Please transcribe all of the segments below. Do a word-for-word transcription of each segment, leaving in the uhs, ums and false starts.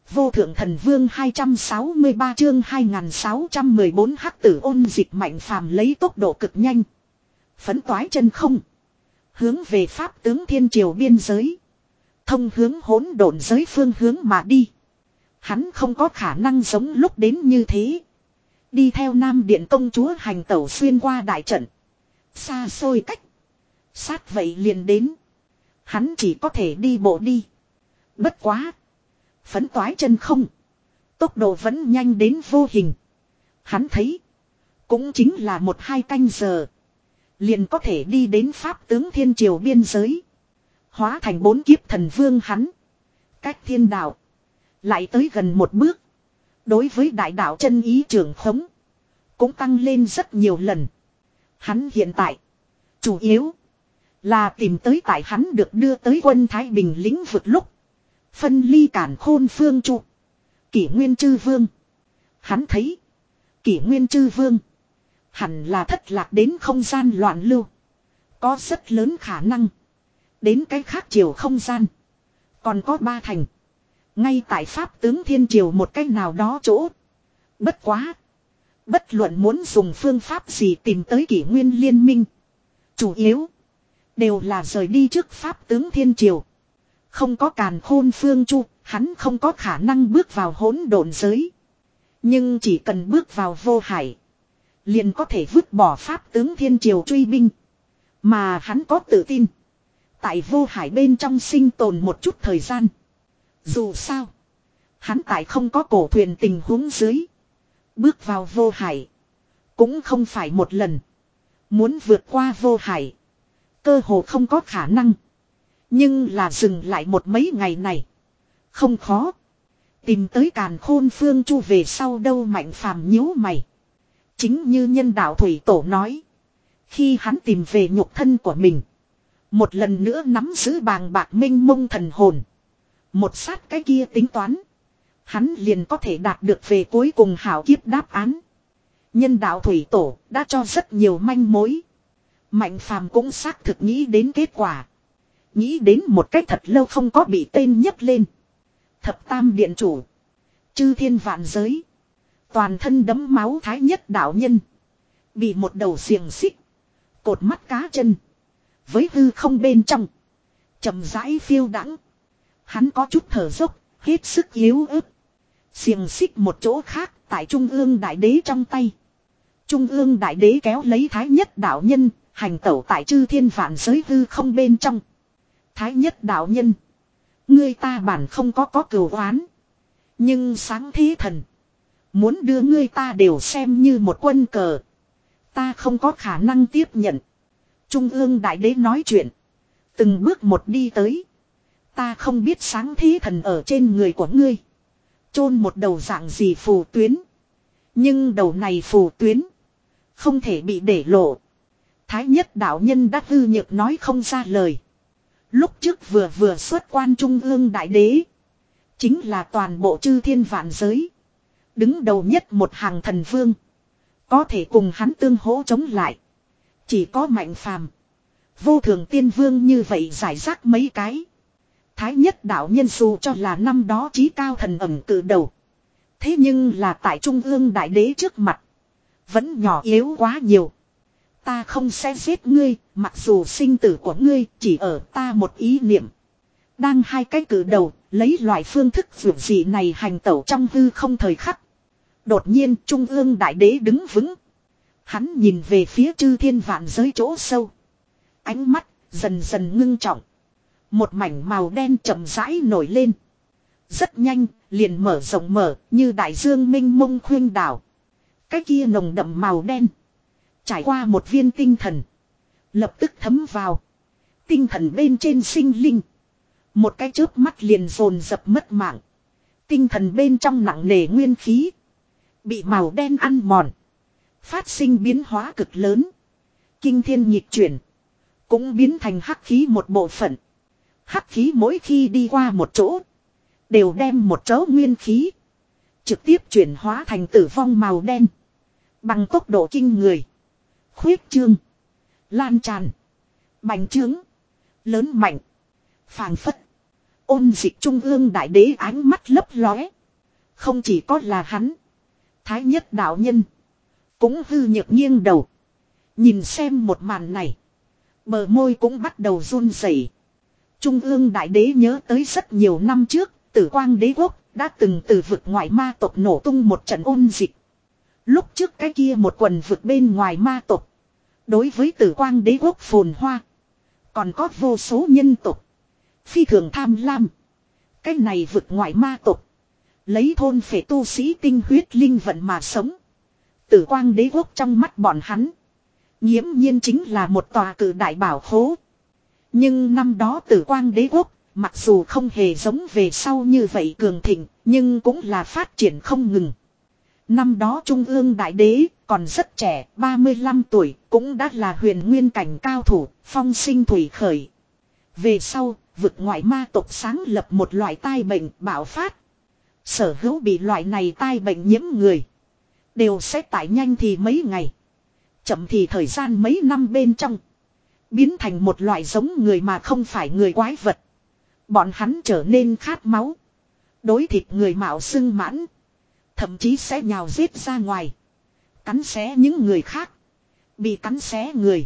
Vô thượng thần vương hai trăm sáu mươi ba chương hai nghìn sáu trăm mười bốn hắc tử ôn dịch Mạnh Phàm lấy tốc độ cực nhanh. Phấn toái chân không. Hướng về pháp tướng thiên triều biên giới. Thông hướng hỗn độn giới phương hướng mà đi. Hắn không có khả năng giống lúc đến như thế. Đi theo Nam Điện công chúa hành tẩu xuyên qua đại trận. Xa xôi cách. Sát vậy liền đến. Hắn chỉ có thể đi bộ đi. Bất quá. Phấn toái chân không. Tốc độ vẫn nhanh đến vô hình. Hắn thấy. Cũng chính là một hai canh giờ. Liền có thể đi đến pháp tướng thiên triều biên giới. Hóa thành bốn kiếp thần vương hắn. Cách thiên đạo. Lại tới gần một bước. Đối với đại đạo chân ý trường khống. Cũng tăng lên rất nhiều lần. Hắn hiện tại. Chủ yếu. Là tìm tới tại hắn được đưa tới quân Thái Bình lĩnh vực lúc. Phân ly cản khôn phương trụ. Kỷ nguyên chư vương. Hắn thấy. Kỷ nguyên chư vương. Hẳn là thất lạc đến không gian loạn lưu. Có rất lớn khả năng. Đến cái khác chiều không gian. Còn có ba thành. Ngay tại pháp tướng thiên triều một cách nào đó chỗ. Bất quá. Bất luận muốn dùng phương pháp gì tìm tới kỷ nguyên liên minh. Chủ yếu. Đều là rời đi trước pháp tướng thiên triều. Không có càn khôn phương chu. Hắn không có khả năng bước vào hỗn độn giới. Nhưng chỉ cần bước vào vô hải. Liền có thể vứt bỏ pháp tướng thiên triều truy binh. Mà hắn có tự tin. Tại vô hải bên trong sinh tồn một chút thời gian. Dù sao. Hắn tại không có cổ thuyền tình huống dưới. Bước vào vô hải. Cũng không phải một lần. Muốn vượt qua vô hải. Cơ hồ không có khả năng. Nhưng là dừng lại một mấy ngày này. Không khó. Tìm tới càn khôn phương chu về sau đâu Mạnh Phàm nhíu mày. Chính như nhân đạo Thủy Tổ nói. Khi hắn tìm về nhục thân của mình. Một lần nữa nắm giữ bàng bạc minh mông thần hồn. Một sát cái kia tính toán. Hắn liền có thể đạt được về cuối cùng hảo kiếp đáp án. Nhân đạo Thủy Tổ đã cho rất nhiều manh mối. Mạnh Phàm cũng xác thực nghĩ đến kết quả. Nghĩ đến một cách thật lâu không có bị tên nhấc lên. Thập Tam Điện Chủ. Chư thiên vạn giới. Toàn thân đấm máu Thái Nhất đạo nhân. Bị một đầu xiềng xích. Cột mắt cá chân. Với hư không bên trong. Chậm rãi phiêu đãng. Hắn có chút thở dốc. Hết sức yếu ớt. Xiềng xích một chỗ khác. Tại Trung ương Đại Đế trong tay. Trung ương Đại Đế kéo lấy Thái Nhất đạo nhân. Hành tẩu tại chư thiên vạn giới hư không bên trong. Thái Nhất đạo nhân. Ngươi ta bản không có có cừu oán. Nhưng sáng thế thần. Muốn đưa ngươi ta đều xem như một quân cờ. Ta không có khả năng tiếp nhận. Trung ương Đại Đế nói chuyện. Từng bước một đi tới. Ta không biết sáng thế thần ở trên người của ngươi. Chôn một đầu dạng gì phù tuyến. Nhưng đầu này phù tuyến. Không thể bị để lộ. Thái Nhất đạo nhân đã hư nhược nói không ra lời. Lúc trước vừa vừa xuất quan Trung ương Đại Đế. Chính là toàn bộ chư thiên vạn giới. Đứng đầu nhất một hàng thần vương. Có thể cùng hắn tương hỗ chống lại. Chỉ có Mạnh Phàm. Vô thường tiên vương như vậy giải rác mấy cái. Thái Nhất đạo nhân dù cho là năm đó chí cao thần ẩm cử đầu. Thế nhưng là tại Trung ương Đại Đế trước mặt. Vẫn nhỏ yếu quá nhiều. Ta không sẽ giết ngươi. Mặc dù sinh tử của ngươi chỉ ở ta một ý niệm. Đang hai cái cử đầu. Lấy loại phương thức vượt dị này hành tẩu trong hư không thời khắc. Đột nhiên Trung ương Đại Đế đứng vững. Hắn nhìn về phía chư thiên vạn giới chỗ sâu. Ánh mắt dần dần ngưng trọng. Một mảnh màu đen chậm rãi nổi lên. Rất nhanh liền mở rộng mở như đại dương minh mông khuyên đảo. Cái kia nồng đậm màu đen. Trải qua một viên tinh thần. Lập tức thấm vào. Tinh thần bên trên sinh linh. Một cái chớp mắt liền dồn dập mất mạng. Tinh thần bên trong nặng nề nguyên khí. Bị màu đen ăn mòn. Phát sinh biến hóa cực lớn. Kinh thiên nhịp chuyển. Cũng biến thành hắc khí một bộ phận. Hắc khí mỗi khi đi qua một chỗ. Đều đem một chỗ nguyên khí. Trực tiếp chuyển hóa thành tử vong màu đen. Bằng tốc độ kinh người. Khuyết trương. Lan tràn. Bành trướng. Lớn mạnh. Phàng phất. Ôn Dịch trung ương đại đế ánh mắt lấp lóe. Không chỉ có là hắn. Thái nhất đạo nhân. Cũng hư nhược nghiêng đầu. Nhìn xem một màn này. Bờ môi cũng bắt đầu run rẩy. Trung ương đại đế nhớ tới rất nhiều năm trước. Tử Quang đế quốc đã từng từ vực ngoại ma tộc nổ tung một trận ôn dịch. Lúc trước cái kia một quần vực bên ngoài ma tộc. Đối với Tử Quang đế quốc phồn hoa. Còn có vô số nhân tộc. Phi thường tham lam. Cái này vực ngoại ma tộc. Lấy thôn phệ tu sĩ tinh huyết linh vận mà sống. Tử Quang đế quốc trong mắt bọn hắn. Nghiễm nhiên chính là một tòa cử đại bảo khố. Nhưng năm đó Tử Quang đế quốc. Mặc dù không hề giống về sau như vậy cường thịnh. Nhưng cũng là phát triển không ngừng. Năm đó Trung ương đại đế còn rất trẻ, ba mươi lăm tuổi, cũng đã là huyền nguyên cảnh cao thủ, phong sinh thủy khởi. Về sau, vực ngoại ma tộc sáng lập một loại tai bệnh bạo phát. Sở hữu bị loại này tai bệnh nhiễm người. Đều sẽ tải nhanh thì mấy ngày. Chậm thì thời gian mấy năm bên trong. Biến thành một loại giống người mà không phải người quái vật. Bọn hắn trở nên khát máu. Đối thịt người mạo xưng mãn. Thậm chí sẽ nhào giết ra ngoài. Cắn xé những người khác. Bị cắn xé người.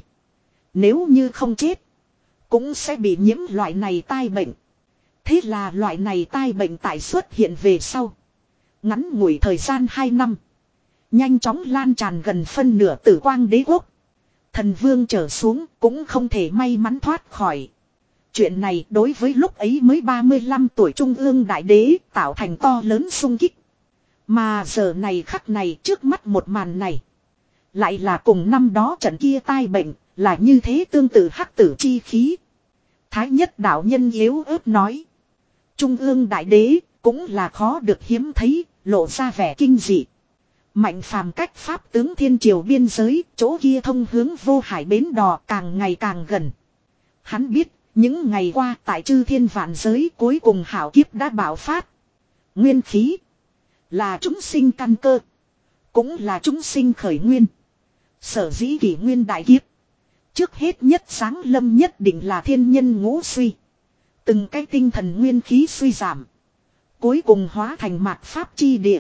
Nếu như không chết. Cũng sẽ bị nhiễm loại này tai bệnh. Thế là loại này tai bệnh tại xuất hiện về sau. Ngắn ngủi thời gian hai năm. Nhanh chóng lan tràn gần phân nửa Tử Quang đế quốc. Thần vương trở xuống cũng không thể may mắn thoát khỏi. Chuyện này đối với lúc ấy mới ba mươi lăm tuổi Trung ương đại đế tạo thành to lớn xung kích. Mà giờ này khắc này trước mắt một màn này. Lại là cùng năm đó trận kia tai bệnh là như thế tương tự hắc tử chi khí. Thái nhất đạo nhân yếu ớt nói. Trung ương đại đế cũng là khó được hiếm thấy, lộ ra vẻ kinh dị. Mạnh phàm cách pháp tướng thiên triều biên giới, chỗ kia thông hướng vô hải bến đò càng ngày càng gần. Hắn biết, những ngày qua tại chư thiên vạn giới cuối cùng hảo kiếp đã bạo phát. Nguyên khí là chúng sinh căn cơ, cũng là chúng sinh khởi nguyên. Sở dĩ kỷ nguyên đại kiếp. Trước hết nhất sáng lâm nhất định là thiên nhân ngũ suy. Từng cái tinh thần nguyên khí suy giảm. Cuối cùng hóa thành mạt pháp chi địa.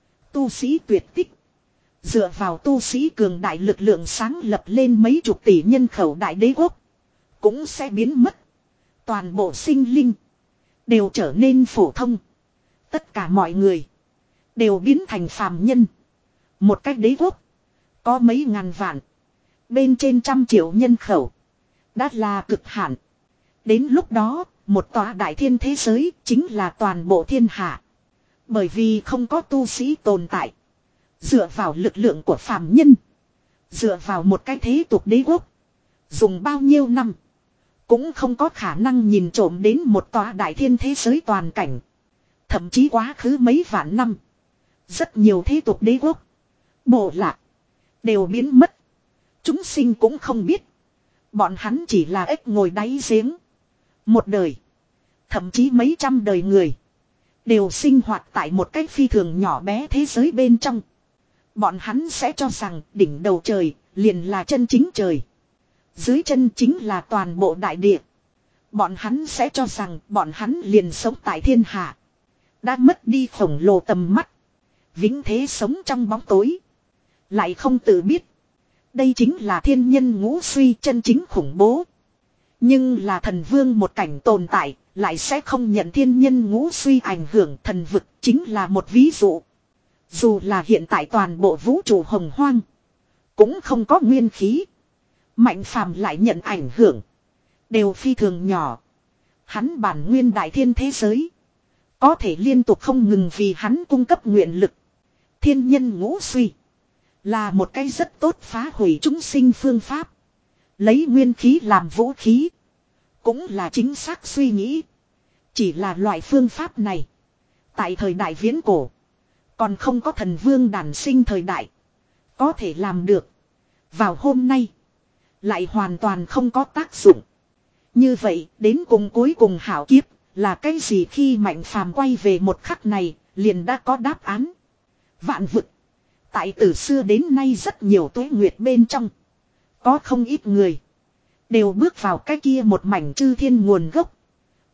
Tu sĩ tuyệt tích. Dựa vào tu sĩ cường đại lực lượng sáng lập lên mấy chục tỷ nhân khẩu đại đế quốc. Cũng sẽ biến mất. Toàn bộ sinh linh. Đều trở nên phổ thông. Tất cả mọi người. Đều biến thành phàm nhân. Một cách đế quốc. Có mấy ngàn vạn. Bên trên trăm triệu nhân khẩu. Đã là cực hạn. Đến lúc đó, một tòa đại thiên thế giới chính là toàn bộ thiên hạ. Bởi vì không có tu sĩ tồn tại. Dựa vào lực lượng của phàm nhân. Dựa vào một cái thế tục đế quốc. Dùng bao nhiêu năm. Cũng không có khả năng nhìn trộm đến một tòa đại thiên thế giới toàn cảnh. Thậm chí quá khứ mấy vạn năm. Rất nhiều thế tục đế quốc. Bộ lạc. Đều biến mất. Chúng sinh cũng không biết. Bọn hắn chỉ là ếch ngồi đáy giếng. Một đời. Thậm chí mấy trăm đời người. Đều sinh hoạt tại một cái phi thường nhỏ bé thế giới bên trong. Bọn hắn sẽ cho rằng đỉnh đầu trời liền là chân chính trời. Dưới chân chính là toàn bộ đại địa. Bọn hắn sẽ cho rằng bọn hắn liền sống tại thiên hạ. Đã mất đi khổng lồ tầm mắt. Vĩnh thế sống trong bóng tối. Lại không tự biết. Đây chính là thiên nhân ngũ suy chân chính khủng bố. Nhưng là thần vương một cảnh tồn tại. Lại sẽ không nhận thiên nhân ngũ suy ảnh hưởng. Thần vực chính là một ví dụ. Dù là hiện tại toàn bộ vũ trụ hồng hoang. Cũng không có nguyên khí. Mạnh phàm lại nhận ảnh hưởng. Đều phi thường nhỏ. Hắn bản nguyên đại thiên thế giới. Có thể liên tục không ngừng vì hắn cung cấp nguyện lực. Thiên nhân ngũ suy. Là một cái rất tốt phá hủy chúng sinh phương pháp. Lấy nguyên khí làm vũ khí. Cũng là chính xác suy nghĩ. Chỉ là loại phương pháp này. Tại thời đại viễn cổ. Còn không có thần vương đản sinh thời đại. Có thể làm được. Vào hôm nay. Lại hoàn toàn không có tác dụng. Như vậy đến cùng cuối cùng hảo kiếp. Là cái gì khi mạnh phàm quay về một khắc này. Liền đã có đáp án. Vạn vực. Tại từ xưa đến nay rất nhiều tuế nguyệt bên trong. Có không ít người. Đều bước vào cái kia một mảnh chư thiên nguồn gốc.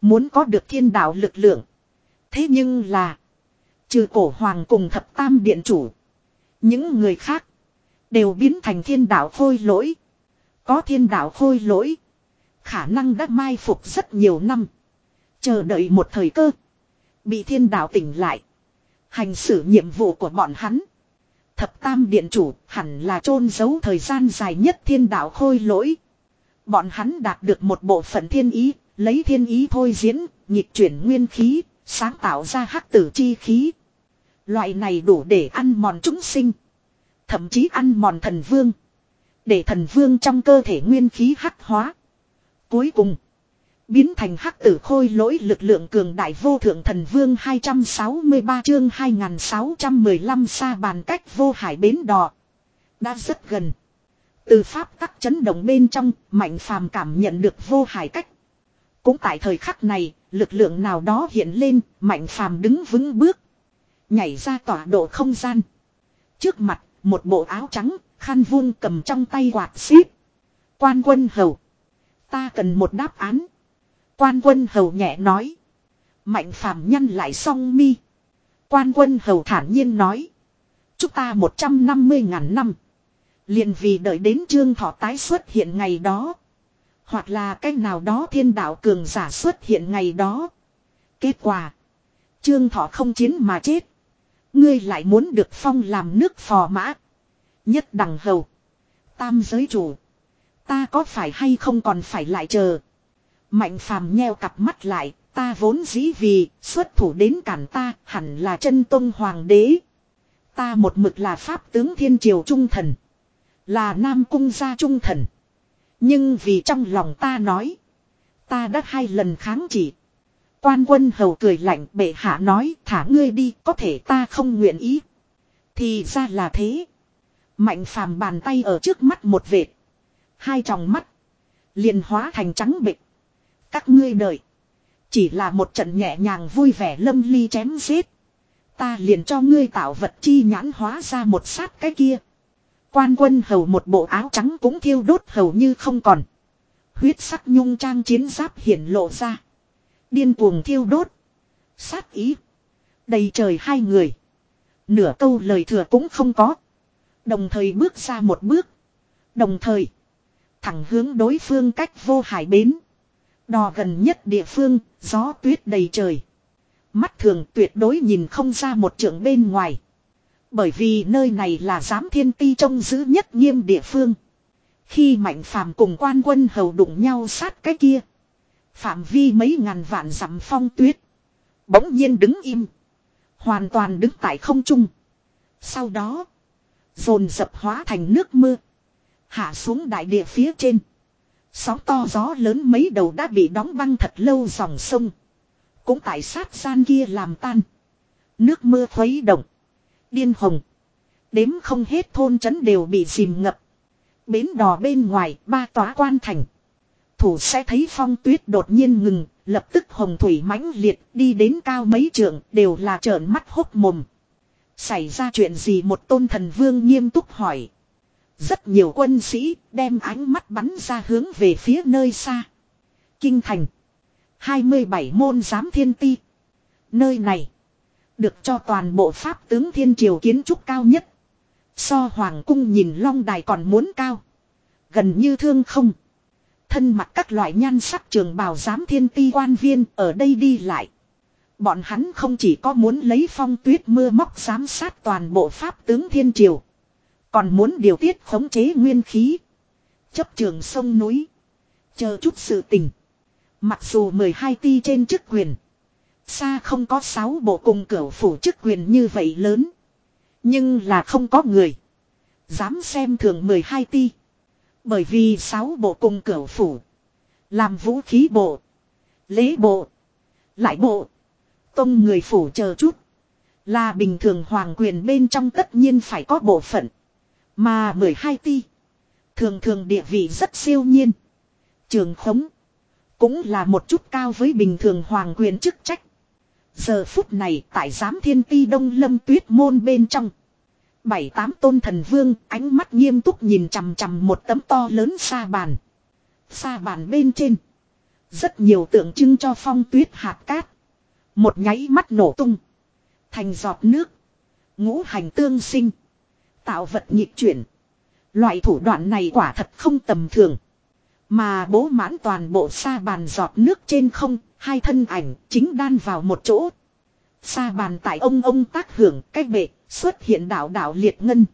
Muốn có được thiên đạo lực lượng. Thế nhưng là. Trừ cổ hoàng cùng thập tam điện chủ. Những người khác. Đều biến thành thiên đạo khôi lỗi. Có thiên đạo khôi lỗi. Khả năng đã mai phục rất nhiều năm. Chờ đợi một thời cơ. Bị thiên đạo tỉnh lại. Hành xử nhiệm vụ của bọn hắn. Thập tam điện chủ hẳn là chôn giấu thời gian dài nhất thiên đạo khôi lỗi. Bọn hắn đạt được một bộ phận thiên ý. Lấy thiên ý thôi diễn. Nhịp chuyển nguyên khí. Sáng tạo ra hắc tử chi khí. Loại này đủ để ăn mòn chúng sinh. Thậm chí ăn mòn thần vương. Để thần vương trong cơ thể nguyên khí hắc hóa. Cuối cùng. Biến thành hắc tử khôi lỗi lực lượng cường đại vô thượng thần vương hai trăm sáu mươi ba chương hai nghìn sáu trăm mười lăm xa bàn cách vô hải bến đò. Đã rất gần. Từ pháp tắc chấn động bên trong, Mạnh Phàm cảm nhận được vô hải cách. Cũng tại thời khắc này, lực lượng nào đó hiện lên, Mạnh Phàm đứng vững bước. Nhảy ra tọa độ không gian. Trước mặt, một bộ áo trắng, khăn vuông cầm trong tay quạt xíp. Quan Quân Hầu. Ta cần một đáp án. Quan Quân Hầu nhẹ nói. Mạnh Phàm nhăn lại song mi. Quan Quân Hầu thản nhiên nói. Chúng ta một trăm năm mươi ngàn năm. Liền vì đợi đến Trương Thọ tái xuất hiện ngày đó. Hoặc là cách nào đó thiên đạo cường giả xuất hiện ngày đó. Kết quả. Trương Thọ không chiến mà chết. Ngươi lại muốn được phong làm nước phò mã. Nhất đẳng hầu. Tam giới chủ. Ta có phải hay không còn phải lại chờ. Mạnh Phàm nheo cặp mắt lại. Ta vốn dĩ vì xuất thủ đến cản ta hẳn là chân tông hoàng đế. Ta một mực là pháp tướng thiên triều trung thần. Là Nam Cung gia trung thần. Nhưng vì trong lòng ta nói. Ta đã hai lần kháng chỉ. Quan Quân Hầu cười lạnh bệ hạ nói thả ngươi đi có thể ta không nguyện ý. Thì ra là thế. Mạnh Phàm bàn tay ở trước mắt một vệt. Hai tròng mắt. Liền hóa thành trắng bệch. Các ngươi đợi. Chỉ là một trận nhẹ nhàng vui vẻ lâm ly chém giết. Ta liền cho ngươi tạo vật chi nhãn hóa ra một sát cái kia. Quan Quân Hầu một bộ áo trắng cũng thiêu đốt hầu như không còn. Huyết sắc nhung trang chiến giáp hiển lộ ra. Điên cuồng thiêu đốt. Sát ý. Đầy trời hai người. Nửa câu lời thừa cũng không có. Đồng thời bước ra một bước. Đồng thời. Thẳng hướng đối phương cách vô hải bến. Đò gần nhất địa phương. Gió tuyết đầy trời. Mắt thường tuyệt đối nhìn không ra một trượng bên ngoài. Bởi vì nơi này là giám thiên ti trông giữ nhất nghiêm địa phương. Khi Mạnh Phàm cùng Quan Quân Hầu đụng nhau sát cái kia. Phạm vi mấy ngàn vạn dặm phong tuyết. Bỗng nhiên đứng im. Hoàn toàn đứng tại không trung. Sau đó. Dồn dập hóa thành nước mưa. Hạ xuống đại địa phía trên. Sóng to gió lớn mấy đầu đã bị đóng băng thật lâu dòng sông. Cũng tại sát gian kia làm tan. Nước mưa khuấy động. Điên hồng. Đếm không hết thôn trấn đều bị dìm ngập. Bến đò bên ngoài ba tòa quan thành. Thủ sẽ thấy phong tuyết đột nhiên ngừng. Lập tức hồng thủy mãnh liệt đi đến cao mấy trượng đều là trợn mắt hốc mồm. Xảy ra chuyện gì một tôn thần vương nghiêm túc hỏi. Rất nhiều quân sĩ đem ánh mắt bắn ra hướng về phía nơi xa. Kinh thành. hai mươi bảy môn giám thiên ti. Nơi này. Được cho toàn bộ pháp tướng thiên triều kiến trúc cao nhất. So hoàng cung nhìn long đài còn muốn cao. Gần như thương không. Thân mặc các loại nhan sắc trường bào giám thiên ti quan viên ở đây đi lại. Bọn hắn không chỉ có muốn lấy phong tuyết mưa móc giám sát toàn bộ pháp tướng thiên triều. Còn muốn điều tiết khống chế nguyên khí. Chấp trường sông núi. Chờ chút sự tình. Mặc dù mười hai ti trên chức quyền. Xa không có sáu bộ cùng cửu phủ chức quyền như vậy lớn. Nhưng là không có người. Dám xem thường mười hai ti. Bởi vì sáu bộ cùng cửu phủ. Làm vũ khí bộ. Lễ bộ. Lại bộ. Tông người phủ chờ chút. Là bình thường hoàng quyền bên trong tất nhiên phải có bộ phận. Mà mười hai ti. Thường thường địa vị rất siêu nhiên. Trường khống. Cũng là một chút cao với bình thường hoàng quyền chức trách. Giờ phút này tại giám thiên ti đông lâm tuyết môn bên trong. Bảy tám tôn thần vương ánh mắt nghiêm túc nhìn chằm chằm một tấm to lớn sa bàn. Sa bàn bên trên. Rất nhiều tượng trưng cho phong tuyết hạt cát. Một nháy mắt nổ tung. Thành giọt nước. Ngũ hành tương sinh. Tạo vật nhịp chuyển. Loại thủ đoạn này quả thật không tầm thường. Mà bố mãn toàn bộ sa bàn giọt nước trên không. Hai thân ảnh chính đan vào một chỗ. Sa bàn tại ông ông tác hưởng cách bệ. Xuất hiện đạo đạo liệt ngân.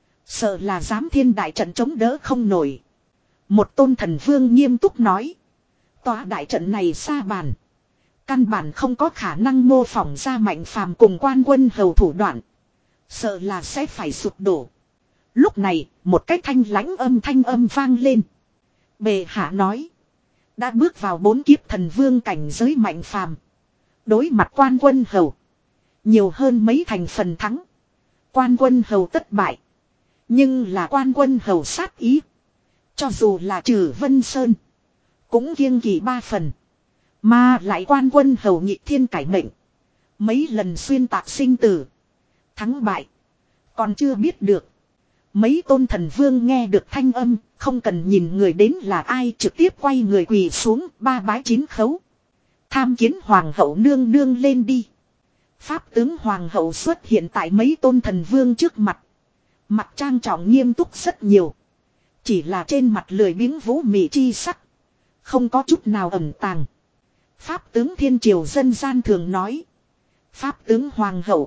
Sợ là giám thiên đại trận chống đỡ không nổi. Một tôn thần vương nghiêm túc nói. Tòa đại trận này sa bàn. Căn bản không có khả năng mô phỏng ra Mạnh Phàm cùng Quan Quân Hầu thủ đoạn. Sợ là sẽ phải sụp đổ. Lúc này, một cái thanh lãnh âm thanh âm vang lên. Bệ hạ nói. Đã bước vào bốn kiếp thần vương cảnh giới Mạnh Phàm. Đối mặt Quan Quân Hầu. Nhiều hơn mấy thành phần thắng. Quan Quân Hầu tất bại. Nhưng là Quan Quân Hầu sát ý. Cho dù là trừ Vân Sơn. Cũng kiêng kỵ ba phần. Mà lại Quan Quân Hầu nhị thiên cải mệnh. Mấy lần xuyên tạc sinh tử. Thắng bại. Còn chưa biết được. Mấy tôn thần vương nghe được thanh âm. Không cần nhìn người đến là ai. Trực tiếp quay người quỳ xuống. Ba bái chín khấu. Tham kiến hoàng hậu nương nương lên đi. Pháp tướng hoàng hậu xuất hiện tại mấy tôn thần vương trước mặt. Mặt trang trọng nghiêm túc rất nhiều. Chỉ là trên mặt lười biếng vũ mị chi sắc. Không có chút nào ẩn tàng. Pháp tướng thiên triều dân gian thường nói. Pháp tướng hoàng hậu.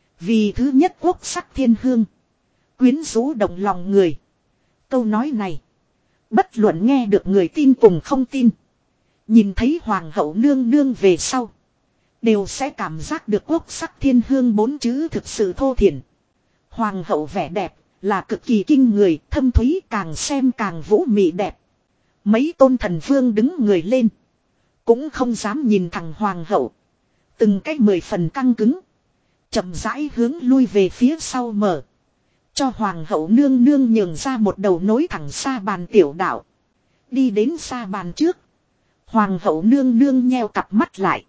Vì thứ nhất quốc sắc thiên hương. Quyến rũ động lòng người. Câu nói này. Bất luận nghe được người tin cùng không tin. Nhìn thấy hoàng hậu nương nương về sau. Đều sẽ cảm giác được quốc sắc thiên hương bốn chữ thực sự thô thiển. Hoàng hậu vẻ đẹp. Là cực kỳ kinh người, thâm thúy càng xem càng vũ mị đẹp. Mấy tôn thần vương đứng người lên. Cũng không dám nhìn thẳng hoàng hậu. Từng cái mười phần căng cứng. Chậm rãi hướng lui về phía sau mở. Cho hoàng hậu nương nương nhường ra một đầu nối thẳng sa bàn tiểu đạo. Đi đến sa bàn trước. Hoàng hậu nương nương nheo cặp mắt lại.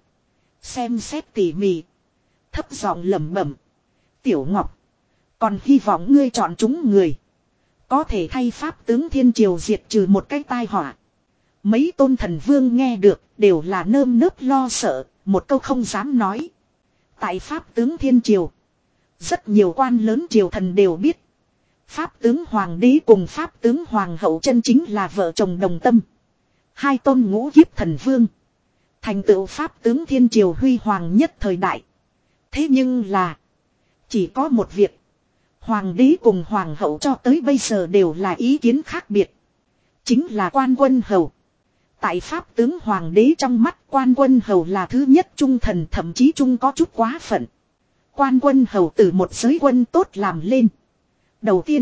Xem xét tỉ mỉ. Thấp giọng lẩm bẩm. Tiểu Ngọc. Còn hy vọng ngươi chọn chúng người. Có thể thay pháp tướng thiên triều diệt trừ một cái tai họa. Mấy tôn thần vương nghe được đều là nơm nớp lo sợ. Một câu không dám nói. Tại pháp tướng thiên triều. Rất nhiều quan lớn triều thần đều biết. Pháp tướng hoàng đế cùng pháp tướng hoàng hậu chân chính là vợ chồng đồng tâm. Hai tôn ngũ kiếp thần vương. Thành tựu pháp tướng thiên triều huy hoàng nhất thời đại. Thế nhưng là. Chỉ có một việc. Hoàng đế cùng hoàng hậu cho tới bây giờ đều là ý kiến khác biệt. Chính là Quan Quân Hầu. Tại pháp tướng hoàng đế trong mắt Quan Quân Hầu là thứ nhất trung thần, thậm chí trung có chút quá phận. Quan Quân Hầu từ một giới quân tốt làm lên. Đầu tiên.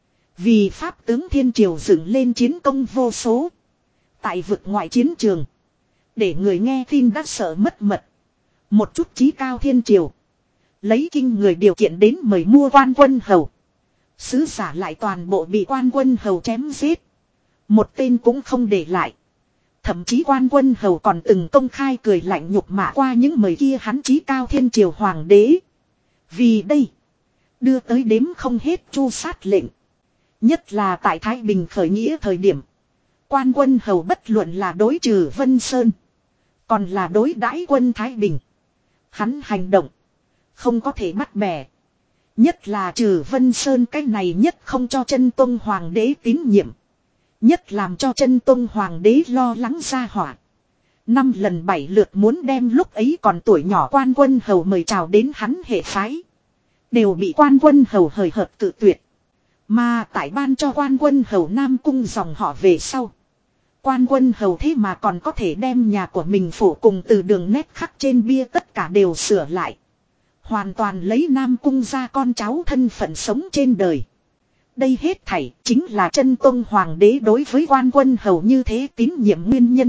Vì pháp tướng thiên triều dựng lên chiến công vô số. Tại vực ngoại chiến trường. Để người nghe tin đã sợ mất mật. Một chút chí cao thiên triều. Lấy kinh người điều kiện đến mời mua Quan Quân Hầu. Sứ giả lại toàn bộ bị Quan Quân Hầu chém giết. Một tên cũng không để lại. Thậm chí Quan Quân Hầu còn từng công khai cười lạnh nhục mạ qua những mời kia hắn chí cao thiên triều hoàng đế. Vì đây. Đưa tới đếm không hết chu sát lệnh. Nhất là tại Thái Bình khởi nghĩa thời điểm. Quan Quân Hầu bất luận là đối trừ Vân Sơn. Còn là đối đãi quân Thái Bình. Hắn hành động. Không có thể bắt bẻ. Nhất là trừ Vân Sơn cái này nhất không cho chân Tông Hoàng đế tín nhiệm. Nhất làm cho chân Tông Hoàng đế lo lắng ra hỏa. Năm lần bảy lượt muốn đem lúc ấy còn tuổi nhỏ Quan Quân Hầu mời chào đến hắn hệ phái. Đều bị Quan Quân Hầu hời hợt cự tuyệt. Mà tại ban cho Quan Quân Hầu Nam Cung dòng họ về sau. Quan Quân Hầu thế mà còn có thể đem nhà của mình phủ cùng từ đường nét khắc trên bia tất cả đều sửa lại. Hoàn toàn lấy Nam Cung ra con cháu thân phận sống trên đời. Đây hết thảy chính là chân Tông Hoàng đế đối với Quan Quân Hầu như thế tín nhiệm nguyên nhân.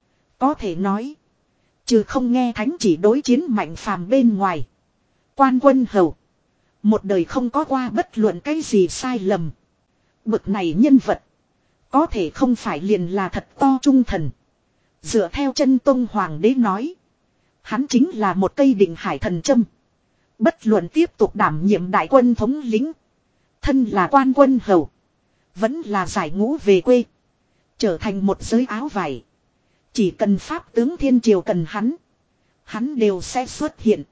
Có thể nói. Trừ không nghe thánh chỉ đối chiến Mạnh Phàm bên ngoài. Quan Quân Hầu. Một đời không có qua bất luận cái gì sai lầm. Bực này nhân vật. Có thể không phải liền là thật to trung thần. Dựa theo chân Tông Hoàng đế nói. Hắn chính là một cây định hải thần châm. Bất luận tiếp tục đảm nhiệm đại quân thống lĩnh. Thân là Quan Quân Hầu. Vẫn là giải ngũ về quê. Trở thành một giới áo vải. Chỉ cần pháp tướng thiên triều cần hắn. Hắn đều sẽ xuất hiện.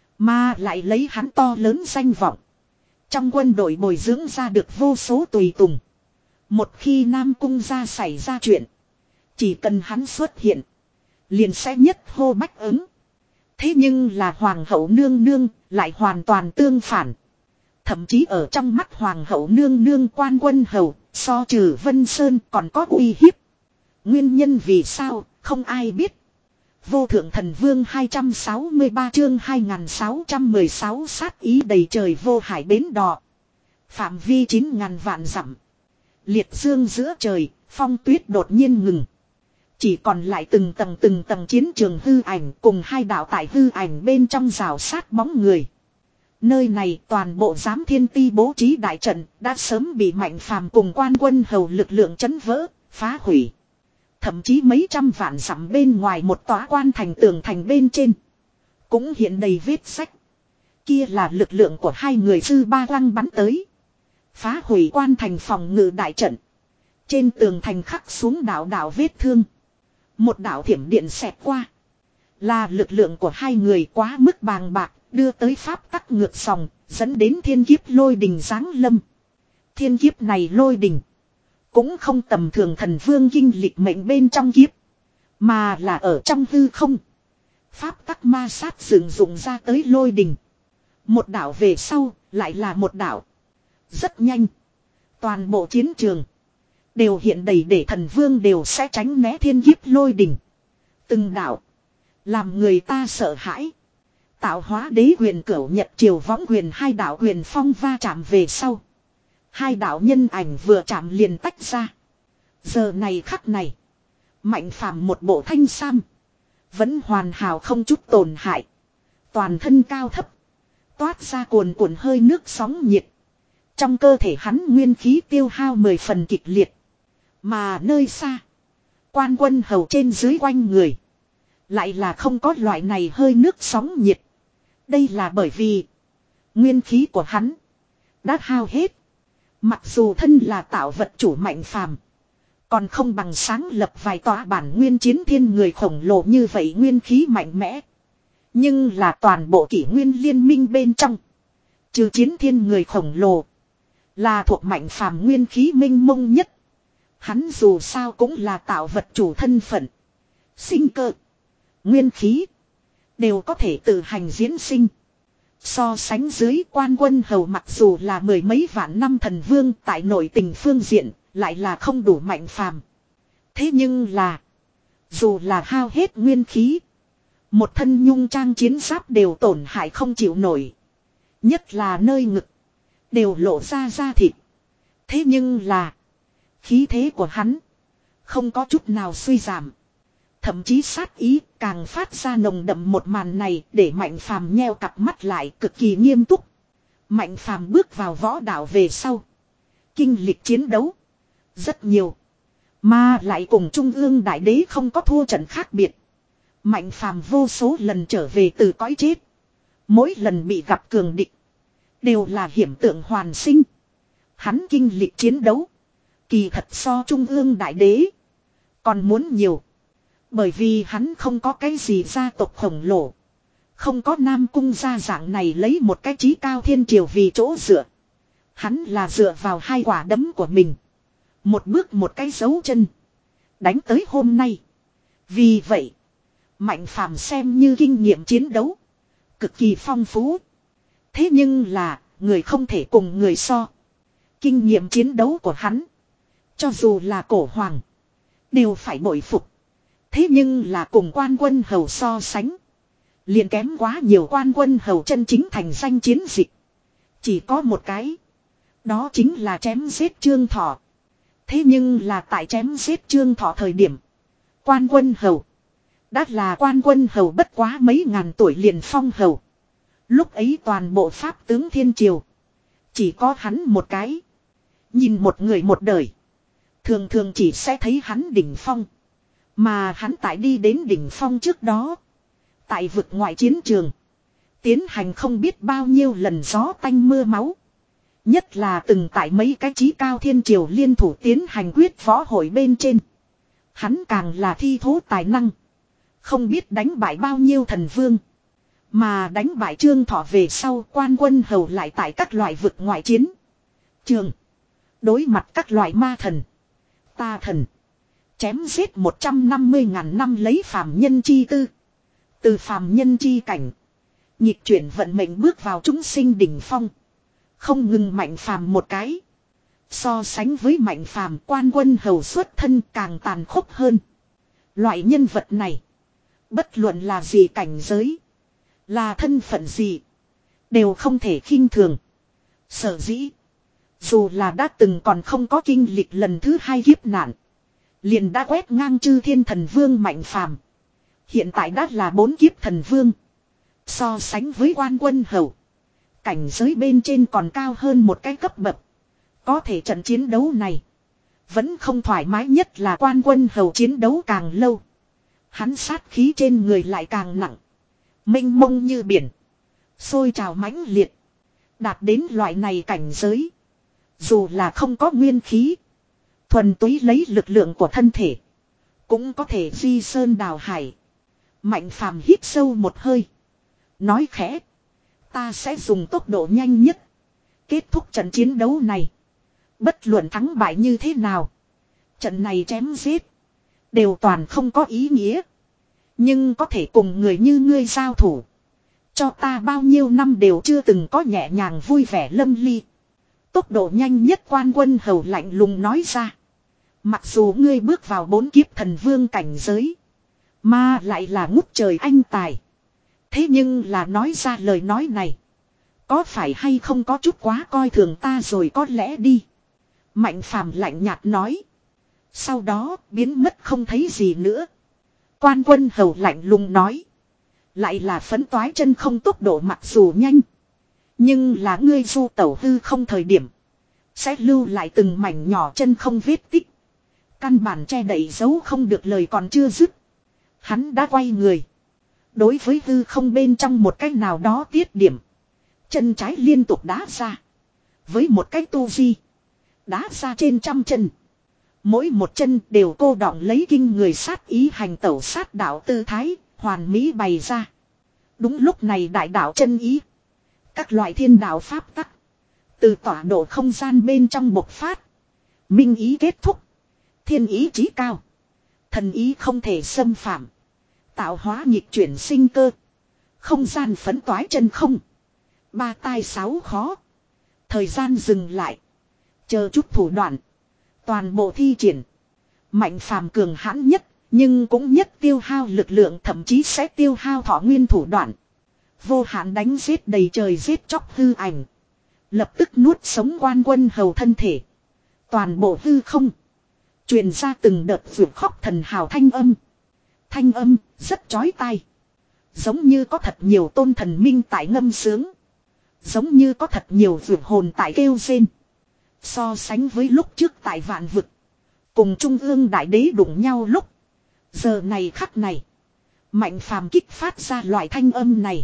Mà lại lấy hắn to lớn danh vọng. Trong quân đội bồi dưỡng ra được vô số tùy tùng. Một khi Nam Cung gia xảy ra chuyện. Chỉ cần hắn xuất hiện. Liền sẽ nhất hô bách ứng. Thế nhưng là Hoàng hậu nương nương lại hoàn toàn tương phản. Thậm chí ở trong mắt Hoàng hậu nương nương Quan Quân Hầu so trừ Vân Sơn còn có uy hiếp. Nguyên nhân vì sao không ai biết. Vô thượng thần vương hai trăm sáu mươi ba chương hai nghìn sáu trăm mười sáu sát ý đầy trời vô hải bến đò. Phạm vi chín ngàn vạn dặm. Liệt dương giữa trời, phong tuyết đột nhiên ngừng. Chỉ còn lại từng tầng từng tầng chiến trường hư ảnh cùng hai đạo tại hư ảnh bên trong rào sát bóng người. Nơi này toàn bộ giám thiên ti bố trí đại trận đã sớm bị Mạnh Phàm cùng Quan Quân Hầu lực lượng chấn vỡ, phá hủy. Thậm chí mấy trăm vạn dặm bên ngoài một tòa quan thành tường thành bên trên. Cũng hiện đầy vết sách. Kia là lực lượng của hai người sư ba lăng bắn tới. Phá hủy quan thành phòng ngự đại trận. Trên tường thành khắc xuống đạo đạo vết thương. Một đạo thiểm điện xẹt qua. Là lực lượng của hai người quá mức bàng bạc. Đưa tới pháp tắc ngược dòng. Dẫn đến thiên kiếp lôi đình giáng lâm. Thiên kiếp này lôi đình. Cũng không tầm thường thần vương kinh lịch mệnh bên trong kiếp. Mà là ở trong hư không. Pháp tắc ma sát sử dụng ra tới lôi đình. Một đảo về sau lại là một đảo. Rất nhanh. Toàn bộ chiến trường. Đều hiện đầy để thần vương đều sẽ tránh né thiên kiếp lôi đình. Từng đảo. Làm người ta sợ hãi. Tạo hóa đế huyền cửu nhật triều võng huyền hai đảo huyền phong va chạm về sau. Hai đạo nhân ảnh vừa chạm liền tách ra. Giờ này khắc này. Mạnh Phàm một bộ thanh sam. Vẫn hoàn hảo không chút tổn hại. Toàn thân cao thấp. Toát ra cuồn cuộn hơi nước sóng nhiệt. Trong cơ thể hắn nguyên khí tiêu hao mười phần kịch liệt. Mà nơi xa. Quan Quân Hầu trên dưới quanh người. Lại là không có loại này hơi nước sóng nhiệt. Đây là bởi vì. Nguyên khí của hắn. Đã hao hết. Mặc dù thân là tạo vật chủ Mạnh Phàm, còn không bằng sáng lập vài tòa bản nguyên chiến thiên người khổng lồ như vậy nguyên khí mạnh mẽ. Nhưng là toàn bộ kỷ nguyên liên minh bên trong. Trừ chiến thiên người khổng lồ. Là thuộc Mạnh Phàm nguyên khí minh mông nhất. Hắn dù sao cũng là tạo vật chủ thân phận. Sinh cơ. Nguyên khí. Đều có thể tự hành diễn sinh. So sánh dưới Quan Quân Hầu mặc dù là mười mấy vạn năm thần vương tại nội tình phương diện lại là không đủ Mạnh Phàm. Thế nhưng là dù là hao hết nguyên khí, một thân nhung trang chiến giáp đều tổn hại không chịu nổi. Nhất là nơi ngực đều lộ ra da thịt. Thế nhưng là khí thế của hắn không có chút nào suy giảm. Thậm chí sát ý càng phát ra nồng đậm một màn này để Mạnh Phàm nheo cặp mắt lại cực kỳ nghiêm túc. Mạnh Phàm bước vào võ đạo về sau. Kinh lịch chiến đấu. Rất nhiều. Mà lại cùng Trung ương Đại Đế không có thua trận khác biệt. Mạnh Phàm vô số lần trở về từ cõi chết. Mỗi lần bị gặp cường địch. Đều là hiểm tượng hoàn sinh. Hắn kinh lịch chiến đấu. Kỳ thật so Trung ương Đại Đế. Còn muốn nhiều. Bởi vì hắn không có cái gì gia tộc khổng lồ. Không có Nam Cung gia dạng này lấy một cái chí cao thiên triều vì chỗ dựa. Hắn là dựa vào hai quả đấm của mình. Một bước một cái dấu chân. Đánh tới hôm nay. Vì vậy. Mạnh Phàm xem như kinh nghiệm chiến đấu. Cực kỳ phong phú. Thế nhưng là. Người không thể cùng người so. Kinh nghiệm chiến đấu của hắn. Cho dù là cổ hoàng. Đều phải bội phục. Thế nhưng là cùng Quan Quân Hầu so sánh. Liền kém quá nhiều. Quan Quân Hầu chân chính thành danh chiến dịch. Chỉ có một cái. Đó chính là chém giết Trương Thọ. Thế nhưng là tại chém giết Trương Thọ thời điểm. Quan Quân Hầu. Đã là Quan Quân Hầu bất quá mấy ngàn tuổi liền phong hầu. Lúc ấy toàn bộ pháp tướng thiên triều. Chỉ có hắn một cái. Nhìn một người một đời. Thường thường chỉ sẽ thấy hắn đỉnh phong. Mà hắn tại đi đến đỉnh phong trước đó. Tại vực ngoại chiến trường. Tiến hành không biết bao nhiêu lần gió tanh mưa máu. Nhất là từng tại mấy cái chí cao thiên triều liên thủ tiến hành quyết võ hội bên trên. Hắn càng là thi thố tài năng. Không biết đánh bại bao nhiêu thần vương. Mà đánh bại Trương Thọ về sau Quan Quân Hầu lại tại các loại vực ngoại chiến. Trường. Đối mặt các loại ma thần. Ta thần. Chém giết một trăm năm mươi ngàn năm lấy phàm nhân chi tư. Từ phàm nhân chi cảnh. Nhịp chuyển vận mệnh bước vào chúng sinh đỉnh phong. Không ngừng Mạnh Phàm một cái. So sánh với Mạnh Phàm, Quan Quân Hầu xuất thân càng tàn khốc hơn. Loại nhân vật này. Bất luận là gì cảnh giới. Là thân phận gì. Đều không thể khinh thường. Sở dĩ. Dù là đã từng còn không có kinh lịch lần thứ hai kiếp nạn. Liền đã quét ngang chư thiên thần vương Mạnh Phàm. Hiện tại đã là bốn kiếp thần vương. So sánh với Quan Quân Hầu. Cảnh giới bên trên còn cao hơn một cái cấp bậc. Có thể trận chiến đấu này. Vẫn không thoải mái nhất là Quan Quân Hầu chiến đấu càng lâu. Hắn sát khí trên người lại càng nặng. Mênh mông như biển. Sôi trào mãnh liệt. Đạt đến loại này cảnh giới. Dù là không có nguyên khí. Thuần túy lấy lực lượng của thân thể. Cũng có thể di sơn đào hải. Mạnh Phàm hít sâu một hơi. Nói khẽ. Ta sẽ dùng tốc độ nhanh nhất. Kết thúc trận chiến đấu này. Bất luận thắng bại như thế nào. Trận này chém giết. Đều toàn không có ý nghĩa. Nhưng có thể cùng người như ngươi giao thủ. Cho ta bao nhiêu năm đều chưa từng có nhẹ nhàng vui vẻ lâm ly. Tốc độ nhanh nhất Quan Quân Hầu lạnh lùng nói ra. Mặc dù ngươi bước vào bốn kiếp thần vương cảnh giới. Mà lại là ngút trời anh tài. Thế nhưng là nói ra lời nói này. Có phải hay không có chút quá coi thường ta rồi có lẽ đi. Mạnh Phàm lạnh nhạt nói. Sau đó biến mất không thấy gì nữa. Quan Quân Hầu lạnh lùng nói. Lại là phấn toái chân không tốc độ mặc dù nhanh. Nhưng là ngươi du tẩu hư không thời điểm. Sẽ lưu lại từng mảnh nhỏ chân không vết tích. Căn bản che đậy dấu không được lời còn chưa dứt. Hắn đã quay người. Đối với hư không bên trong một cách nào đó tiết điểm. Chân trái liên tục đá ra. Với một cách tu vi. Đá ra trên trăm chân. Mỗi một chân đều cô đọng lấy kinh người sát ý hành tẩu sát đạo tư thái. Hoàn mỹ bày ra. Đúng lúc này đại đạo chân ý. Các loại thiên đạo pháp tắc. Từ tọa độ không gian bên trong bộc phát. Minh ý kết thúc. Thiên ý chí cao. Thần ý không thể xâm phạm. Tạo hóa nhịp chuyển sinh cơ. Không gian phấn toái chân không. Ba tai sáu khó. Thời gian dừng lại. Chờ chút thủ đoạn. Toàn bộ thi triển. Mạnh Phàm cường hãn nhất. Nhưng cũng nhất tiêu hao lực lượng, thậm chí sẽ tiêu hao thọ nguyên thủ đoạn. Vô hạn đánh giết đầy trời giết chóc hư ảnh. Lập tức nuốt sống Quan Quân Hầu thân thể. Toàn bộ hư không. Truyền ra từng đợt vượt khóc thần hào thanh âm. Thanh âm rất chói tai. Giống như có thật nhiều tôn thần minh tại ngâm sướng. Giống như có thật nhiều vượt hồn tại kêu rên. So sánh với lúc trước tại vạn vực. Cùng trung ương đại đế đụng nhau lúc. Giờ này khắc này. Mạnh Phàm kích phát ra loại thanh âm này.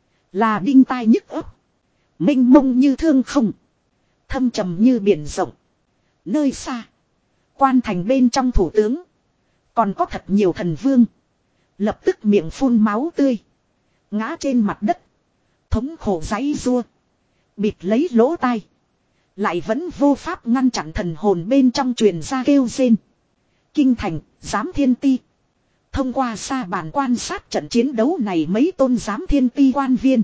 Là đinh tai nhức ấp. Mênh mông như thương không. Thâm trầm như biển rộng. Nơi xa. Quan thành bên trong thủ tướng. Còn có thật nhiều thần vương. Lập tức miệng phun máu tươi. Ngã trên mặt đất. Thống khổ giãy giụa. Bịt lấy lỗ tai. Lại vẫn vô pháp ngăn chặn thần hồn bên trong truyền ra kêu rên. Kinh thành, giám thiên ti. Thông qua xa bàn quan sát trận chiến đấu này mấy tôn giám thiên ti quan viên.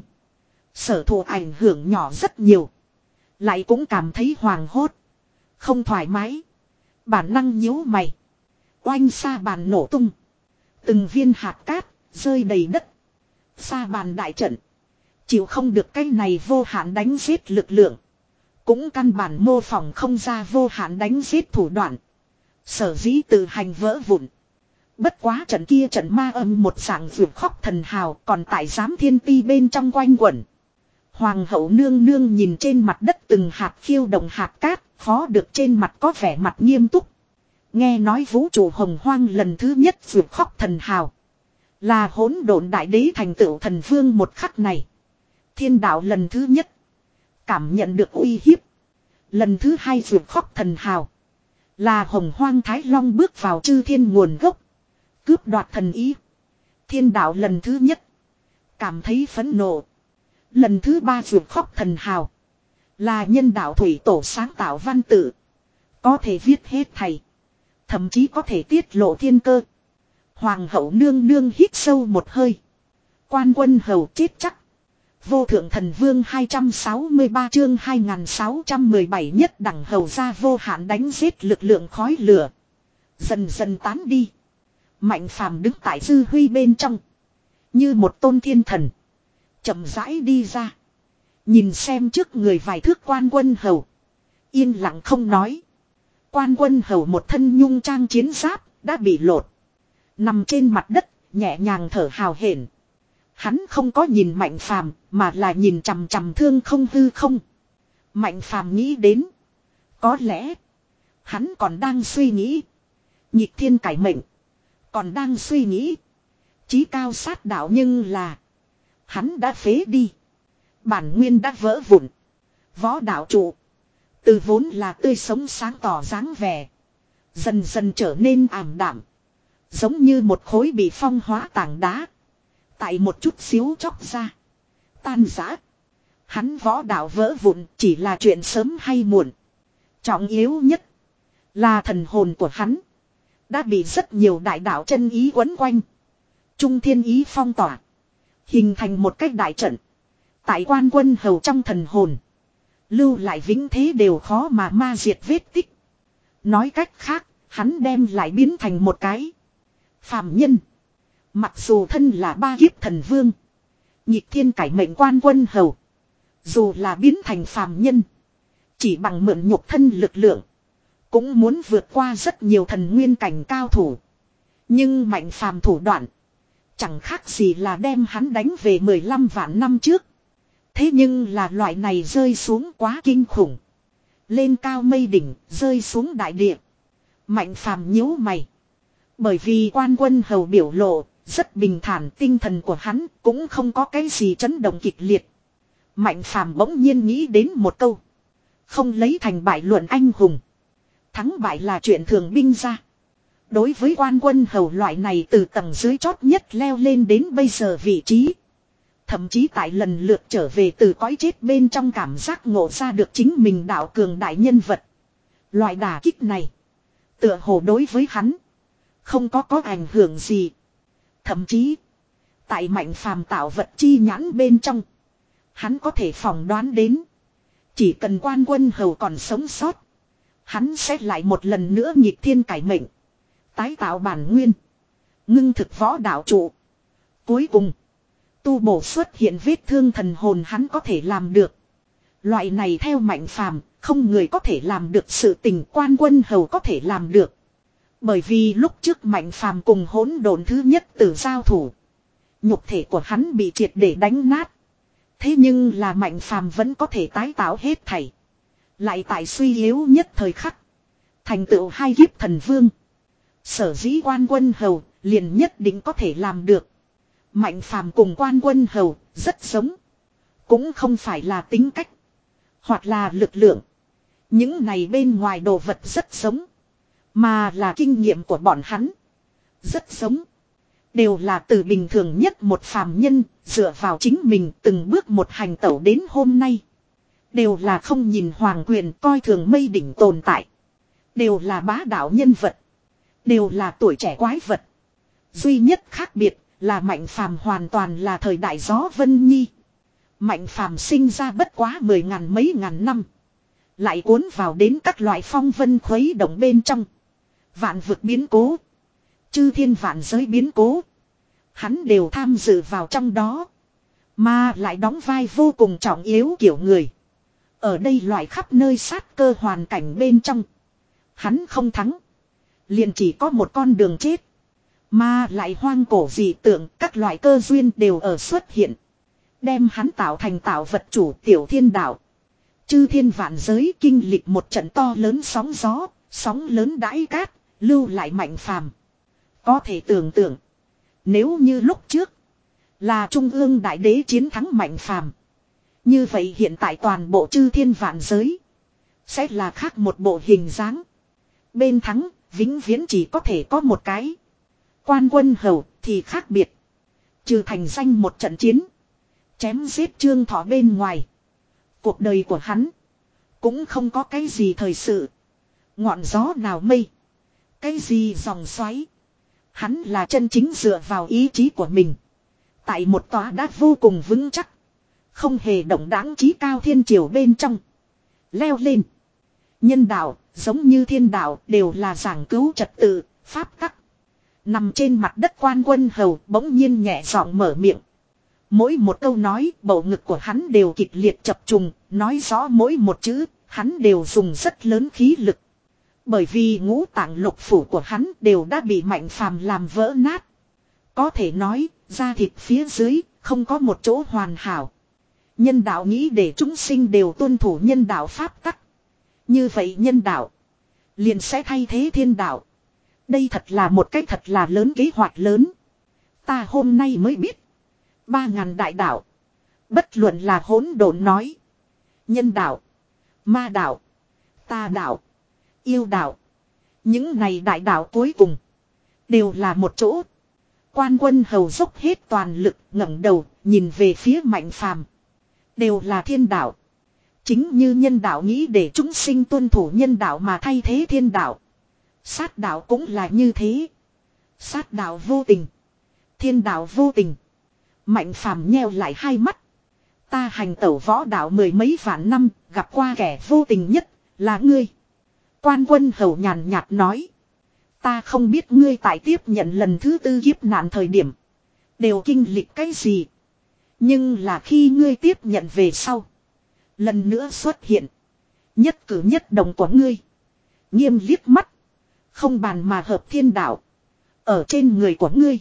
Sở thụ ảnh hưởng nhỏ rất nhiều. Lại cũng cảm thấy hoàng hốt. Không thoải mái. Bản năng nhíu mày. Oanh xa bàn nổ tung. Từng viên hạt cát rơi đầy đất. Xa bàn đại trận. Chịu không được cái này vô hạn đánh giết lực lượng. Cũng căn bản mô phỏng không ra vô hạn đánh giết thủ đoạn. Sở dĩ tự hành vỡ vụn. Bất quá trận kia trận ma âm một dạng vượt khóc thần hào còn tại giám thiên ti bên trong quanh quẩn. Hoàng hậu nương nương nhìn trên mặt đất từng hạt khiêu động hạt cát, khó được trên mặt có vẻ mặt nghiêm túc. Nghe nói vũ trụ hồng hoang lần thứ nhất vượt khóc thần hào. Là hỗn độn đại đế thành tựu thần vương một khắc này. Thiên đạo lần thứ nhất. Cảm nhận được uy hiếp. Lần thứ hai vượt khóc thần hào. Là hồng hoang Thái Long bước vào chư thiên nguồn gốc. Cướp đoạt thần ý. Thiên đạo lần thứ nhất. Cảm thấy phẫn nộ. Lần thứ ba vượt khóc thần hào. Là nhân đạo thủy tổ sáng tạo văn tự. Có thể viết hết thầy. Thậm chí có thể tiết lộ thiên cơ. Hoàng hậu nương nương hít sâu một hơi. Quan Quân Hầu chết chắc. Vô thượng thần vương hai trăm sáu mươi ba chương hai nghìn sáu trăm mười bảy nhất đẳng hầu ra vô hạn đánh giết lực lượng khói lửa. Dần dần tán đi. Mạnh phàm đứng tại dư huy bên trong. Như một tôn thiên thần. Chậm rãi đi ra. Nhìn xem trước người vài thước Quan Quân Hầu. Yên lặng không nói. Quan Quân Hầu một thân nhung trang chiến giáp đã bị lột. Nằm trên mặt đất nhẹ nhàng thở hào hển. Hắn không có nhìn Mạnh Phàm mà là nhìn chằm chằm thương không hư không. Mạnh Phàm nghĩ đến. Có lẽ. Hắn còn đang suy nghĩ. Nhịp thiên cải mệnh. Còn đang suy nghĩ. Chí cao sát đạo nhưng là. Hắn đã phế đi. Bản nguyên đã vỡ vụn. Võ đạo trụ. Từ vốn là tươi sống sáng tỏ dáng vẻ. Dần dần trở nên ảm đạm. Giống như một khối bị phong hóa tảng đá. Tại một chút xíu chóc ra. Tan rã. Hắn võ đạo vỡ vụn chỉ là chuyện sớm hay muộn. Trọng yếu nhất. Là thần hồn của hắn. Đã bị rất nhiều đại đạo chân ý quấn quanh. Trung thiên ý phong tỏa. Hình thành một cách đại trận. Tại Quan Quân Hầu trong thần hồn. Lưu lại vĩnh thế đều khó mà ma diệt vết tích. Nói cách khác. Hắn đem lại biến thành một cái. Phàm nhân. Mặc dù thân là ba kiếp thần vương. Nhịp thiên cải mệnh Quan Quân Hầu. Dù là biến thành phàm nhân. Chỉ bằng mượn nhục thân lực lượng. Cũng muốn vượt qua rất nhiều thần nguyên cảnh cao thủ. Nhưng Mạnh Phàm thủ đoạn. Chẳng khác gì là đem hắn đánh về mười lăm vạn năm trước. Thế nhưng là loại này rơi xuống quá kinh khủng. Lên cao mây đỉnh, rơi xuống đại địa. Mạnh Phàm nhíu mày. Bởi vì Quan Quân Hầu biểu lộ, rất bình thản, tinh thần của hắn cũng không có cái gì chấn động kịch liệt. Mạnh Phàm bỗng nhiên nghĩ đến một câu. Không lấy thành bại luận anh hùng. Thắng bại là chuyện thường binh ra. Đối với Quan Quân Hầu loại này từ tầng dưới chót nhất leo lên đến bây giờ vị trí. Thậm chí tại lần lượt trở về từ cõi chết bên trong cảm giác ngộ ra được chính mình đạo cường đại nhân vật. Loại đả kích này. Tựa hồ đối với hắn. Không có có ảnh hưởng gì. Thậm chí. Tại Mạnh Phàm tạo vật chi nhãn bên trong. Hắn có thể phỏng đoán đến. Chỉ cần Quan Quân Hầu còn sống sót. Hắn sẽ lại một lần nữa nhịp thiên cải mệnh. Tái tạo bản nguyên. Ngưng thực võ đạo trụ. Cuối cùng. Tu bổ xuất hiện vết thương thần hồn hắn có thể làm được. Loại này theo Mạnh Phàm không người có thể làm được sự tình Quan Quân Hầu có thể làm được. Bởi vì lúc trước Mạnh Phàm cùng hỗn độn thứ nhất từ giao thủ. Nhục thể của hắn bị triệt để đánh nát. Thế nhưng là Mạnh Phàm vẫn có thể tái tạo hết thảy. Lại tại suy yếu nhất thời khắc. Thành tựu hai kiếp thần vương. Sở dĩ Quan Quân Hầu liền nhất định có thể làm được. Mạnh Phàm cùng Quan Quân Hầu rất giống. Cũng không phải là tính cách. Hoặc là lực lượng. Những này bên ngoài đồ vật rất giống. Mà là kinh nghiệm của bọn hắn. Rất giống. Đều là từ bình thường nhất một phàm nhân. Dựa vào chính mình từng bước một hành tẩu đến hôm nay. Đều là không nhìn hoàng quyền coi thường mây đỉnh tồn tại. Đều là bá đạo nhân vật. Đều là tuổi trẻ quái vật. Duy nhất khác biệt là Mạnh Phàm hoàn toàn là thời đại gió Vân Nhi. Mạnh Phàm sinh ra bất quá mười ngàn mấy ngàn năm. Lại cuốn vào đến các loại phong vân khuấy động bên trong. Vạn vực biến cố. Chư thiên vạn giới biến cố. Hắn đều tham dự vào trong đó. Mà lại đóng vai vô cùng trọng yếu kiểu người. Ở đây loại khắp nơi sát cơ hoàn cảnh bên trong. Hắn không thắng. Liền chỉ có một con đường chết. Mà lại hoang cổ dị tượng các loại cơ duyên đều ở xuất hiện. Đem hắn tạo thành tạo vật chủ tiểu thiên đạo. Chư thiên vạn giới kinh lịch một trận to lớn sóng gió. Sóng lớn đãi cát. Lưu lại Mạnh Phàm. Có thể tưởng tượng. Nếu như lúc trước. Là Trung ương Đại Đế chiến thắng Mạnh Phàm. Như vậy hiện tại toàn bộ chư thiên vạn giới. Sẽ là khác một bộ hình dáng. Bên thắng, vĩnh viễn chỉ có thể có một cái. Quan Quân Hầu thì khác biệt. Trừ thành danh một trận chiến. Chém giết Trương Thọ bên ngoài. Cuộc đời của hắn. Cũng không có cái gì thời sự. Ngọn gió nào mây. Cái gì dòng xoáy. Hắn là chân chính dựa vào ý chí của mình. Tại một tòa đá vô cùng vững chắc. Không hề động đáng chí cao thiên triều bên trong. Leo lên. Nhân đạo, giống như thiên đạo, đều là giảng cứu trật tự, pháp tắc. Nằm trên mặt đất Quan Quân Hầu bỗng nhiên nhẹ giọng mở miệng. Mỗi một câu nói, bầu ngực của hắn đều kịch liệt chập trùng, nói rõ mỗi một chữ, hắn đều dùng rất lớn khí lực. Bởi vì ngũ tạng lục phủ của hắn đều đã bị Mạnh Phàm làm vỡ nát. Có thể nói, da thịt phía dưới, không có một chỗ hoàn hảo. Nhân đạo nghĩ để chúng sinh đều tuân thủ nhân đạo pháp tắc. Như vậy nhân đạo liền sẽ thay thế thiên đạo. Đây thật là một cách thật là lớn kế hoạch lớn. Ta hôm nay mới biết. Ba ngàn đại đạo. Bất luận là hỗn độn nói. Nhân đạo. Ma đạo. Ta đạo. Yêu đạo. Những này đại đạo cuối cùng. Đều là một chỗ. Quan Quân Hầu dốc hết toàn lực ngẩng đầu nhìn về phía Mạnh Phàm. Đều là thiên đạo. Chính như nhân đạo nghĩ để chúng sinh tuân thủ nhân đạo mà thay thế thiên đạo. Sát đạo cũng là như thế. Sát đạo vô tình. Thiên đạo vô tình. Mạnh Phàm nheo lại hai mắt. Ta hành tẩu võ đạo mười mấy vạn năm, gặp qua kẻ vô tình nhất, là ngươi. Quan Quân Hầu nhàn nhạt nói. Ta không biết ngươi tại tiếp nhận lần thứ tư kiếp nạn thời điểm. Đều kinh lịch cái gì. Nhưng là khi ngươi tiếp nhận về sau. Lần nữa xuất hiện. Nhất cử nhất động của ngươi. Nghiêm liếc mắt. Không bàn mà hợp thiên đạo. Ở trên người của ngươi.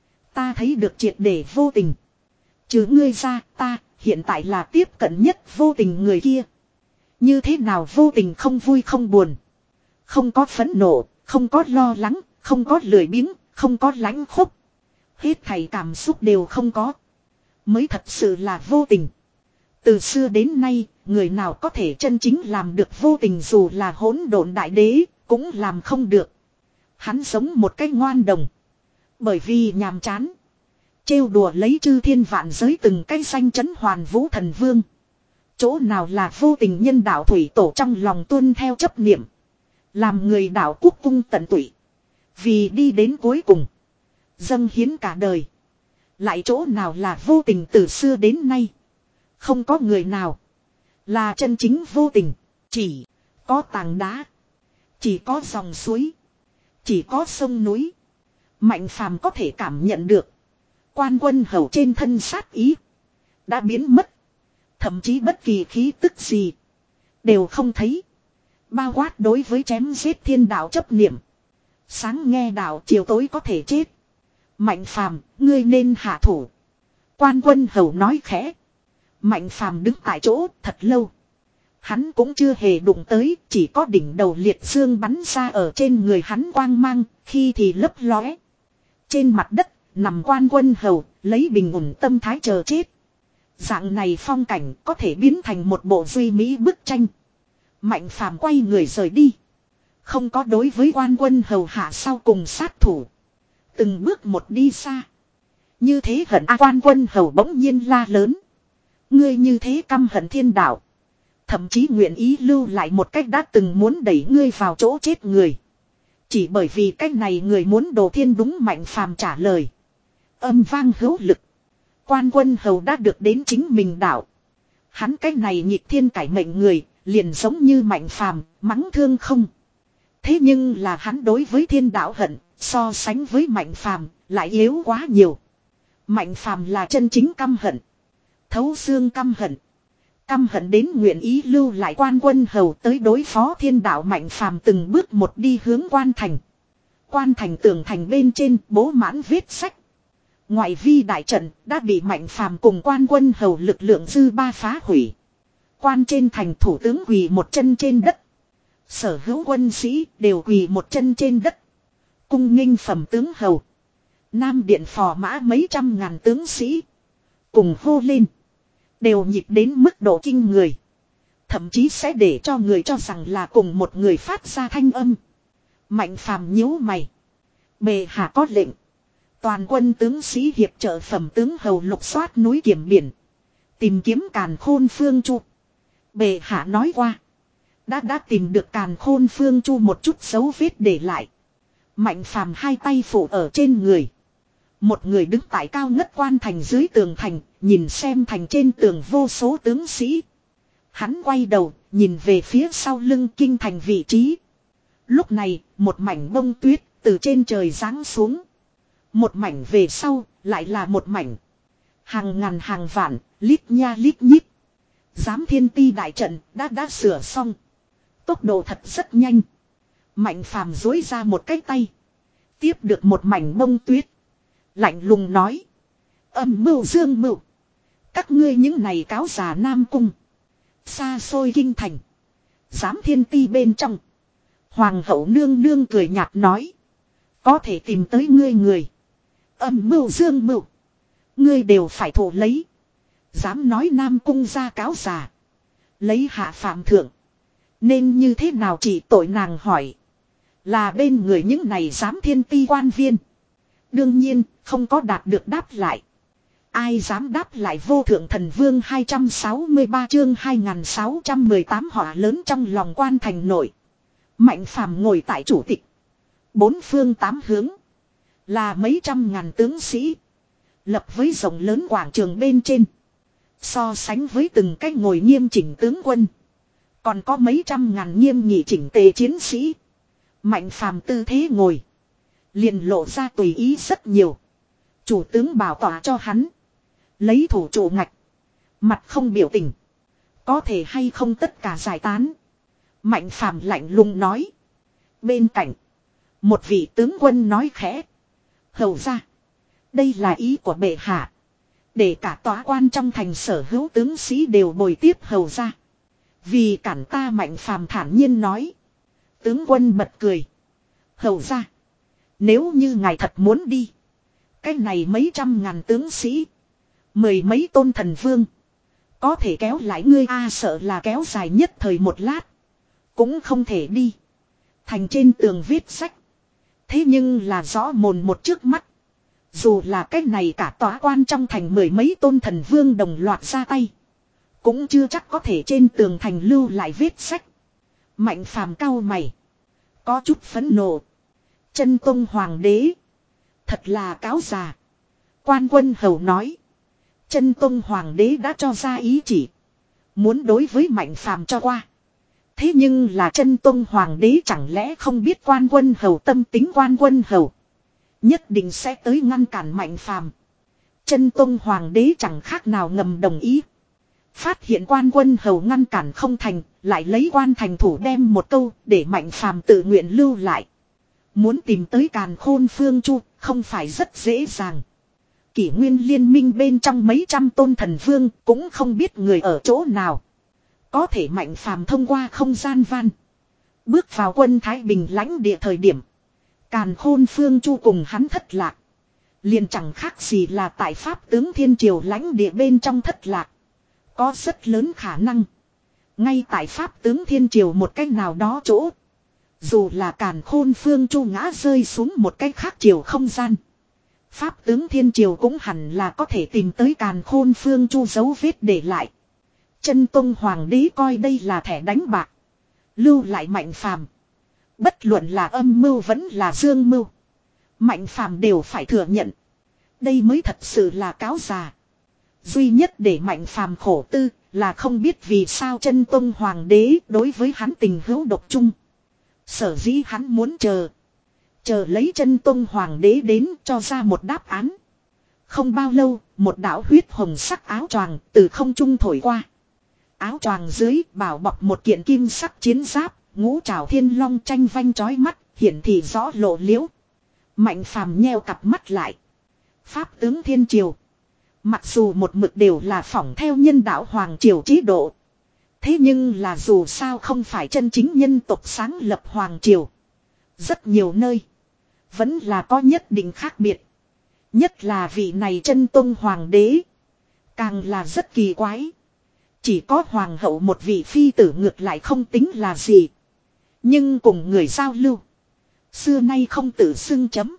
Ta thấy được triệt để vô tình. Chứ ngươi ra ta hiện tại là tiếp cận nhất vô tình người kia. Như thế nào vô tình không vui không buồn. Không có phẫn nộ. Không có lo lắng. Không có lười biếng. Không có lãnh khúc. Hết thảy cảm xúc đều không có. Mới thật sự là vô tình. Từ xưa đến nay, người nào có thể chân chính làm được vô tình dù là hỗn độn đại đế, cũng làm không được. Hắn giống một cái ngoan đồng. Bởi vì nhàm chán. Trêu đùa lấy chư thiên vạn giới từng cái danh chấn hoàn vũ thần vương. Chỗ nào là vô tình nhân đạo thủy tổ trong lòng tuân theo chấp niệm. Làm người đạo quốc cung tận tụy. Vì đi đến cuối cùng. Dâng hiến cả đời. Lại chỗ nào là vô tình từ xưa đến nay. Không có người nào. Là chân chính vô tình. Chỉ có tảng đá. Chỉ có dòng suối. Chỉ có sông núi. Mạnh Phàm có thể cảm nhận được. Quan Quân Hầu trên thân sát ý. Đã biến mất. Thậm chí bất kỳ khí tức gì. Đều không thấy. Bao quát đối với chém giết thiên đạo chấp niệm. Sáng nghe đạo chiều tối có thể chết. Mạnh Phàm, ngươi nên hạ thủ. Quan Quân Hầu nói khẽ. Mạnh Phàm đứng tại chỗ thật lâu. Hắn cũng chưa hề đụng tới, chỉ có đỉnh đầu liệt dương bắn ra ở trên người hắn quang mang, khi thì lấp lóe. Trên mặt đất, nằm Quan Quân Hầu, lấy bình ổn tâm thái chờ chết. Dạng này phong cảnh có thể biến thành một bộ duy mỹ bức tranh. Mạnh Phàm quay người rời đi. Không có đối với Quan Quân Hầu hạ sau cùng sát thủ. Từng bước một đi xa. Như thế hận A Quan Quân Hầu bỗng nhiên la lớn. Ngươi như thế căm hận thiên đạo. Thậm chí nguyện ý lưu lại một cách đã từng muốn đẩy ngươi vào chỗ chết người. Chỉ bởi vì cách này người muốn đồ thiên đúng. Mạnh Phàm trả lời. Âm vang hữu lực. Quan Quân Hầu đã được đến chính mình đạo. Hắn cách này nhịp thiên cải mệnh người, liền giống như Mạnh Phàm, mắng thương không. Thế nhưng là hắn đối với thiên đạo hận, so sánh với Mạnh Phàm lại yếu quá nhiều. Mạnh Phàm là chân chính căm hận. Thấu xương căm hận. Căm hận đến nguyện ý lưu lại Quan Quân Hầu tới đối phó thiên đạo. Mạnh Phàm từng bước một đi hướng quan thành. Quan thành tường thành bên trên bố mãn vết sách. Ngoại vi đại trận đã bị Mạnh Phàm cùng Quan Quân Hầu lực lượng dư ba phá hủy. Quan trên thành thủ tướng quỳ một chân trên đất. Sở hữu quân sĩ đều quỳ một chân trên đất. Cung nghênh phẩm tướng hầu. Nam điện phò mã mấy trăm ngàn tướng sĩ. Cùng hô lên. Đều nhịp đến mức độ kinh người. Thậm chí sẽ để cho người cho rằng là cùng một người phát ra thanh âm. Mạnh phàm nhíu mày. Bệ hạ có lệnh. Toàn quân tướng sĩ hiệp trợ phẩm tướng hầu lục soát núi kiểm biển. Tìm kiếm càn khôn phương chu. Bệ hạ nói qua. Đã đã tìm được càn khôn phương chu một chút dấu vết để lại. Mạnh phàm hai tay phủ ở trên người. Một người đứng tại cao ngất quan thành dưới tường thành. Nhìn xem thành trên tường vô số tướng sĩ. Hắn quay đầu nhìn về phía sau lưng kinh thành vị trí. Lúc này một mảnh bông tuyết từ trên trời giáng xuống. Một mảnh về sau lại là một mảnh. Hàng ngàn hàng vạn lít nha lít nhít. Giám thiên ti đại trận đã đã sửa xong. Tốc độ thật rất nhanh. Mạnh phàm dối ra một cái tay. Tiếp được một mảnh bông tuyết. Lạnh lùng nói. Âm mưu dương mưu. Các ngươi những này cáo già Nam Cung. Xa xôi kinh thành. Giám thiên ti bên trong. Hoàng hậu nương nương cười nhạt nói. Có thể tìm tới ngươi người. Âm mưu dương mưu. Ngươi đều phải thụ lấy. Dám nói Nam Cung ra cáo già. Lấy hạ phạm thượng. Nên như thế nào chỉ tội nàng hỏi. Là bên người những này giám thiên ti quan viên. Đương nhiên không có đạt được đáp lại. Ai dám đáp lại vô thượng thần vương hai trăm sáu mươi ba chương hai nghìn sáu trăm mười tám họa lớn trong lòng quan thành nội. Mạnh phàm ngồi tại chủ tịch. Bốn phương tám hướng. Là mấy trăm ngàn tướng sĩ. Lập với rộng lớn quảng trường bên trên. So sánh với từng cách ngồi nghiêm chỉnh tướng quân. Còn có mấy trăm ngàn nghiêm nghị chỉnh tề chiến sĩ. Mạnh phàm tư thế ngồi. Liền lộ ra tùy ý rất nhiều. Chủ tướng bảo tỏa cho hắn. Lấy thủ trụ ngạch. Mặt không biểu tình. Có thể hay không tất cả giải tán. Mạnh phàm lạnh lùng nói. Bên cạnh. Một vị tướng quân nói khẽ. Hầu ra. Đây là ý của bệ hạ. Để cả tòa quan trong thành sở hữu tướng sĩ đều bồi tiếp hầu ra. Vì cản ta mạnh phàm thản nhiên nói. Tướng quân bật cười. Hầu ra. Nếu như ngài thật muốn đi. Cái này mấy trăm ngàn tướng sĩ. Mười mấy tôn thần vương. Có thể kéo lại ngươi a sợ là kéo dài nhất thời một lát. Cũng không thể đi. Thành trên tường viết sách. Thế nhưng là rõ mồn một trước mắt. Dù là cái này cả tòa quan trong thành mười mấy tôn thần vương đồng loạt ra tay. Cũng chưa chắc có thể trên tường thành lưu lại vết sách. Mạnh phàm cau mày. Có chút phẫn nộ. Chân Tông Hoàng đế. Thật là cáo già. Quan Quân Hầu nói. Chân Tông Hoàng đế đã cho ra ý chỉ. Muốn đối với Mạnh phàm cho qua. Thế nhưng là Chân Tông Hoàng đế chẳng lẽ không biết Quan Quân Hầu tâm tính Quan Quân Hầu. Nhất định sẽ tới ngăn cản Mạnh phàm. Chân Tông Hoàng đế chẳng khác nào ngầm đồng ý. Phát hiện Quan Quân Hầu ngăn cản không thành. Lại lấy quan thành thủ đem một câu để Mạnh phàm tự nguyện lưu lại. Muốn tìm tới càn khôn phương chu không phải rất dễ dàng. Kỷ nguyên liên minh bên trong mấy trăm tôn thần vương cũng không biết người ở chỗ nào. Có thể Mạnh phàm thông qua không gian van. Bước vào quân Thái Bình lãnh địa thời điểm. Càn khôn phương chu cùng hắn thất lạc. Liền chẳng khác gì là tại Pháp tướng Thiên Triều lãnh địa bên trong thất lạc. Có rất lớn khả năng. Ngay tại Pháp tướng Thiên Triều một cách nào đó chỗ. Dù là càn khôn phương chu ngã rơi xuống một cách khác chiều không gian. Pháp tướng Thiên Triều cũng hẳn là có thể tìm tới càn khôn phương chu dấu vết để lại. Chân Tông Hoàng đế coi đây là thẻ đánh bạc. Lưu lại Mạnh phàm. Bất luận là âm mưu vẫn là dương mưu. Mạnh phàm đều phải thừa nhận. Đây mới thật sự là cáo già. Duy nhất để Mạnh phàm khổ tư là không biết vì sao Chân Tông Hoàng đế đối với hắn tình hữu độc trung. Sở dĩ hắn muốn chờ. Chờ lấy Chân Tông Hoàng đế đến cho ra một đáp án. Không bao lâu, một đạo huyết hồng sắc áo choàng từ không trung thổi qua. Áo choàng dưới bảo bọc một kiện kim sắc chiến giáp, ngũ trảo thiên long tranh vanh chói mắt, hiển thị rõ lộ liễu. Mạnh phàm nheo cặp mắt lại. Pháp tướng Thiên Triều. Mặc dù một mực đều là phỏng theo nhân đạo Hoàng Triều chế độ. Thế nhưng là dù sao không phải chân chính nhân tộc sáng lập Hoàng Triều. Rất nhiều nơi. Vẫn là có nhất định khác biệt. Nhất là vị này Chân Tông Hoàng đế. Càng là rất kỳ quái. Chỉ có Hoàng hậu một vị phi tử ngược lại không tính là gì. Nhưng cùng người giao lưu. Xưa nay không tự xưng chấm.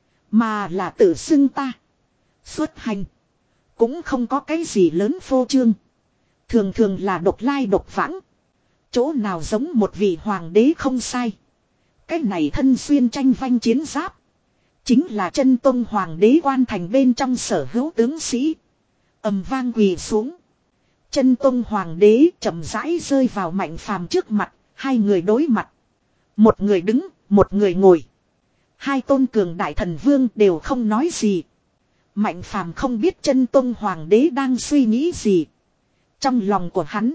Mà là tự xưng ta. Xuất hành. Cũng không có cái gì lớn phô trương. Thường thường là độc lai độc vãng. Chỗ nào giống một vị hoàng đế không sai. Cái này thân xuyên tranh vanh chiến giáp. Chính là chân tông hoàng đế quan thành bên trong sở hữu tướng sĩ. Ầm vang quỳ xuống. Chân tông hoàng đế chậm rãi rơi vào Mạnh Phàm trước mặt. Hai người đối mặt. Một người đứng, một người ngồi. Hai tôn cường đại thần vương đều không nói gì. Mạnh Phàm không biết chân tông hoàng đế đang suy nghĩ gì. Trong lòng của hắn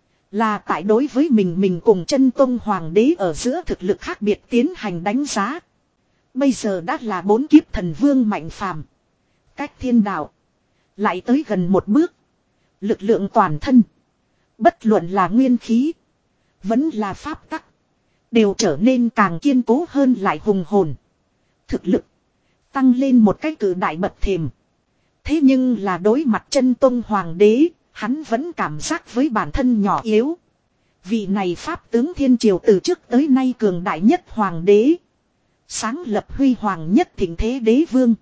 là tại đối với mình mình cùng chân tông hoàng đế ở giữa thực lực khác biệt tiến hành đánh giá. Bây giờ đã là bốn kiếp thần vương Mạnh Phàm, cách thiên đạo lại tới gần một bước. Lực lượng toàn thân, bất luận là nguyên khí, vẫn là pháp tắc, đều trở nên càng kiên cố hơn lại hùng hồn. Thực lực tăng lên một cách cử đại bậc thềm. Thế nhưng là đối mặt chân tông hoàng đế, hắn vẫn cảm giác với bản thân nhỏ yếu. Vị này pháp tướng thiên triều từ trước tới nay cường đại nhất hoàng đế. Sáng lập huy hoàng nhất thịnh thế đế vương.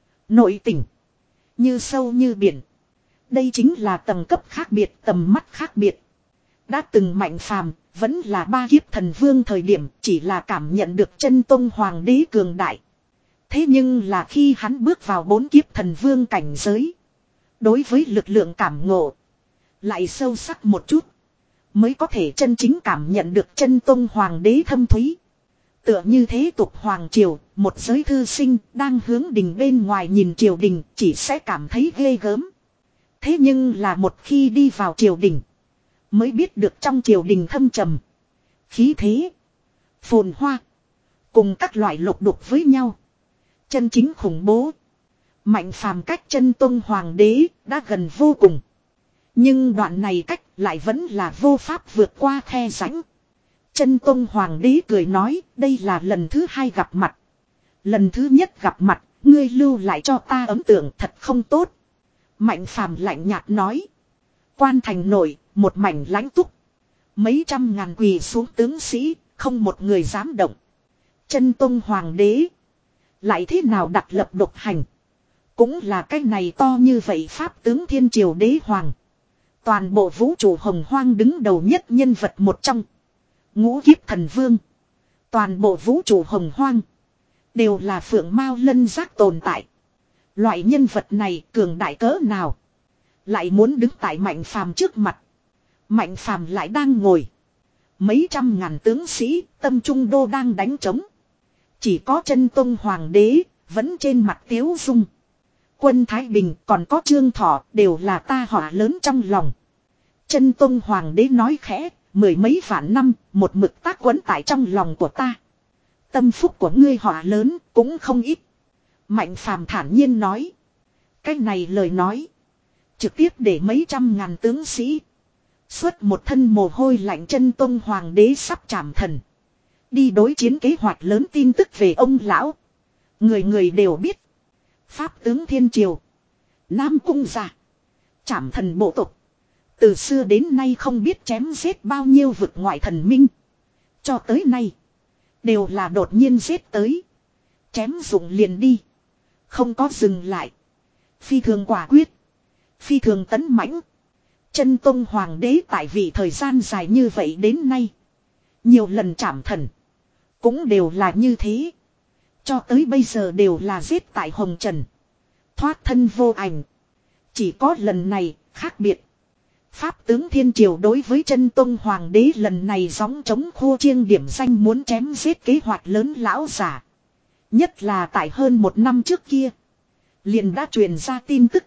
Nội tình như sâu như biển. Đây chính là tầng cấp khác biệt, tầm mắt khác biệt. Đã từng Mạnh Phàm vẫn là ba kiếp thần vương thời điểm chỉ là cảm nhận được chân tông hoàng đế cường đại. Thế nhưng là khi hắn bước vào bốn kiếp thần vương cảnh giới, đối với lực lượng cảm ngộ lại sâu sắc một chút, mới có thể chân chính cảm nhận được chân tông hoàng đế thâm thúy. Tựa như thế tục hoàng triều, một giới thư sinh đang hướng đình bên ngoài nhìn triều đình chỉ sẽ cảm thấy ghê gớm. Thế nhưng là một khi đi vào triều đình, mới biết được trong triều đình thâm trầm, khí thế, phồn hoa, cùng các loại lục đục với nhau, chân chính khủng bố. Mạnh Phàm cách chân tông hoàng đế đã gần vô cùng. Nhưng đoạn này cách lại vẫn là vô pháp vượt qua khe rãnh. Chân tông hoàng đế cười nói, đây là lần thứ hai gặp mặt. Lần thứ nhất gặp mặt, ngươi lưu lại cho ta ấn tượng thật không tốt. Mạnh Phàm lạnh nhạt nói. Quan thành nội, một mảnh lãnh túc. Mấy trăm ngàn quỳ xuống tướng sĩ, không một người dám động. Chân tông hoàng đế lại thế nào đặt lập độc hành. Cũng là cái này to như vậy pháp tướng thiên triều đế hoàng. Toàn bộ vũ trụ hồng hoang đứng đầu nhất nhân vật một trong. Ngũ kiếp thần vương. Toàn bộ vũ trụ hồng hoang đều là phượng mao lân giác tồn tại. Loại nhân vật này cường đại cỡ nào, lại muốn đứng tại Mạnh Phàm trước mặt. Mạnh Phàm lại đang ngồi. Mấy trăm ngàn tướng sĩ tâm trung đô đang đánh trống. Chỉ có chân tông hoàng đế vẫn trên mặt tiếu dung. Quân Thái Bình còn có Trương Thọ đều là ta họa lớn trong lòng. Chân tông hoàng đế nói khẽ, mười mấy vạn năm một mực tác quấn tại trong lòng của ta. Tâm phúc của ngươi họa lớn cũng không ít. Mạnh Phàm thản nhiên nói. Cái này lời nói trực tiếp để mấy trăm ngàn tướng sĩ xuất một thân mồ hôi lạnh. Chân tông hoàng đế sắp trảm thần, đi đối chiến kế hoạch lớn tin tức về ông lão. Người người đều biết. Pháp tướng thiên triều, Nam cung gia, trảm thần bộ tộc, từ xưa đến nay không biết chém giết bao nhiêu vực ngoại thần minh. Cho tới nay đều là đột nhiên giết tới, chém dụng liền đi, không có dừng lại. Phi thường quả quyết, phi thường tấn mãnh. Chân tông hoàng đế tại vị thời gian dài như vậy đến nay, nhiều lần trảm thần cũng đều là như thế. Cho tới bây giờ đều là giết tại hồng trần, thoát thân vô ảnh. Chỉ có lần này khác biệt. Pháp tướng thiên triều đối với chân tông hoàng đế lần này gióng chống khô chiêng điểm danh muốn chém giết kế hoạch lớn lão giả. Nhất là tại hơn một năm trước kia, liền đã truyền ra tin tức.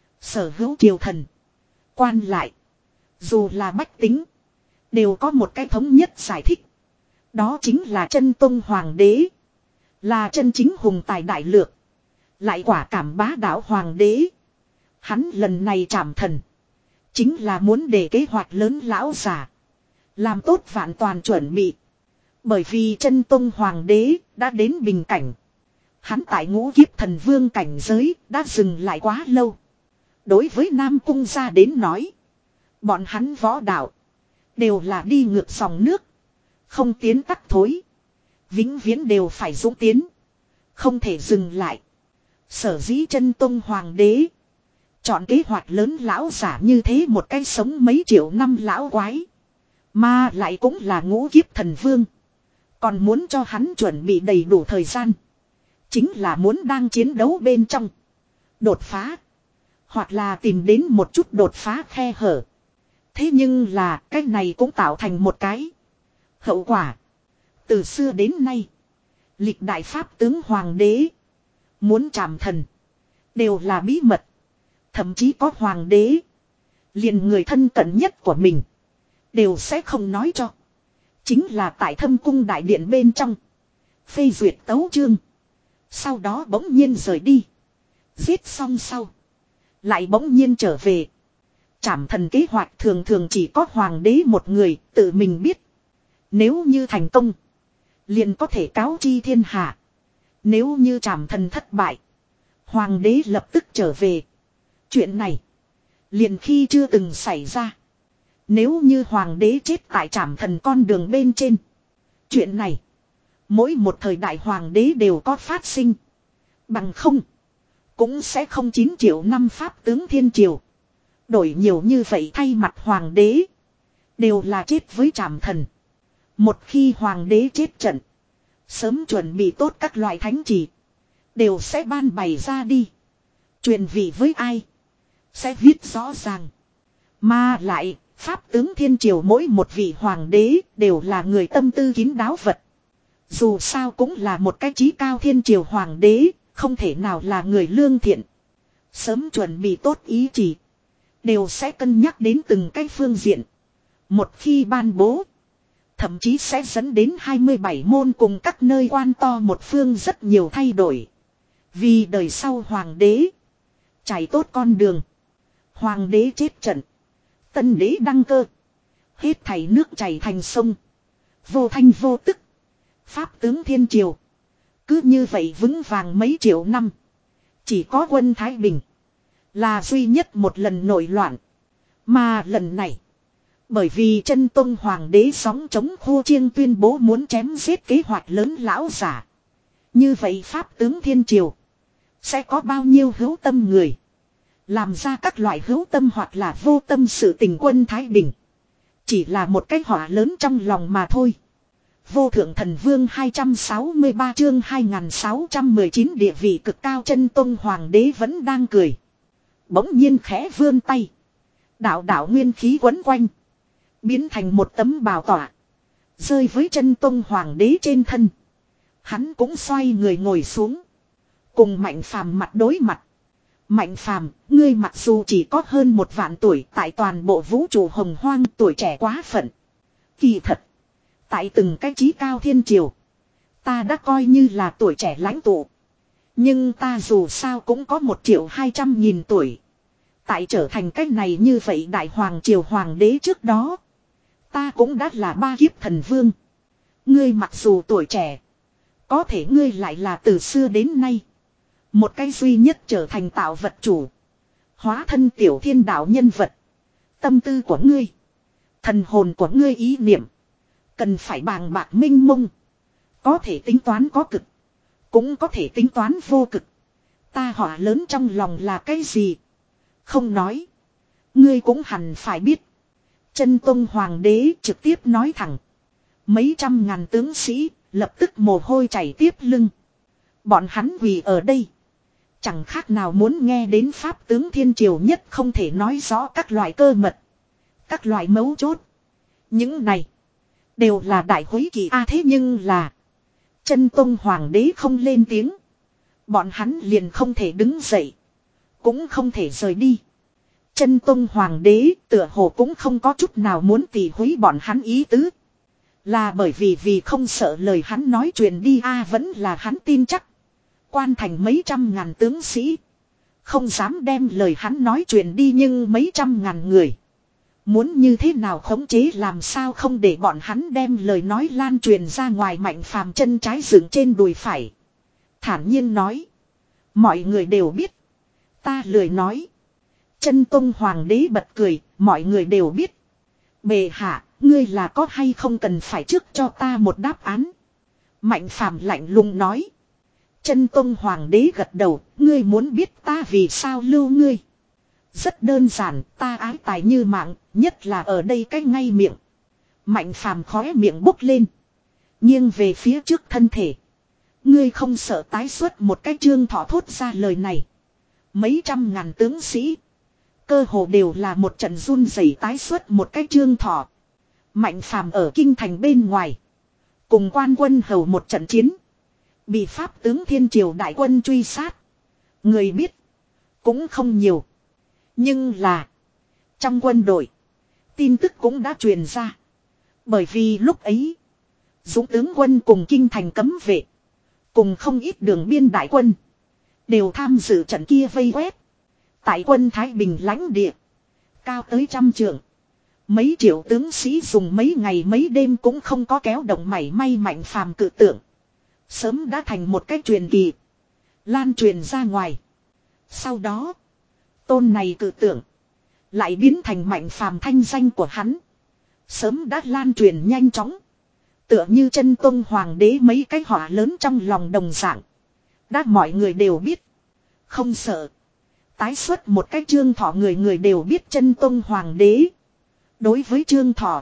Sở hữu triều thần, quan lại, dù là bách tính, đều có một cái thống nhất giải thích. Đó chính là chân tông hoàng đế là chân chính hùng tài đại lược, lại quả cảm bá đạo hoàng đế. Hắn lần này trảm thần, chính là muốn để kế hoạch lớn lão giả làm tốt vạn toàn chuẩn bị. Bởi vì chân tông hoàng đế đã đến bình cảnh. Hắn tại ngũ kiếp thần vương cảnh giới đã dừng lại quá lâu. Đối với Nam cung gia đến nói, bọn hắn võ đạo đều là đi ngược dòng nước, không tiến tắc thối. Vĩnh viễn đều phải dũng tiến. Không thể dừng lại. Sở dĩ chân tông hoàng đế. Chọn kế hoạch lớn lão giả như thế một cái sống mấy triệu năm lão quái. Mà lại cũng là ngũ kiếp thần vương. Còn muốn cho hắn chuẩn bị đầy đủ thời gian. Chính là muốn đang chiến đấu bên trong. Đột phá. Hoặc là tìm đến một chút đột phá khe hở. Thế nhưng là cái này cũng tạo thành một cái hậu quả. Từ xưa đến nay. Lịch đại pháp tướng hoàng đế. Muốn chạm thần. Đều là bí mật. Thậm chí có hoàng đế. Liền người thân cận nhất của mình. Đều sẽ không nói cho. Chính là tại thâm cung đại điện bên trong. Phê duyệt tấu chương. Sau đó bỗng nhiên rời đi. Giết xong sau. Lại bỗng nhiên trở về. Trảm thần kế hoạch thường thường chỉ có hoàng đế một người tự mình biết. Nếu như thành công. Liền có thể cáo chi thiên hạ. Nếu như trảm thần thất bại. Hoàng đế lập tức trở về. Chuyện này. Liền khi chưa từng xảy ra. Nếu như hoàng đế chết tại trảm thần con đường bên trên. Chuyện này. Mỗi một thời đại hoàng đế đều có phát sinh. Bằng không. Cũng sẽ không chín triệu năm pháp tướng thiên triều. Đổi nhiều như vậy thay mặt hoàng đế. Đều là chết với trảm thần. Một khi hoàng đế chết trận. Sớm chuẩn bị tốt các loại thánh chỉ. Đều sẽ ban bày ra đi. Truyền vị với ai. Sẽ viết rõ ràng. Mà lại. Pháp tướng thiên triều mỗi một vị hoàng đế. Đều là người tâm tư kín đáo vật. Dù sao cũng là một cái chí cao thiên triều hoàng đế. Không thể nào là người lương thiện. Sớm chuẩn bị tốt ý chỉ. Đều sẽ cân nhắc đến từng cái phương diện. Một khi ban bố. Thậm chí sẽ dẫn đến hai mươi bảy môn cùng các nơi quan to một phương rất nhiều thay đổi. Vì đời sau hoàng đế. Trải tốt con đường. Hoàng đế chết trận. Tân đế đăng cơ. Hết thảy nước chảy thành sông. Vô thanh vô tức. Pháp tướng thiên triều. Cứ như vậy vững vàng mấy triệu năm. Chỉ có quân Thái Bình. Là duy nhất một lần nổi loạn. Mà lần này. Bởi vì chân tông hoàng đế sóng chống khô chiêng tuyên bố muốn chém giết kế hoạch lớn lão giả. Như vậy pháp tướng thiên triều. Sẽ có bao nhiêu hữu tâm người. Làm ra các loại hữu tâm hoặc là vô tâm sự tình quân Thái Bình. Chỉ là một cái họa lớn trong lòng mà thôi. Vô thượng thần vương hai trăm sáu mươi ba chương hai nghìn sáu trăm mười chín địa vị cực cao chân tông hoàng đế vẫn đang cười. Bỗng nhiên khẽ vươn tay. Đạo đạo nguyên khí quấn quanh. Biến thành một tấm bào tỏa. Rơi với chân tông hoàng đế trên thân. Hắn cũng xoay người ngồi xuống. Cùng Mạnh Phàm mặt đối mặt. Mạnh Phàm, ngươi mặc dù chỉ có hơn một vạn tuổi tại toàn bộ vũ trụ hồng hoang tuổi trẻ quá phận. Kỳ thật. Tại từng cái chí cao thiên triều. Ta đã coi như là tuổi trẻ lãnh tụ. Nhưng ta dù sao cũng có một triệu hai trăm nghìn tuổi. Tại trở thành cách này như vậy đại hoàng triều hoàng đế trước đó. Ta cũng đã là ba kiếp thần vương. Ngươi mặc dù tuổi trẻ. Có thể ngươi lại là từ xưa đến nay. Một cái duy nhất trở thành tạo vật chủ. Hóa thân tiểu thiên đạo nhân vật. Tâm tư của ngươi. Thần hồn của ngươi ý niệm. Cần phải bàng bạc minh mông. Có thể tính toán có cực. Cũng có thể tính toán vô cực. Ta họa lớn trong lòng là cái gì? Không nói. Ngươi cũng hẳn phải biết. Chân tông hoàng đế trực tiếp nói thẳng. Mấy trăm ngàn tướng sĩ lập tức mồ hôi chảy tiếp lưng. Bọn hắn quỳ ở đây. Chẳng khác nào muốn nghe đến pháp tướng thiên triều nhất không thể nói rõ các loại cơ mật. Các loại mấu chốt. Những này. Đều là đại hối kỳ a à, thế nhưng là. Chân tông hoàng đế không lên tiếng. Bọn hắn liền không thể đứng dậy. Cũng không thể rời đi. Chân tông hoàng đế tựa hồ cũng không có chút nào muốn tỉ hối bọn hắn ý tứ. Là bởi vì vì không sợ lời hắn nói chuyện đi a à, vẫn là hắn tin chắc. Quan thành mấy trăm ngàn tướng sĩ. Không dám đem lời hắn nói chuyện đi nhưng mấy trăm ngàn người. Muốn như thế nào khống chế làm sao không để bọn hắn đem lời nói lan truyền ra ngoài. Mạnh Phàm chân trái dựng trên đùi phải. Thản nhiên nói. Mọi người đều biết. Ta lười nói. Chân tông hoàng đế bật cười. Mọi người đều biết. Bệ hạ, ngươi là có hay không cần phải trước cho ta một đáp án. Mạnh Phàm lạnh lùng nói. Chân Tông Hoàng đế gật đầu, ngươi muốn biết ta vì sao lưu ngươi. Rất đơn giản, ta ái tài như mạng, nhất là ở đây cái ngay miệng. Mạnh Phàm khóe miệng bốc lên. Nghiêng về phía trước thân thể. Ngươi không sợ tái xuất một cái Trương Thọ thốt ra lời này. Mấy trăm ngàn tướng sĩ. Cơ hồ đều là một trận run rẩy tái xuất một cái Trương Thọ. Mạnh Phàm ở kinh thành bên ngoài. Cùng quan quân hầu một trận chiến. Bị Pháp tướng Thiên Triều đại quân truy sát. Người biết. Cũng không nhiều. Nhưng là. Trong quân đội. Tin tức cũng đã truyền ra. Bởi vì lúc ấy. Dũng tướng quân cùng kinh thành cấm vệ. Cùng không ít đường biên đại quân. Đều tham dự trận kia vây quét. Tại quân Thái Bình lãnh địa. Cao tới trăm trượng. Mấy triệu tướng sĩ dùng mấy ngày mấy đêm cũng không có kéo động mảy may. Mạnh Phàm cự tượng. Sớm đã thành một cách truyền kỳ. Lan truyền ra ngoài. Sau đó. Tôn này cự tượng. Lại biến thành Mạnh Phàm thanh danh của hắn. Sớm đã lan truyền nhanh chóng. Tựa như Chân Tông Hoàng đế mấy cái họa lớn trong lòng đồng dạng. Đã mọi người đều biết. Không sợ. Tái xuất một cái Trương Thọ, người người đều biết Chân Tông Hoàng đế. Đối với Trương Thọ.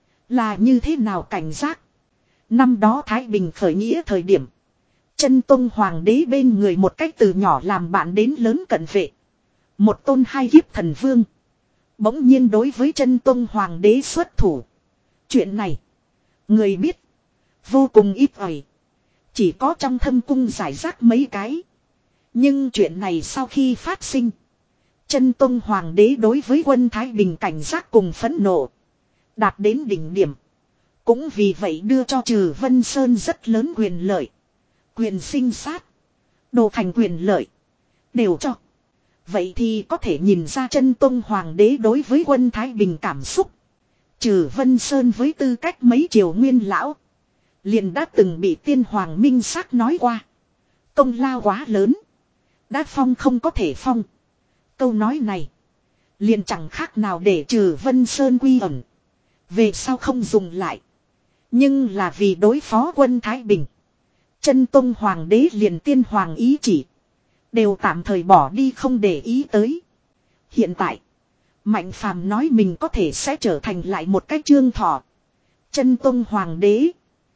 Là như thế nào cảnh giác. Năm đó Thái Bình khởi nghĩa thời điểm. Chân Tông Hoàng đế bên người một cách từ nhỏ làm bạn đến lớn cận vệ. Một tôn hai kiếp thần vương. Bỗng nhiên đối với Chân Tông Hoàng đế xuất thủ. Chuyện này. Người biết. Vô cùng ít ỏi. Chỉ có trong thâm cung giải rác mấy cái. Nhưng chuyện này sau khi phát sinh. Chân Tông Hoàng đế đối với quân Thái Bình cảnh giác cùng phẫn nộ. Đạt đến đỉnh điểm. Cũng vì vậy đưa cho Trừ Vân Sơn rất lớn quyền lợi. Quyền sinh sát. Đồ thành quyền lợi. Đều cho. Vậy thì có thể nhìn ra Chân Tông Hoàng đế đối với quân Thái Bình cảm xúc. Trừ Vân Sơn với tư cách mấy triều nguyên lão. Liền đã từng bị tiên hoàng minh xác nói qua. Công lao quá lớn. Đã phong không có thể phong. Câu nói này. Liền chẳng khác nào để Trừ Vân Sơn quy ẩn. Về sau không dùng lại. Nhưng là vì đối phó quân Thái Bình. Chân Tông Hoàng đế liền tiên hoàng ý chỉ. Đều tạm thời bỏ đi không để ý tới. Hiện tại. Mạnh Phàm nói mình có thể sẽ trở thành lại một cái Trương Thọ. Chân Tông Hoàng đế.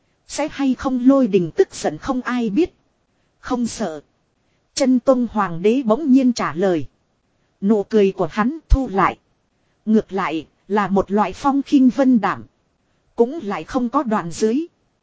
Sẽ hay không lôi đình tức giận không ai biết. Không sợ. Chân Tông Hoàng đế bỗng nhiên trả lời. Nụ cười của hắn thu lại. Ngược lại là một loại phong khinh vân đảm. Cũng lại không có đoạn dưới.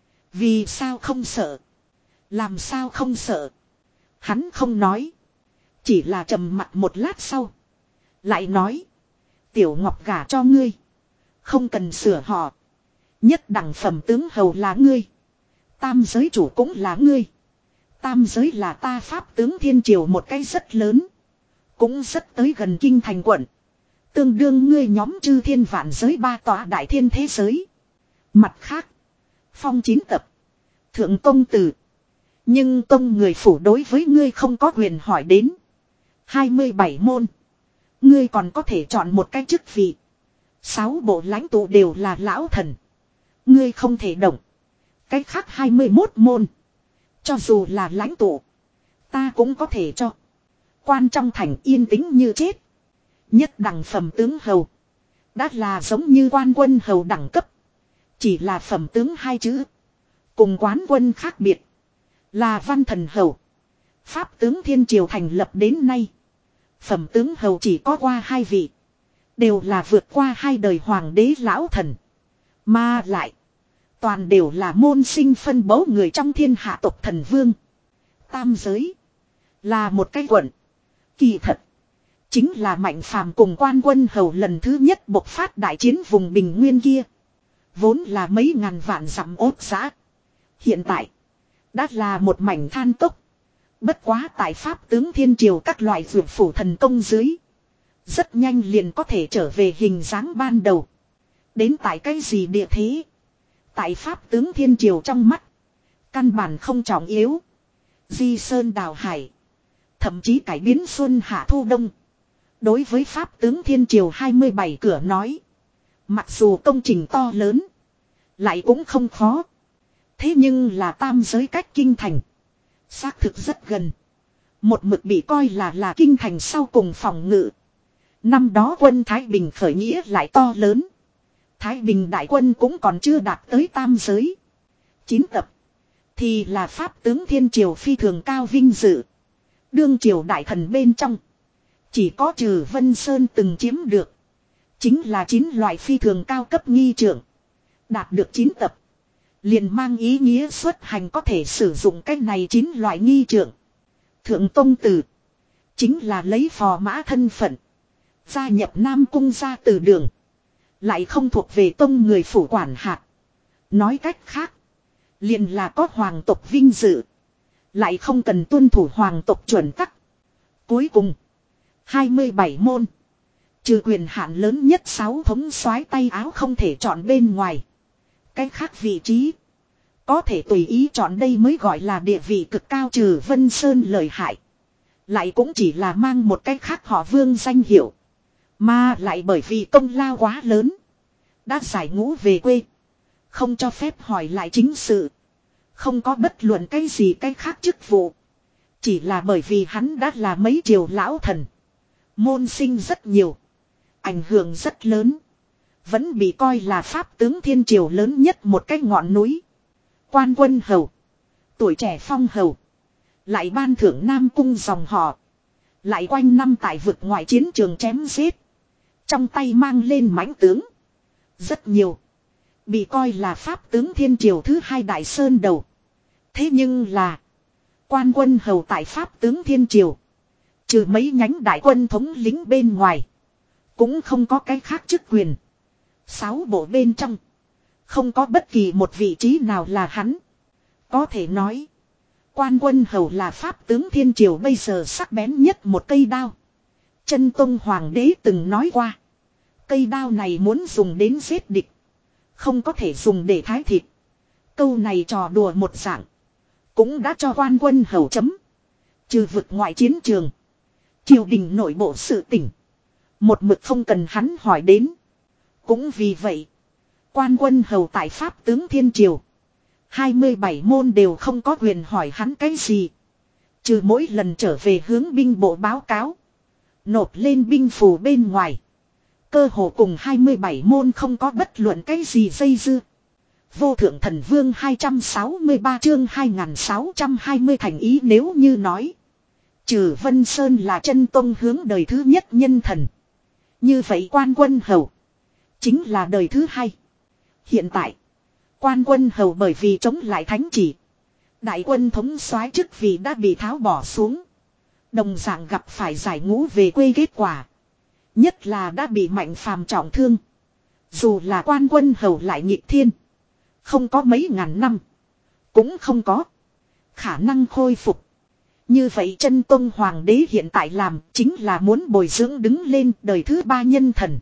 Vì sao không sợ? Làm sao không sợ? Hắn không nói. Chỉ là trầm mặt một lát sau. Lại nói. Tiểu Ngọc gả cho ngươi. Không cần sửa họ. Nhất đẳng phẩm tướng hầu là ngươi. Tam giới chủ cũng là ngươi. Tam giới là ta Pháp tướng Thiên Triều một cái rất lớn. Cũng rất tới gần kinh thành quận. Tương đương ngươi nhóm chư thiên vạn giới ba tòa đại thiên thế giới. Mặt khác. Phong chín tập. Thượng công tử. Nhưng công người phủ đối với ngươi không có quyền hỏi đến. hai mươi bảy môn. Ngươi còn có thể chọn một cái chức vị. Sáu bộ lãnh tụ đều là lão thần. Ngươi không thể động. Cái khác hai mươi mốt môn. Cho dù là lãnh tụ. Ta cũng có thể cho. Quan trong thành yên tĩnh như chết. Nhất đẳng phẩm tướng hầu. Đã là giống như quan quân hầu đẳng cấp. Chỉ là phẩm tướng hai chữ. Cùng quán quân khác biệt. Là văn thần hầu. Pháp tướng Thiên Triều thành lập đến nay. Phẩm tướng hầu chỉ có qua hai vị. Đều là vượt qua hai đời hoàng đế lão thần. Mà lại. Toàn đều là môn sinh phân bố người trong thiên hạ tộc thần vương. Tam giới. Là một cái quận. Kỳ thật. Chính là Mạnh Phàm cùng quan quân hầu lần thứ nhất bộc phát đại chiến vùng Bình Nguyên kia. Vốn là mấy ngàn vạn dặm ốt giã. Hiện tại. Đã là một mảnh than cốc. Bất quá tại Pháp tướng Thiên Triều các loại dược phủ thần công dưới. Rất nhanh liền có thể trở về hình dáng ban đầu. Đến tại cái gì địa thế. Tại Pháp tướng Thiên Triều trong mắt. Căn bản không trọng yếu. Di sơn đào hải. Thậm chí cải biến xuân hạ thu đông. Đối với Pháp tướng Thiên Triều hai mươi bảy cửa nói. Mặc dù công trình to lớn. Lại cũng không khó. Thế nhưng là tam giới cách kinh thành. Xác thực rất gần. Một mực bị coi là là kinh thành sau cùng phòng ngự. Năm đó quân Thái Bình khởi nghĩa lại to lớn. Thái Bình đại quân cũng còn chưa đạt tới tam giới. Chín tập. Thì là pháp tướng thiên triều phi thường cao vinh dự. Đương triều đại thần bên trong. Chỉ có trừ Vân Sơn từng chiếm được. Chính là chín loại phi thường cao cấp nghi trượng. Đạt được chín tập. Liền mang ý nghĩa xuất hành có thể sử dụng cách này chín loại nghi trượng. Thượng Tông Tử. Chính là lấy phò mã thân phận. Gia nhập Nam Cung gia từ đường. Lại không thuộc về tông người phủ quản hạt. Nói cách khác. Liền là có hoàng tộc vinh dự. Lại không cần tuân thủ hoàng tộc chuẩn tắc. Cuối cùng. hai mươi bảy môn. Trừ quyền hạn lớn nhất sáu thống soái tay áo không thể chọn bên ngoài. Cách khác vị trí. Có thể tùy ý chọn đây mới gọi là địa vị cực cao trừ Vân Sơn lợi hại. Lại cũng chỉ là mang một cách khác họ vương danh hiệu. Mà lại bởi vì công lao quá lớn. Đã giải ngũ về quê. Không cho phép hỏi lại chính sự. Không có bất luận cái gì cái khác chức vụ. Chỉ là bởi vì hắn đã là mấy triều lão thần. Môn sinh rất nhiều. Ảnh hưởng rất lớn. Vẫn bị coi là pháp tướng thiên triều lớn nhất một cái ngọn núi. Quan quân hầu. Tuổi trẻ phong hầu. Lại ban thưởng Nam Cung dòng họ. Lại quanh năm tại vực ngoại chiến trường chém giết. Trong tay mang lên mãnh tướng. Rất nhiều. Bị coi là pháp tướng thiên triều thứ hai đại sơn đầu. Thế nhưng là. Quan quân hầu tại pháp tướng thiên triều. Trừ mấy nhánh đại quân thống lính bên ngoài. Cũng không có cái khác chức quyền. Sáu bộ bên trong. Không có bất kỳ một vị trí nào là hắn. Có thể nói. Quan quân hầu là pháp tướng thiên triều bây giờ sắc bén nhất một cây đao. Chân Tông Hoàng đế từng nói qua. Cây đao này muốn dùng đến giết địch. Không có thể dùng để thái thịt. Câu này trò đùa một dạng. Cũng đã cho quan quân hầu chấm. Trừ vực ngoại chiến trường. Triều đình nội bộ sự tỉnh. Một mực không cần hắn hỏi đến. Cũng vì vậy. Quan quân hầu tại pháp tướng thiên triều. hai mươi bảy môn đều không có quyền hỏi hắn cái gì. Trừ mỗi lần trở về hướng binh bộ báo cáo. Nộp lên binh phù bên ngoài. Cơ hồ cùng hai mươi bảy môn không có bất luận cái gì dây dưa. Vô thượng thần vương hai trăm sáu mươi ba chương hai nghìn sáu trăm hai mươi thành ý nếu như nói. Trừ Vân Sơn là chân tông hướng đời thứ nhất nhân thần. Như vậy quan quân hầu. Chính là đời thứ hai. Hiện tại. Quan quân hầu bởi vì chống lại thánh chỉ. Đại quân thống soái chức vị đã bị tháo bỏ xuống. Đồng dạng gặp phải giải ngũ về quê kết quả. Nhất là đã bị Mạnh Phàm trọng thương. Dù là quan quân hầu lại nhịp thiên. Không có mấy ngàn năm. Cũng không có khả năng khôi phục. Như vậy chân Tông Hoàng đế hiện tại làm chính là muốn bồi dưỡng đứng lên đời thứ ba nhân thần.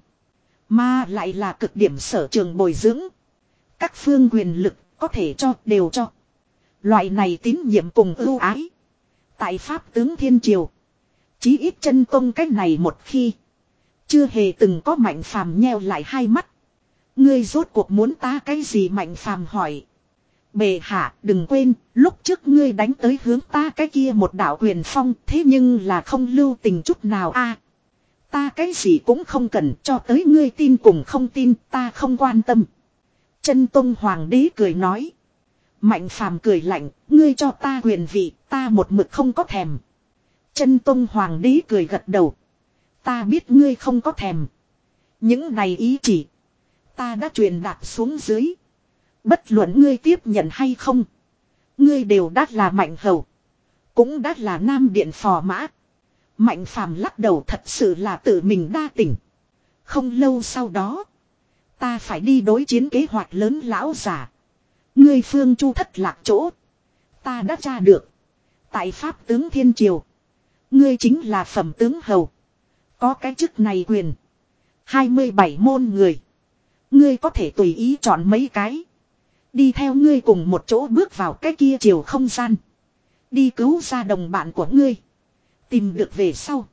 Mà lại là cực điểm sở trường bồi dưỡng. Các phương quyền lực có thể cho đều cho. Loại này tín nhiệm cùng ưu ái. Tại pháp tướng thiên triều. Chí ít chân Tông cách này một khi. Chưa hề từng có Mạnh Phàm nheo lại hai mắt. Ngươi rốt cuộc muốn ta cái gì Mạnh Phàm hỏi. Bệ hạ đừng quên lúc trước ngươi đánh tới hướng ta cái kia một đạo quyền phong. Thế nhưng là không lưu tình chút nào a. Ta cái gì cũng không cần cho tới ngươi tin cùng không tin ta không quan tâm. Chân Tông Hoàng đế cười nói. Mạnh Phàm cười lạnh, ngươi cho ta quyền vị, ta một mực không có thèm. Chân Tông Hoàng đế cười gật đầu. Ta biết ngươi không có thèm. Những này ý chỉ. Ta đã truyền đạt xuống dưới. Bất luận ngươi tiếp nhận hay không. Ngươi đều đã là Mạnh hầu. Cũng đã là Nam Điện phò mã. Mạnh Phàm lắc đầu thật sự là tự mình đa tỉnh. Không lâu sau đó. Ta phải đi đối chiến kế hoạch lớn lão giả. Ngươi phương chu thất lạc chỗ. Ta đã tra được. Tại pháp tướng thiên triều. Ngươi chính là phẩm tướng hầu. Có cái chức này quyền. hai mươi bảy môn người. Ngươi có thể tùy ý chọn mấy cái. Đi theo ngươi cùng một chỗ bước vào cái kia chiều không gian. Đi cứu ra đồng bạn của ngươi. Tìm được về sau.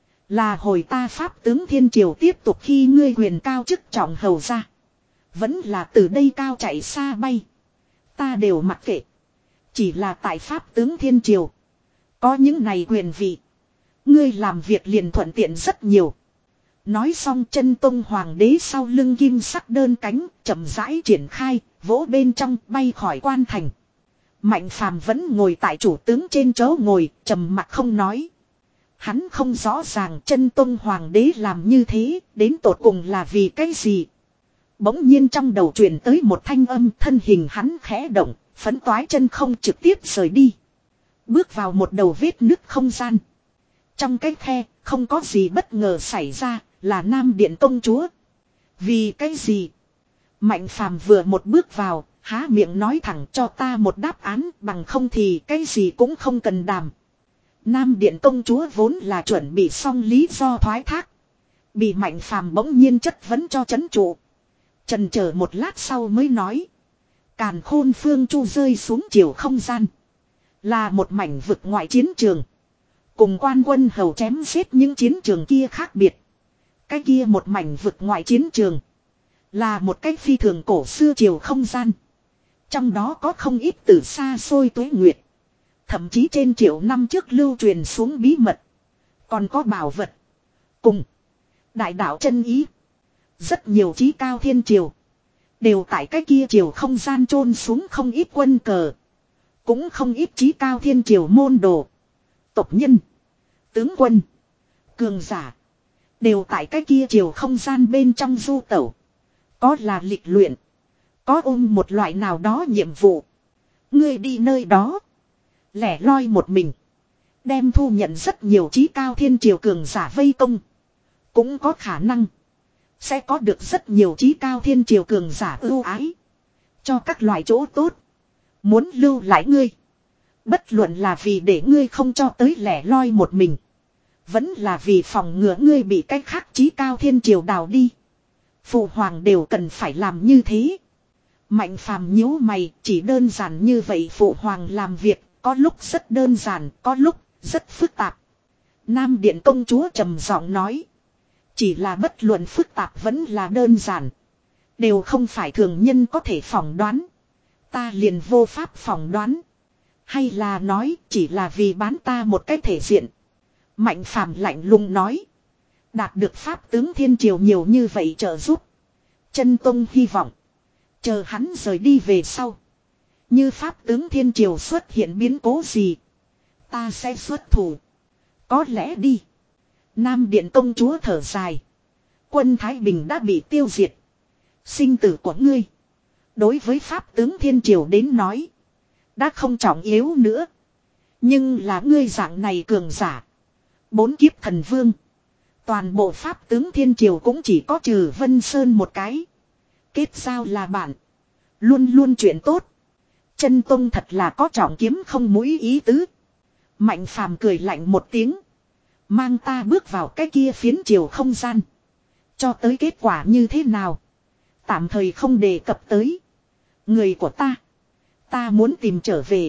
Là hồi ta pháp tướng thiên triều tiếp tục khi ngươi quyền cao chức trọng hầu ra. Vẫn là từ đây cao chạy xa bay. Ta đều mặc kệ. Chỉ là tại Pháp tướng Thiên Triều. Có những này quyền vị. Ngươi làm việc liền thuận tiện rất nhiều. Nói xong chân tông hoàng đế sau lưng kim sắc đơn cánh, chậm rãi triển khai, vỗ bên trong bay khỏi quan thành. Mạnh Phàm vẫn ngồi tại chủ tướng trên chỗ ngồi, trầm mặc không nói. Hắn không rõ ràng chân tông hoàng đế làm như thế, đến tột cùng là vì cái gì. Bỗng nhiên trong đầu truyền tới một thanh âm, thân hình hắn khẽ động, phấn toái chân không trực tiếp rời đi. Bước vào một đầu vết nứt không gian. Trong cái khe, không có gì bất ngờ xảy ra, là Nam Điện công chúa. Vì cái gì? Mạnh Phàm vừa một bước vào, há miệng nói thẳng cho ta một đáp án, bằng không thì cái gì cũng không cần đàm. Nam Điện công chúa vốn là chuẩn bị xong lý do thoái thác. Bị Mạnh Phàm bỗng nhiên chất vấn cho chấn trụ. Chần chờ một lát sau mới nói. Càn Khôn Phương Chu rơi xuống chiều không gian. Là một mảnh vực ngoại chiến trường. Cùng quan quân hầu chém giết những chiến trường kia khác biệt. Cái kia một mảnh vực ngoại chiến trường. Là một cái phi thường cổ xưa chiều không gian. Trong đó có không ít từ xa xôi tuế nguyệt. Thậm chí trên triệu năm trước lưu truyền xuống bí mật. Còn có bảo vật. Cùng. Đại đạo chân ý. Rất nhiều chí cao thiên triều. Đều tại cái kia triều không gian chôn xuống không ít quân cờ. Cũng không ít chí cao thiên triều môn đồ. Tộc nhân. Tướng quân. Cường giả. Đều tại cái kia triều không gian bên trong du tẩu. Có là lịch luyện. Có ôm một loại nào đó nhiệm vụ. Ngươi đi nơi đó. Lẻ loi một mình. Đem thu nhận rất nhiều chí cao thiên triều cường giả vây công. Cũng có khả năng. Sẽ có được rất nhiều chí cao thiên triều cường giả ưu ái. Cho các loại chỗ tốt. Muốn lưu lại ngươi. Bất luận là vì để ngươi không cho tới lẻ loi một mình. Vẫn là vì phòng ngừa ngươi bị cái khác chí cao thiên triều đào đi. Phụ hoàng đều cần phải làm như thế. Mạnh Phàm nhíu mày, chỉ đơn giản như vậy phụ hoàng làm việc, có lúc rất đơn giản, có lúc rất phức tạp. Nam Điện công chúa trầm giọng nói. Chỉ là bất luận phức tạp vẫn là đơn giản. Đều không phải thường nhân có thể phỏng đoán. Ta liền vô pháp phỏng đoán. Hay là nói chỉ là vì bán ta một cái thể diện. Mạnh Phàm lạnh lùng nói. Đạt được pháp tướng thiên triều nhiều như vậy trợ giúp. Chân Tông hy vọng. Chờ hắn rời đi về sau. Như pháp tướng thiên triều xuất hiện biến cố gì. Ta sẽ xuất thủ. Có lẽ đi. Nam Điện công chúa thở dài. Quân Thái Bình đã bị tiêu diệt. Sinh tử của ngươi. Đối với pháp tướng thiên triều đến nói. Đã không trọng yếu nữa. Nhưng là ngươi dạng này cường giả. Bốn kiếp thần vương. Toàn bộ pháp tướng thiên triều cũng chỉ có trừ Vân Sơn một cái. Kết giao là bạn. Luôn luôn chuyện tốt. Chân Tông thật là có trọng kiếm không mũi ý tứ. Mạnh Phàm cười lạnh một tiếng. Mang ta bước vào cái kia phiến triều không gian. Cho tới kết quả như thế nào. Tạm thời không đề cập tới. Người của ta. Ta muốn tìm trở về.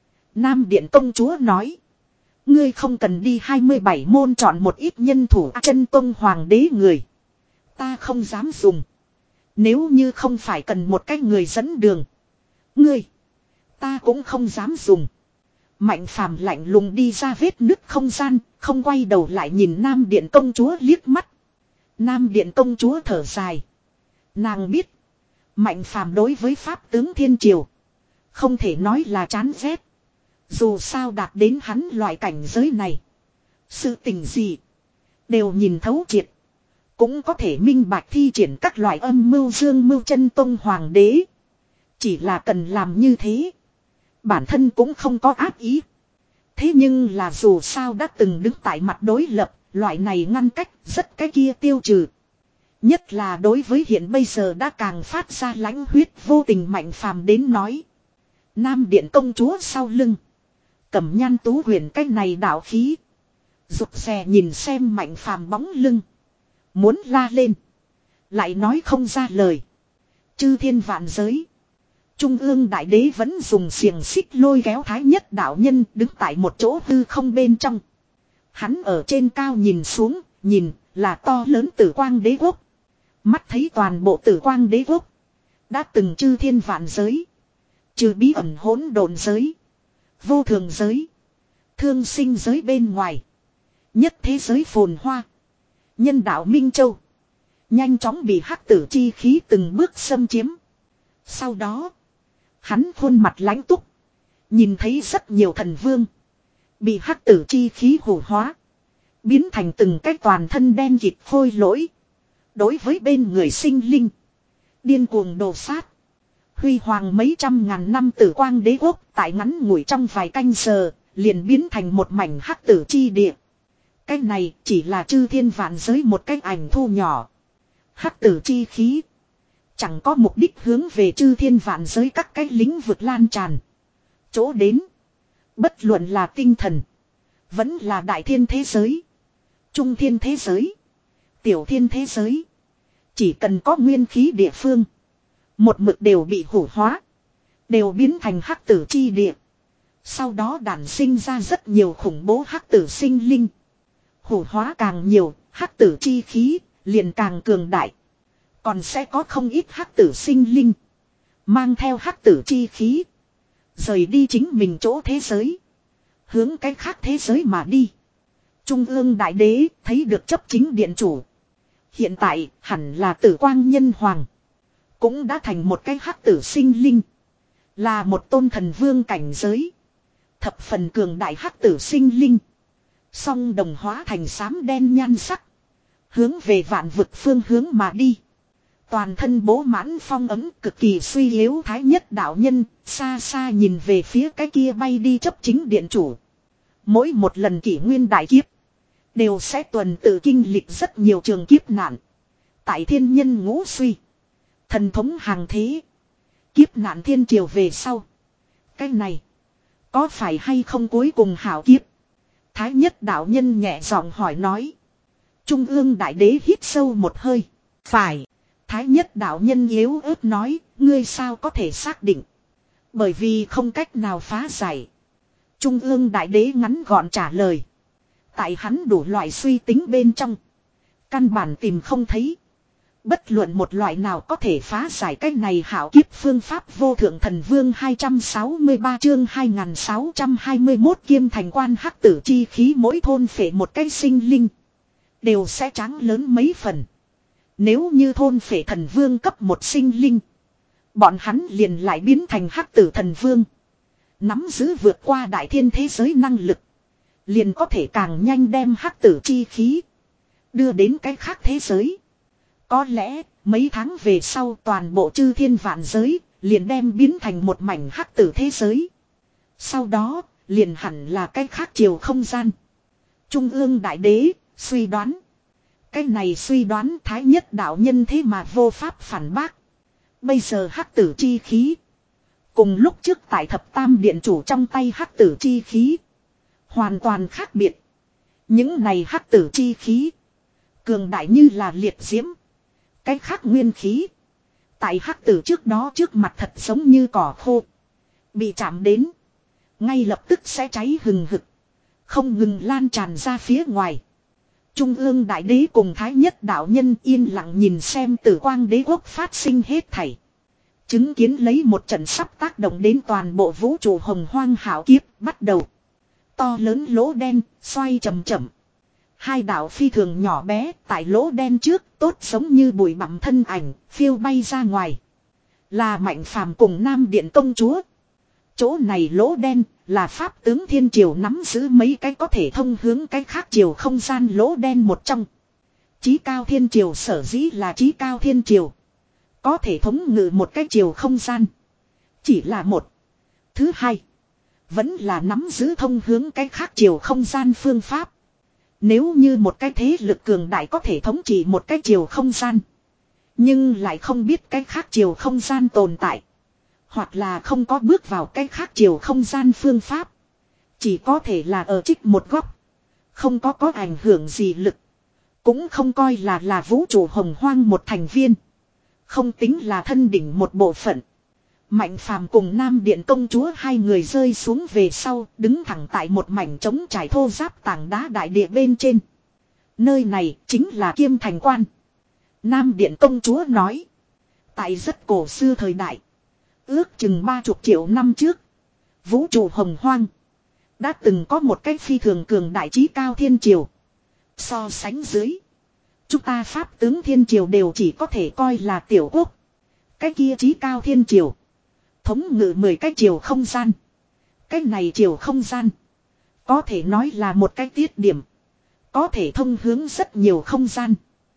Nam Điện công chúa nói. Ngươi không cần đi hai mươi bảy môn chọn một ít nhân thủ Chân Tông hoàng đế người. Ta không dám dùng. Nếu như không phải cần một cái người dẫn đường. Ngươi. Ta cũng không dám dùng. Mạnh Phàm lạnh lùng đi ra vết nứt không gian. Không quay đầu lại nhìn Nam Điện công chúa liếc mắt. Nam Điện công chúa thở dài. Nàng biết. Mạnh Phàm đối với pháp tướng thiên triều. Không thể nói là chán ghét. Dù sao đạt đến hắn loại cảnh giới này. Sự tình gì. Đều nhìn thấu triệt. Cũng có thể minh bạch thi triển các loại âm mưu dương mưu Chân Tông hoàng đế. Chỉ là cần làm như thế. Bản thân cũng không có ác ý. Thế nhưng là dù sao đã từng đứng tại mặt đối lập. Loại này ngăn cách rất cái kia tiêu trừ. Nhất là đối với hiện bây giờ đã càng phát ra lãnh huyết vô tình Mạnh Phàm đến nói. Nam Điện công chúa sau lưng. Cầm Nhan Tú Huyền cái này đạo khí. Rụt rè nhìn xem Mạnh Phàm bóng lưng. Muốn la lên. Lại nói không ra lời. Chư thiên vạn giới. Trung ương đại đế vẫn dùng xiềng xích lôi kéo Thái Nhất đạo nhân đứng tại một chỗ hư không bên trong. Hắn ở trên cao nhìn xuống, nhìn là to lớn Tử Quang Đế Quốc. Mắt thấy toàn bộ Tử Quang Đế Quốc. Đã từng chư thiên vạn giới. Trừ bí ẩn hỗn độn giới, vô thường giới, thương sinh giới bên ngoài, nhất thế giới phồn hoa, nhân đạo Minh Châu nhanh chóng bị hắc tử chi khí từng bước xâm chiếm. Sau đó, hắn khuôn mặt lãnh túc, nhìn thấy rất nhiều thần vương bị hắc tử chi khí hủ hóa, biến thành từng cái toàn thân đen kịt khôi lỗi. Đối với bên người sinh linh, điên cuồng đồ sát. Huy hoàng mấy trăm ngàn năm tử quang đế quốc tại ngắn ngủi trong vài canh giờ, liền biến thành một mảnh hắc tử chi địa. Cái này chỉ là chư thiên vạn giới một cái ảnh thu nhỏ. Hắc tử chi khí chẳng có mục đích hướng về chư thiên vạn giới các cái lĩnh vực lan tràn. Chỗ đến, bất luận là tinh thần, vẫn là đại thiên thế giới, trung thiên thế giới, tiểu thiên thế giới, chỉ cần có nguyên khí địa phương, một mực đều bị hủ hóa, đều biến thành hắc tử chi địa. Sau đó đản sinh ra rất nhiều khủng bố hắc tử sinh linh. Hủ hóa càng nhiều, hắc tử chi khí liền càng cường đại. Còn sẽ có không ít hắc tử sinh linh mang theo hắc tử chi khí, rời đi chính mình chỗ thế giới, hướng cái khác thế giới mà đi. Trung ương đại đế thấy được chấp chính điện chủ, hiện tại hẳn là Tử Quang Nhân Hoàng, cũng đã thành một cái hắc tử sinh linh, là một tôn thần vương cảnh giới, thập phần cường đại hắc tử sinh linh. Song đồng hóa thành xám đen nhan sắc, hướng về vạn vực phương hướng mà đi. Toàn thân bố mãn phong ấm, cực kỳ suy yếu thái nhất đạo nhân, xa xa nhìn về phía cái kia bay đi chấp chính điện chủ. Mỗi một lần kỷ nguyên đại kiếp, đều sẽ tuần tự kinh lịch rất nhiều trường kiếp nạn. Tại thiên nhân ngũ suy, thần thống hàng thế, kiếp nạn thiên triều về sau. Cái này, có phải hay không cuối cùng hảo kiếp? Thái nhất đạo nhân nhẹ giọng hỏi nói. Trung ương đại đế hít sâu một hơi. Phải. Thái nhất đạo nhân yếu ớt nói, ngươi sao có thể xác định? Bởi vì không cách nào phá giải. Trung ương đại đế ngắn gọn trả lời. Tại hắn đủ loại suy tính bên trong, căn bản tìm không thấy bất luận một loại nào có thể phá giải cái này hảo kiếp phương pháp. Vô thượng thần vương hai trăm sáu mươi ba chương hai nghìn sáu trăm hai mươi mốt kiêm thành quan hắc tử chi khí mỗi thôn phệ một cái sinh linh, đều sẽ tráng lớn mấy phần. Nếu như thôn phệ thần vương cấp một sinh linh, bọn hắn liền lại biến thành hắc tử thần vương. Nắm giữ vượt qua đại thiên thế giới năng lực, liền có thể càng nhanh đem hắc tử chi khí đưa đến cái khác thế giới. Có lẽ mấy tháng về sau toàn bộ chư thiên vạn giới liền đem biến thành một mảnh hắc tử thế giới. Sau đó liền hẳn là cái khác chiều không gian. Trung ương đại đế suy đoán. Cái này suy đoán thái nhất đạo nhân thế mà vô pháp phản bác. Bây giờ hắc tử chi khí cùng lúc trước tại thập tam điện chủ trong tay hắc tử chi khí hoàn toàn khác biệt. Những này hắc tử chi khí cường đại như là liệt diễm. Cái khác nguyên khí tại hắc tử trước đó trước mặt thật giống như cỏ khô, bị chạm đến ngay lập tức sẽ cháy hừng hực, không ngừng lan tràn ra phía ngoài. Trung ương đại đế cùng thái nhất đạo nhân yên lặng nhìn xem Tử Quang đế quốc phát sinh hết thảy, chứng kiến lấy một trận sắp tác động đến toàn bộ vũ trụ hồng hoang hảo kiếp bắt đầu. To lớn lỗ đen xoay chậm chậm, hai đạo phi thường nhỏ bé tại lỗ đen trước tốt giống như bụi bặm thân ảnh phiêu bay ra ngoài, là Mạnh Phàm cùng Nam Điện công chúa. Chỗ này lỗ đen là pháp tướng thiên triều nắm giữ mấy cái có thể thông hướng cái khác triều không gian lỗ đen một trong. Chí cao thiên triều sở dĩ là chí cao thiên triều, có thể thống ngự một cái triều không gian, chỉ là một. Thứ hai, vẫn là nắm giữ thông hướng cái khác triều không gian phương pháp. Nếu như một cái thế lực cường đại có thể thống trị một cái triều không gian, nhưng lại không biết cái khác triều không gian tồn tại, hoặc là không có bước vào cái khác triều không gian phương pháp, chỉ có thể là ở trích một góc, không có có ảnh hưởng gì lực, cũng không coi là là vũ trụ hồng hoang một thành viên, không tính là thân đỉnh một bộ phận. Mạnh Phàm cùng Nam Điện công chúa hai người rơi xuống về sau, đứng thẳng tại một mảnh trống trải thô ráp tảng đá đại địa bên trên. Nơi này chính là Kiêm Thành Quan. Nam Điện công chúa nói, tại rất cổ xưa thời đại, Ước chừng ba chục triệu năm trước. Vũ trụ hồng hoang. Đã từng có một cách phi thường cường đại trí cao thiên triều. So sánh dưới. Chúng ta pháp tướng thiên triều đều chỉ có thể coi là tiểu quốc. Cái kia trí cao thiên triều. Thống ngự mười cái triều không gian. Cái này triều không gian. Có thể nói là một cái tiết điểm. Có thể thông hướng rất nhiều không gian.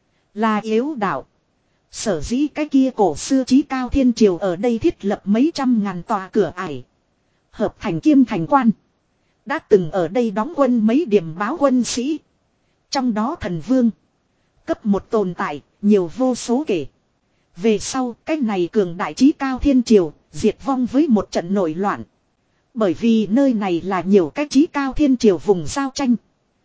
Là yếu đạo. Sở dĩ cái kia cổ xưa trí cao thiên triều ở đây thiết lập mấy trăm ngàn tòa cửa ải. Hợp thành kiêm thành quan. Đã từng ở đây đóng quân mấy điểm báo quân sĩ. Trong đó thần vương. Cấp một tồn tại, nhiều vô số kể. Về sau, cái này cường đại trí cao thiên triều, diệt vong với một trận nổi loạn. Bởi vì nơi này là nhiều cái trí cao thiên triều vùng giao tranh.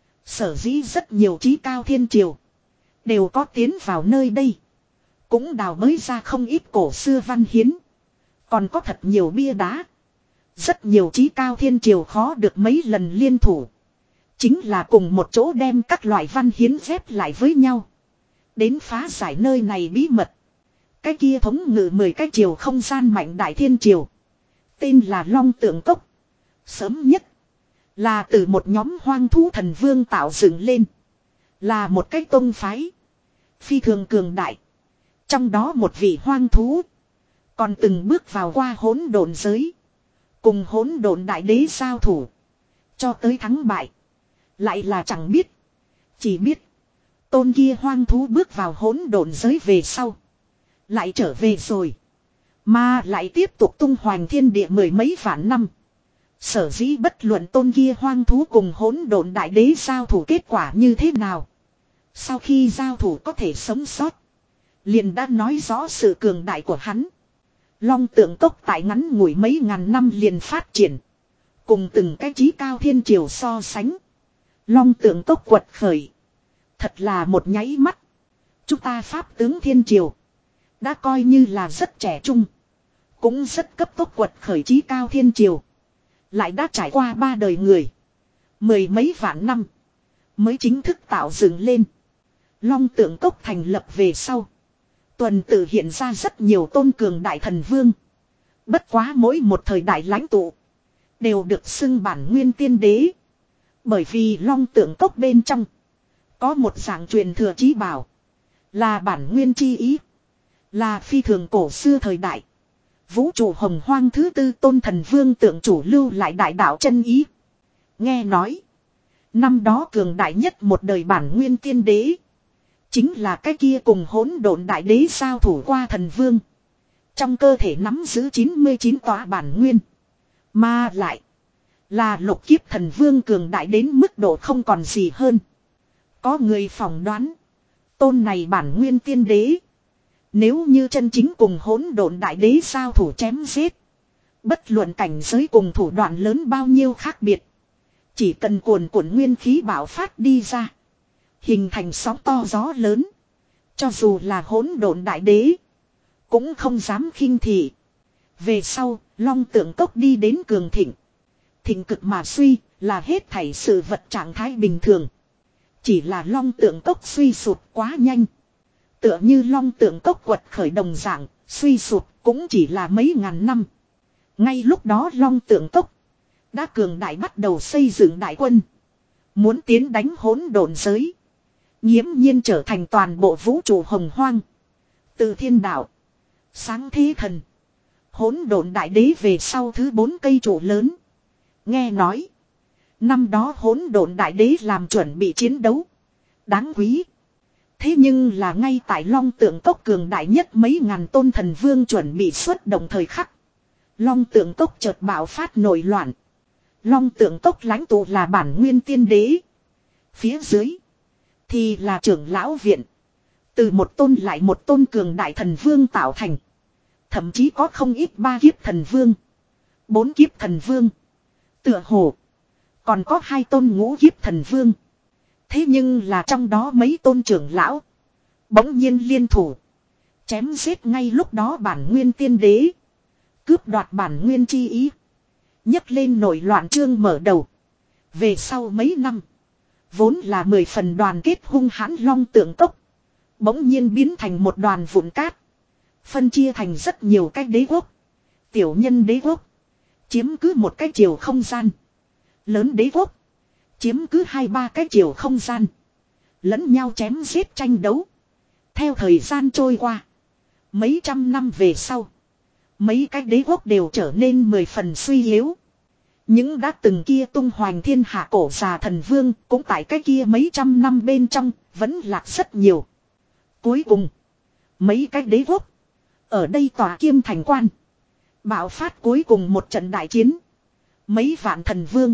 Sở dĩ rất nhiều trí cao thiên triều. Đều có tiến vào nơi đây. Cũng đào bới ra không ít cổ xưa văn hiến. Còn có thật nhiều bia đá. Rất nhiều trí cao thiên triều khó được mấy lần liên thủ. Chính là cùng một chỗ đem các loại văn hiến ghép lại với nhau. Đến phá giải nơi này bí mật. Cái kia thống ngự mười cái triều không gian mạnh đại thiên triều. Tên là Long Tượng Cốc. Sớm nhất. Là từ một nhóm hoang thú thần vương tạo dựng lên. Là một cái tông phái. Phi thường cường đại. Trong đó một vị hoang thú. Còn từng bước vào qua hỗn độn giới. Cùng hỗn độn đại đế giao thủ. Cho tới thắng bại. Lại là chẳng biết. Chỉ biết. Tôn kia hoang thú bước vào hỗn độn giới về sau. Lại trở về rồi. Mà lại tiếp tục tung hoành thiên địa mười mấy vạn năm. Sở dĩ bất luận tôn kia hoang thú cùng hỗn độn đại đế giao thủ kết quả như thế nào. Sau khi giao thủ có thể sống sót. Liền đã nói rõ sự cường đại của hắn. Long Tượng Cốc tại ngắn ngủi mấy ngàn năm liền phát triển. Cùng từng cái trí cao thiên triều so sánh. Long Tượng Cốc quật khởi. Thật là một nháy mắt. Chúng ta pháp tướng thiên triều. Đã coi như là rất trẻ trung. Cũng rất cấp tốc quật khởi trí cao thiên triều. Lại đã trải qua ba đời người. Mười mấy vạn năm. Mới chính thức tạo dựng lên. Long Tượng Cốc thành lập về sau. Tuần tự hiện ra rất nhiều tôn cường đại thần vương. Bất quá mỗi một thời đại lãnh tụ. Đều được xưng bản nguyên tiên đế. Bởi vì Long Tượng Cốc bên trong. Có một dạng truyền thừa chí bảo. Là bản nguyên chi ý. Là phi thường cổ xưa thời đại. Vũ trụ hồng hoang thứ tư tôn thần vương tượng chủ lưu lại đại đạo chân ý. Nghe nói. Năm đó cường đại nhất một đời bản nguyên tiên đế. Chính là cái kia cùng hỗn độn đại đế giao thủ qua thần vương. Trong cơ thể nắm giữ chín mươi chín tòa bản nguyên. Mà lại. Là lục kiếp thần vương cường đại đến mức độ không còn gì hơn. Có người phỏng đoán. Tôn này bản nguyên tiên đế. Nếu như chân chính cùng hỗn độn đại đế giao thủ chém giết. Bất luận cảnh giới cùng thủ đoạn lớn bao nhiêu khác biệt. Chỉ cần cuồn cuộn nguyên khí bạo phát đi ra. Hình thành sóng to gió lớn. Cho dù là hỗn độn đại đế. Cũng không dám khinh thị. Về sau, Long Tượng Cốc đi đến cường thịnh. Thịnh cực mà suy, là hết thảy sự vật trạng thái bình thường. Chỉ là Long Tượng Cốc suy sụt quá nhanh. Tựa như Long Tượng Cốc quật khởi đồng dạng, suy sụt cũng chỉ là mấy ngàn năm. Ngay lúc đó Long Tượng Cốc đã cường đại bắt đầu xây dựng đại quân. Muốn tiến đánh hỗn độn giới. Nghiễm nhiên trở thành toàn bộ vũ trụ hồng hoang. Từ thiên đạo, sáng thế thần, hỗn độn đại đế về sau thứ bốn cây trụ lớn. Nghe nói, năm đó hỗn độn đại đế làm chuẩn bị chiến đấu. Đáng quý. Thế nhưng là ngay tại Long Tượng Cốc cường đại nhất mấy ngàn tôn thần vương chuẩn bị xuất động thời khắc. Long Tượng Cốc chợt bạo phát nổi loạn. Long Tượng Cốc lãnh tụ là bản nguyên tiên đế. Phía dưới thì là trưởng lão viện. Từ một tôn lại một tôn cường đại thần vương tạo thành. Thậm chí có không ít ba kiếp thần vương. Bốn kiếp thần vương. Tựa hồ. Còn có hai tôn ngũ kiếp thần vương. Thế nhưng là trong đó mấy tôn trưởng lão. Bỗng nhiên liên thủ. Chém giết ngay lúc đó bản nguyên tiên đế. Cướp đoạt bản nguyên chi ý. Nhấc lên nổi loạn trương mở đầu. Về sau mấy năm. Vốn là mười phần đoàn kết hung hãn Long Tượng Cốc. Bỗng nhiên biến thành một đoàn vụn cát. Phân chia thành rất nhiều cái đế quốc. Tiểu nhân đế quốc. Chiếm cứ một cái chiều không gian. Lớn đế quốc. Chiếm cứ hai ba cái chiều không gian. Lẫn nhau chém giết tranh đấu. Theo thời gian trôi qua. Mấy trăm năm về sau. Mấy cái đế quốc đều trở nên mười phần suy yếu. Những đã từng kia tung hoành thiên hạ cổ già thần vương cũng tại cái kia mấy trăm năm bên trong vẫn lạc rất nhiều. Cuối cùng. Mấy cái đế quốc. Ở đây tòa Kiêm Thành Quan. Bạo phát cuối cùng một trận đại chiến. Mấy vạn thần vương.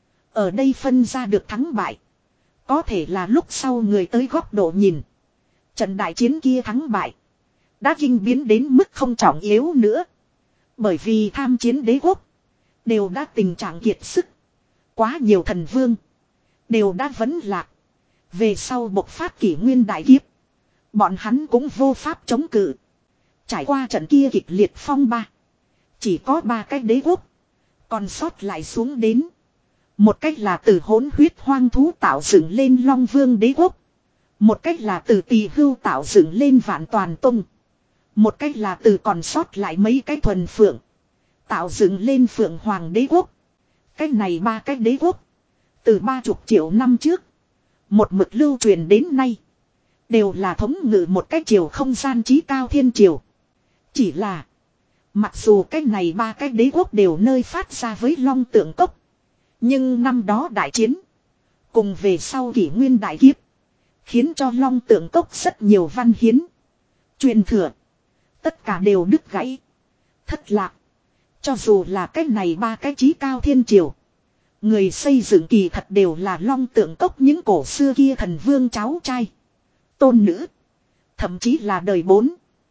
Ở đây phân ra được thắng bại. Có thể là lúc sau người tới góc độ nhìn. Trận đại chiến kia thắng bại. Đã kinh biến đến mức không trọng yếu nữa. Bởi vì tham chiến đế quốc. Đều đã tình trạng kiệt sức. Quá nhiều thần vương. Đều đã vấn lạc. Về sau bộc phát kỷ nguyên đại kiếp. Bọn hắn cũng vô pháp chống cự. Trải qua trận kia kịch liệt phong ba. Chỉ có ba cái đế quốc. Còn sót lại xuống đến. Một cách là từ hỗn huyết hoang thú tạo dựng lên Long Vương đế quốc. Một cách là từ tỳ hưu tạo dựng lên Vạn Toàn Tông. Một cách là từ còn sót lại mấy cái thuần phượng. Tạo dựng lên Phượng Hoàng đế quốc. Cách này ba cái đế quốc. Từ ba chục triệu năm trước. Một mực lưu truyền đến nay. Đều là thống ngự một cái triều không gian trí cao thiên triều. Chỉ là. Mặc dù cái này ba cái đế quốc đều nơi phát ra với Long Tượng Cốc. Nhưng năm đó đại chiến. Cùng về sau kỷ nguyên đại kiếp. Khiến cho Long Tượng Cốc rất nhiều văn hiến. Truyền thừa. Tất cả đều đứt gãy. Thất lạc. Cho dù là cái này ba cái trí cao thiên triều. Người xây dựng kỳ thật đều là Long Tượng Cốc những cổ xưa kia thần vương cháu trai. Tôn nữ. Thậm chí là đời bốn.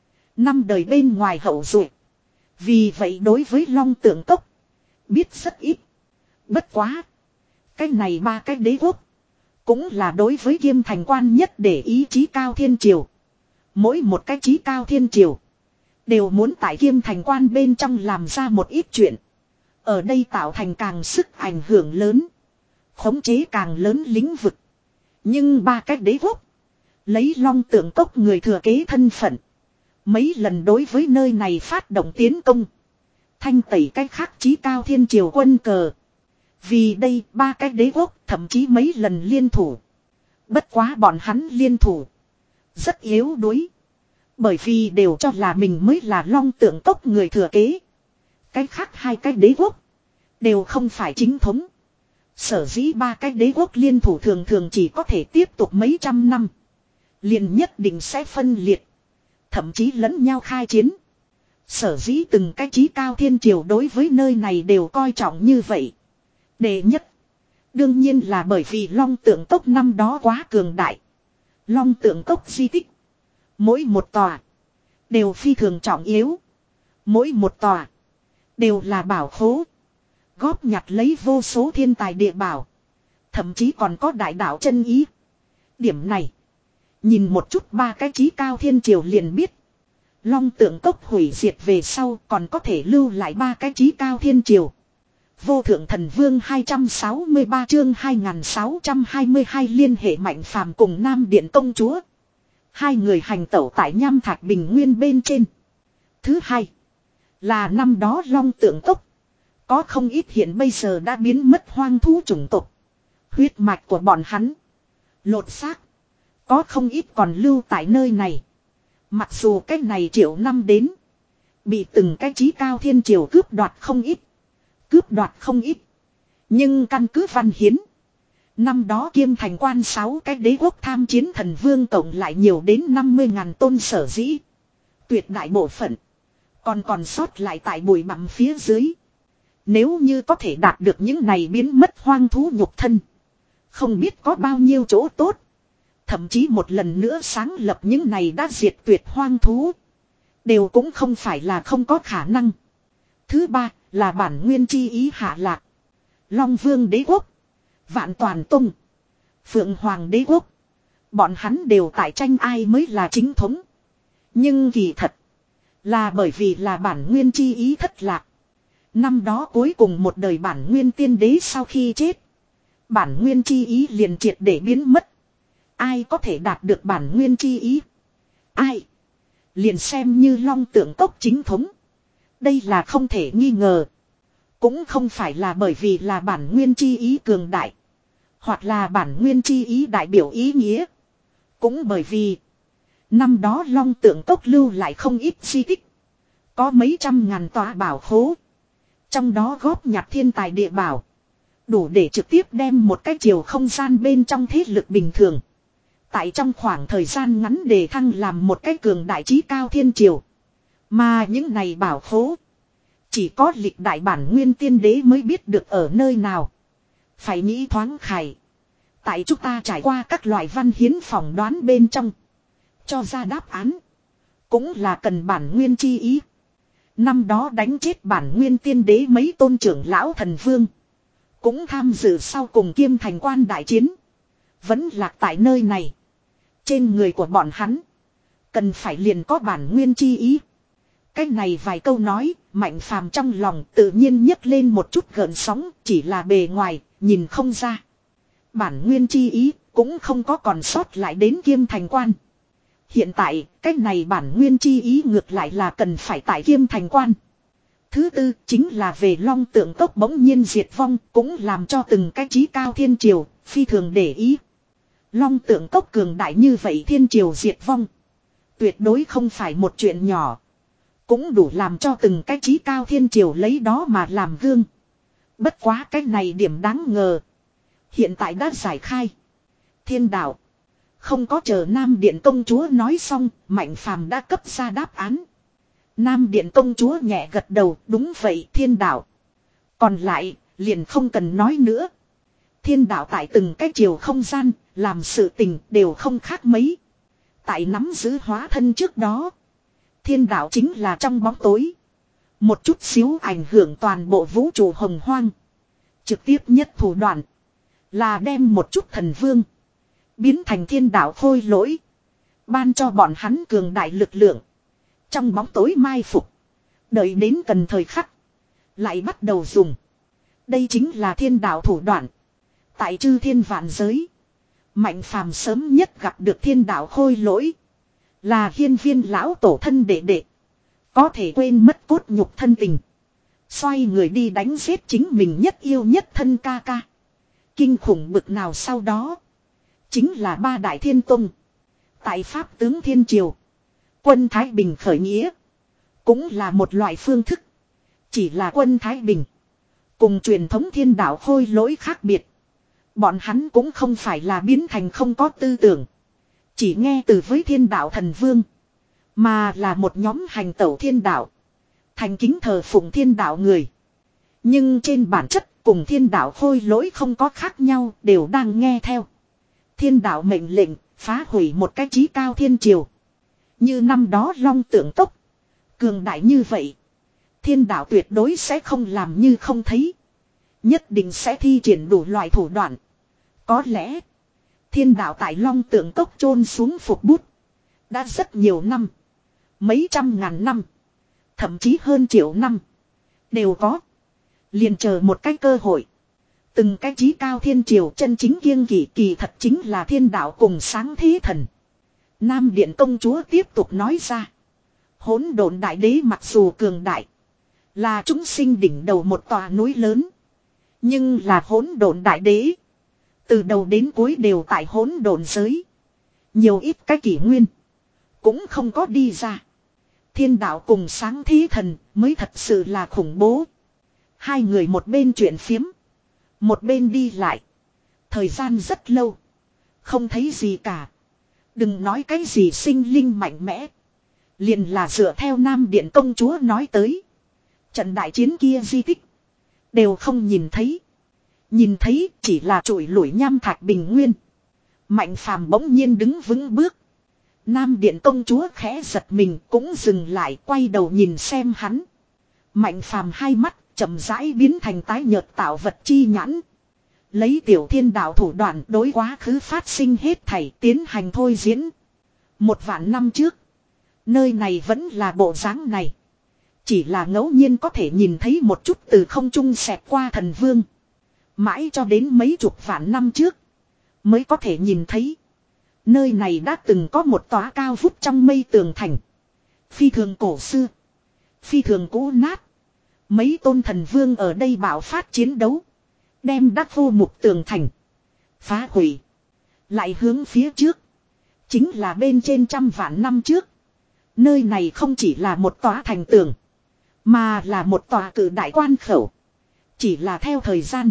Năm đời bên ngoài hậu duệ. Vì vậy đối với Long Tượng Cốc. Biết rất ít. Bất quá. Cái này ba cái đế quốc. Cũng là đối với Kiêm Thành Quan nhất để ý chí cao thiên triều. Mỗi một cái chí cao thiên triều. Đều muốn tại Kiêm Thành Quan bên trong làm ra một ít chuyện. Ở đây tạo thành càng sức ảnh hưởng lớn. Khống chế càng lớn lĩnh vực. Nhưng ba cái đế quốc. Lấy Long Tượng Cốc người thừa kế thân phận. Mấy lần đối với nơi này phát động tiến công. Thanh tẩy cách khác chí cao thiên triều quân cờ. Vì đây ba cái đế quốc thậm chí mấy lần liên thủ. Bất quá bọn hắn liên thủ. Rất yếu đuối. Bởi vì đều cho là mình mới là Long Tượng Cốc người thừa kế. Cách khác hai cái đế quốc. Đều không phải chính thống. Sở dĩ ba cái đế quốc liên thủ thường thường chỉ có thể tiếp tục mấy trăm năm. Liền nhất định sẽ phân liệt. Thậm chí lẫn nhau khai chiến. Sở dĩ từng cái chí cao thiên triều đối với nơi này đều coi trọng như vậy. Đệ nhất. Đương nhiên là bởi vì Long Tượng Cốc năm đó quá cường đại. Long Tượng Cốc di tích. Mỗi một tòa. Đều phi thường trọng yếu. Mỗi một tòa. Đều là bảo khố. Góp nhặt lấy vô số thiên tài địa bảo. Thậm chí còn có đại đạo chân ý. Điểm này. Nhìn một chút ba cái chí cao thiên triều liền biết. Long Tượng Cốc hủy diệt về sau còn có thể lưu lại ba cái chí cao thiên triều. Vô thượng thần vương hai trăm sáu mươi ba chương hai nghìn sáu trăm hai mươi hai liên hệ Mạnh Phàm cùng Nam Điện công chúa. Hai người hành tẩu tại Nham Thạch Bình Nguyên bên trên. Thứ hai. Là năm đó Long Tượng Cốc. Có không ít hiện bây giờ đã biến mất hoang thú chủng tộc. Huyết mạch của bọn hắn. Lột xác. Có không ít còn lưu tại nơi này. Mặc dù cái này triệu năm đến. Bị từng cái chí cao thiên triều cướp đoạt không ít. Cướp đoạt không ít. Nhưng căn cứ văn hiến. Năm đó Kiêm Thành Quan sáu cái đế quốc tham chiến thần vương tổng lại nhiều đến năm mươi ngàn tôn sở dĩ. Tuyệt đại bộ phận. Còn còn sót lại tại bụi bặm phía dưới. Nếu như có thể đạt được những này biến mất hoang thú nhục thân. Không biết có bao nhiêu chỗ tốt. Thậm chí một lần nữa sáng lập những này đã diệt tuyệt hoang thú. Đều cũng không phải là không có khả năng. Thứ ba là bản nguyên chi ý hạ lạc. Long Vương đế quốc. Vạn Toàn Tông. Phượng Hoàng đế quốc. Bọn hắn đều tại tranh ai mới là chính thống. Nhưng kỳ thật. Là bởi vì là bản nguyên chi ý thất lạc. Năm đó cuối cùng một đời bản nguyên tiên đế sau khi chết. Bản nguyên chi ý liền triệt để biến mất. Ai có thể đạt được bản nguyên chi ý? Ai? Liền xem như Long Tượng Cốc chính thống. Đây là không thể nghi ngờ. Cũng không phải là bởi vì là bản nguyên chi ý cường đại. Hoặc là bản nguyên chi ý đại biểu ý nghĩa. Cũng bởi vì năm đó Long Tượng Cốc lưu lại không ít di tích. Có mấy trăm ngàn tòa bảo khố. Trong đó góp nhặt thiên tài địa bảo. Đủ để trực tiếp đem một cái chiều không gian bên trong thế lực bình thường. Tại trong khoảng thời gian ngắn đề thăng làm một cái cường đại trí cao thiên triều. Mà những này bảo khố. Chỉ có lịch đại bản nguyên tiên đế mới biết được ở nơi nào. Phải nghĩ thoáng khải. Tại chúng ta trải qua các loại văn hiến phỏng đoán bên trong. Cho ra đáp án. Cũng là cần bản nguyên chi ý. Năm đó đánh chết bản nguyên tiên đế mấy tôn trưởng lão thần vương. Cũng tham dự sau cùng kiêm thành quan đại chiến. Vẫn lạc tại nơi này. Trên người của bọn hắn. Cần phải liền có bản nguyên chi ý. Cái này vài câu nói. Mạnh phàm trong lòng tự nhiên nhấc lên một chút gợn sóng. Chỉ là bề ngoài. Nhìn không ra. Bản nguyên chi ý. Cũng không có còn sót lại đến kiêm thành quan. Hiện tại, cái này bản nguyên chi ý ngược lại là cần phải tại kiêm thành quan. Thứ tư, chính là về Long Tượng Cốc bỗng nhiên diệt vong, cũng làm cho từng cái trí cao thiên triều, phi thường để ý. Long Tượng Cốc cường đại như vậy thiên triều diệt vong. Tuyệt đối không phải một chuyện nhỏ. Cũng đủ làm cho từng cái trí cao thiên triều lấy đó mà làm gương. Bất quá cái này điểm đáng ngờ. Hiện tại đã giải khai. Thiên đạo. Không có chờ Nam Điện công chúa nói xong, Mạnh Phàm đã cấp ra đáp án. Nam Điện công chúa nhẹ gật đầu, đúng vậy thiên đạo. Còn lại, liền không cần nói nữa. Thiên đạo tại từng cái chiều không gian, làm sự tình đều không khác mấy. Tại nắm giữ hóa thân trước đó. Thiên đạo chính là trong bóng tối. Một chút xíu ảnh hưởng toàn bộ vũ trụ hồng hoang. Trực tiếp nhất thủ đoạn. Là đem một chút thần vương. Biến thành thiên đạo khôi lỗi. Ban cho bọn hắn cường đại lực lượng. Trong bóng tối mai phục. Đợi đến cần thời khắc. Lại bắt đầu dùng. Đây chính là thiên đạo thủ đoạn. Tại chư thiên vạn giới. Mạnh phàm sớm nhất gặp được thiên đạo khôi lỗi. Là hiên viên lão tổ thân đệ đệ. Có thể quên mất cốt nhục thân tình. Xoay người đi đánh giết chính mình nhất yêu nhất thân ca ca. Kinh khủng bực nào sau đó. Chính là ba đại thiên tông. Tại pháp tướng thiên triều. Quân Thái Bình khởi nghĩa. Cũng là một loại phương thức. Chỉ là quân Thái Bình. Cùng truyền thống thiên đạo khôi lỗi khác biệt. Bọn hắn cũng không phải là biến thành không có tư tưởng. Chỉ nghe từ với thiên đạo thần vương. Mà là một nhóm hành tẩu thiên đạo. Thành kính thờ phụng thiên đạo người. Nhưng trên bản chất cùng thiên đạo khôi lỗi không có khác nhau, đều đang nghe theo. Thiên đạo mệnh lệnh, phá hủy một cái chí cao thiên triều. Như năm đó Long Tượng Cốc. Cường đại như vậy. Thiên đạo tuyệt đối sẽ không làm như không thấy. Nhất định sẽ thi triển đủ loại thủ đoạn. Có lẽ, thiên đạo tại Long Tượng Cốc chôn xuống phục bút. Đã rất nhiều năm. Mấy trăm ngàn năm. Thậm chí hơn triệu năm. Đều có. Liền chờ một cái cơ hội. Từng cái chí cao thiên triều chân chính kiêng kỵ kỳ thật chính là thiên đạo cùng sáng thế thần. Nam Điện công chúa tiếp tục nói ra. Hỗn độn đại đế mặc dù cường đại. Là chúng sinh đỉnh đầu một tòa núi lớn. Nhưng là hỗn độn đại đế. Từ đầu đến cuối đều tại hỗn độn giới. Nhiều ít cái kỷ nguyên. Cũng không có đi ra. Thiên đạo cùng sáng thế thần mới thật sự là khủng bố. Hai người một bên chuyện phiếm. Một bên đi lại. Thời gian rất lâu. Không thấy gì cả. Đừng nói cái gì sinh linh mạnh mẽ. Liền là dựa theo Nam Điện công chúa nói tới. Trận đại chiến kia di tích. Đều không nhìn thấy. Nhìn thấy chỉ là trụi lủi nham thạch bình nguyên. Mạnh phàm bỗng nhiên đứng vững bước. Nam Điện công chúa khẽ giật mình cũng dừng lại quay đầu nhìn xem hắn. Mạnh phàm hai mắt chậm rãi biến thành tái nhợt tạo vật chi nhãn. Lấy tiểu thiên đạo thủ đoạn đối quá khứ phát sinh hết thảy tiến hành thôi diễn. Một vạn năm trước. Nơi này vẫn là bộ dáng này. Chỉ là ngẫu nhiên có thể nhìn thấy một chút từ không trung xẹt qua thần vương. Mãi cho đến mấy chục vạn năm trước. Mới có thể nhìn thấy. Nơi này đã từng có một tòa cao vút trong mây tường thành. Phi thường cổ xưa. Phi thường cũ nát. Mấy tôn thần vương ở đây bạo phát chiến đấu. Đem đắc vô mục tường thành. Phá hủy. Lại hướng phía trước. Chính là bên trên trăm vạn năm trước. Nơi này không chỉ là một tòa thành tường. Mà là một tòa cử đại quan khẩu. Chỉ là theo thời gian.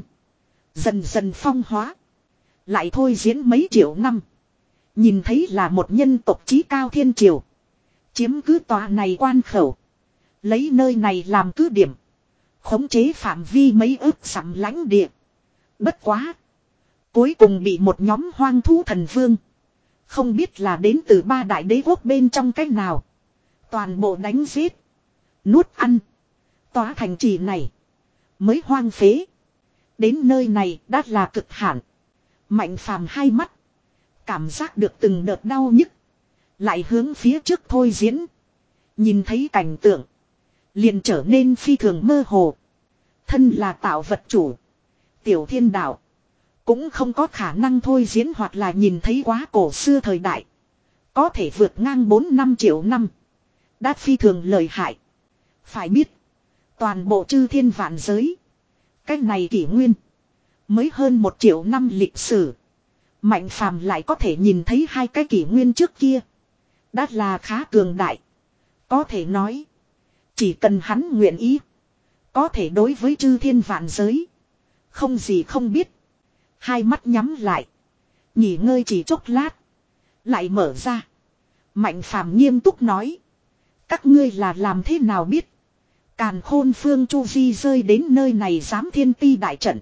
Dần dần phong hóa. Lại thôi diễn mấy triệu năm. Nhìn thấy là một nhân tộc chí cao thiên triều. Chiếm cứ tòa này quan khẩu. Lấy nơi này làm cứ điểm. Khống chế phạm vi mấy ước sắm lãnh địa. Bất quá. Cuối cùng bị một nhóm hoang thú thần vương. Không biết là đến từ ba đại đế quốc bên trong cách nào. Toàn bộ đánh giết. Nuốt ăn. Tòa thành trì này. Mới hoang phế. Đến nơi này đã là cực hạn. Mạnh phàm hai mắt. Cảm giác được từng đợt đau nhức. Lại hướng phía trước thôi diễn. Nhìn thấy cảnh tượng. Liền trở nên phi thường mơ hồ. Thân là tạo vật chủ. Tiểu thiên đạo. Cũng không có khả năng thôi diễn hoặc là nhìn thấy quá cổ xưa thời đại. Có thể vượt ngang bốn năm triệu năm. Đã phi thường lợi hại. Phải biết. Toàn bộ chư thiên vạn giới. Cái này kỷ nguyên. Mới hơn một triệu năm lịch sử. Mạnh phàm lại có thể nhìn thấy hai cái kỷ nguyên trước kia. Đã là khá cường đại. Có thể nói. Chỉ cần hắn nguyện ý. Có thể đối với chư thiên vạn giới. Không gì không biết. Hai mắt nhắm lại. Nghỉ ngơi chỉ chốc lát. Lại mở ra. Mạnh phàm nghiêm túc nói. Các ngươi là làm thế nào biết. Càn khôn phương Chu Di rơi đến nơi này giám thiên ti đại trận.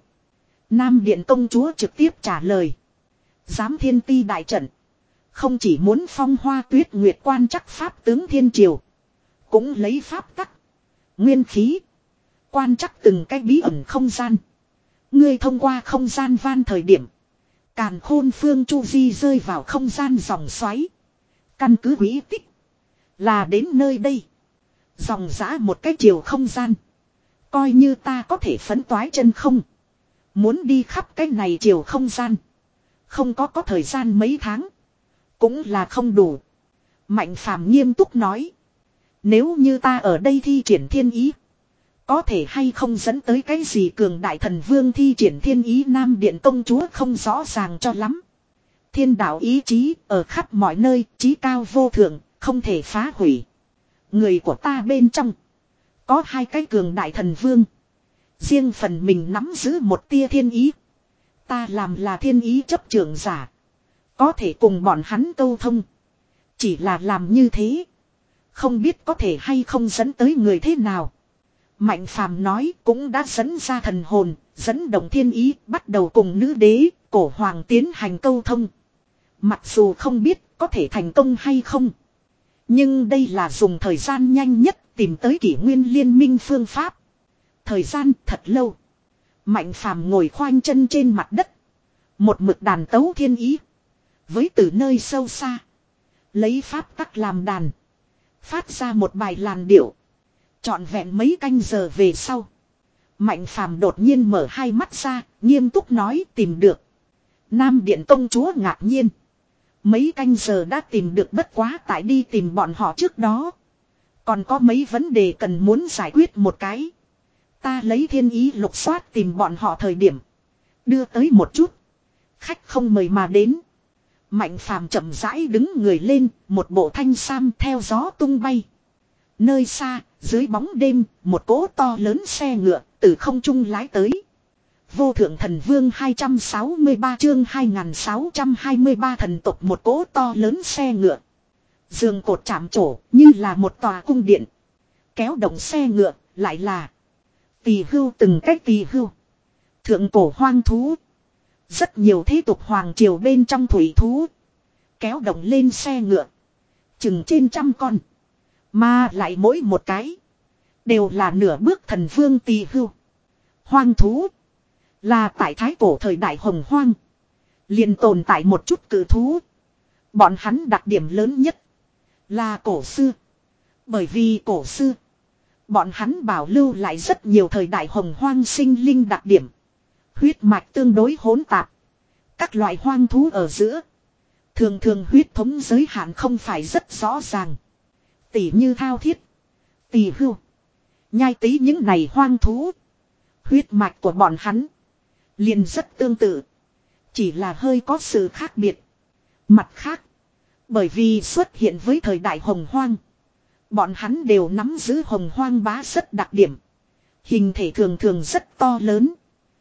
Nam Điện công chúa trực tiếp trả lời. Giám thiên ti đại trận. Không chỉ muốn phong hoa tuyết nguyệt quan chắc pháp tướng thiên triều. Cũng lấy pháp tắc. Nguyên khí. Quan chắc từng cái bí ẩn không gian. Ngươi thông qua không gian van thời điểm. Càn khôn phương Chu Di rơi vào không gian dòng xoáy. Căn cứ quỹ tích. Là đến nơi đây. Dòng dã một cái chiều không gian. Coi như ta có thể phấn toái chân không. Muốn đi khắp cái này chiều không gian. Không có có thời gian mấy tháng. Cũng là không đủ. Mạnh phàm nghiêm túc nói. Nếu như ta ở đây thi triển thiên ý. Có thể hay không dẫn tới cái gì cường đại thần vương thi triển thiên ý Nam Điện công chúa không rõ ràng cho lắm. Thiên đạo ý chí ở khắp mọi nơi, chí cao vô thượng, không thể phá hủy. Người của ta bên trong. Có hai cái cường đại thần vương. Riêng phần mình nắm giữ một tia thiên ý. Ta làm là thiên ý chấp trưởng giả. Có thể cùng bọn hắn câu thông. Chỉ là làm như thế. Không biết có thể hay không dẫn tới người thế nào. Mạnh phàm nói cũng đã dẫn ra thần hồn. Dẫn động thiên ý bắt đầu cùng nữ đế, cổ hoàng tiến hành câu thông. Mặc dù không biết có thể thành công hay không. Nhưng đây là dùng thời gian nhanh nhất tìm tới kỷ nguyên liên minh phương pháp. Thời gian thật lâu. Mạnh phàm ngồi khoanh chân trên mặt đất. Một mực đàn tấu thiên ý. Với từ nơi sâu xa. Lấy pháp tắc làm đàn. Phát ra một bài làn điệu. Trọn vẹn mấy canh giờ về sau. Mạnh phàm đột nhiên mở hai mắt ra. Nghiêm túc nói tìm được. Nam Điện công chúa ngạc nhiên. Mấy canh giờ đã tìm được bất quá tại đi tìm bọn họ trước đó. Còn có mấy vấn đề cần muốn giải quyết một cái. Ta lấy thiên ý lục soát tìm bọn họ thời điểm. Đưa tới một chút. Khách không mời mà đến. Mạnh phàm chậm rãi đứng người lên. Một bộ thanh sam theo gió tung bay. Nơi xa, dưới bóng đêm, một cỗ to lớn xe ngựa từ không trung lái tới. Vô thượng thần vương hai trăm sáu mươi ba chương hai nghìn sáu trăm hai mươi ba thần tộc một cỗ to lớn xe ngựa. Giường cột chạm trổ như là một tòa cung điện. Kéo động xe ngựa lại là tỳ hưu từng cách tỳ hưu. Thượng cổ hoang thú. Rất nhiều thế tục hoàng triều bên trong thủy thú. Kéo động lên xe ngựa. Chừng trên trăm con. Mà lại mỗi một cái. Đều là nửa bước thần vương tỳ hưu. Hoang thú. Là tại thái cổ thời đại hồng hoang. Liền tồn tại một chút cử thú. Bọn hắn đặc điểm lớn nhất. Là cổ xưa. Bởi vì cổ xưa. Bọn hắn bảo lưu lại rất nhiều thời đại hồng hoang sinh linh đặc điểm. Huyết mạch tương đối hỗn tạp. Các loại hoang thú ở giữa. Thường thường huyết thống giới hạn không phải rất rõ ràng. Tỉ như thao thiết. Tỳ hưu. Nhai tí những này hoang thú. Huyết mạch của bọn hắn liền rất tương tự. Chỉ là hơi có sự khác biệt. Mặt khác, bởi vì xuất hiện với thời đại hồng hoang, bọn hắn đều nắm giữ hồng hoang bá rất đặc điểm. Hình thể thường thường rất to lớn,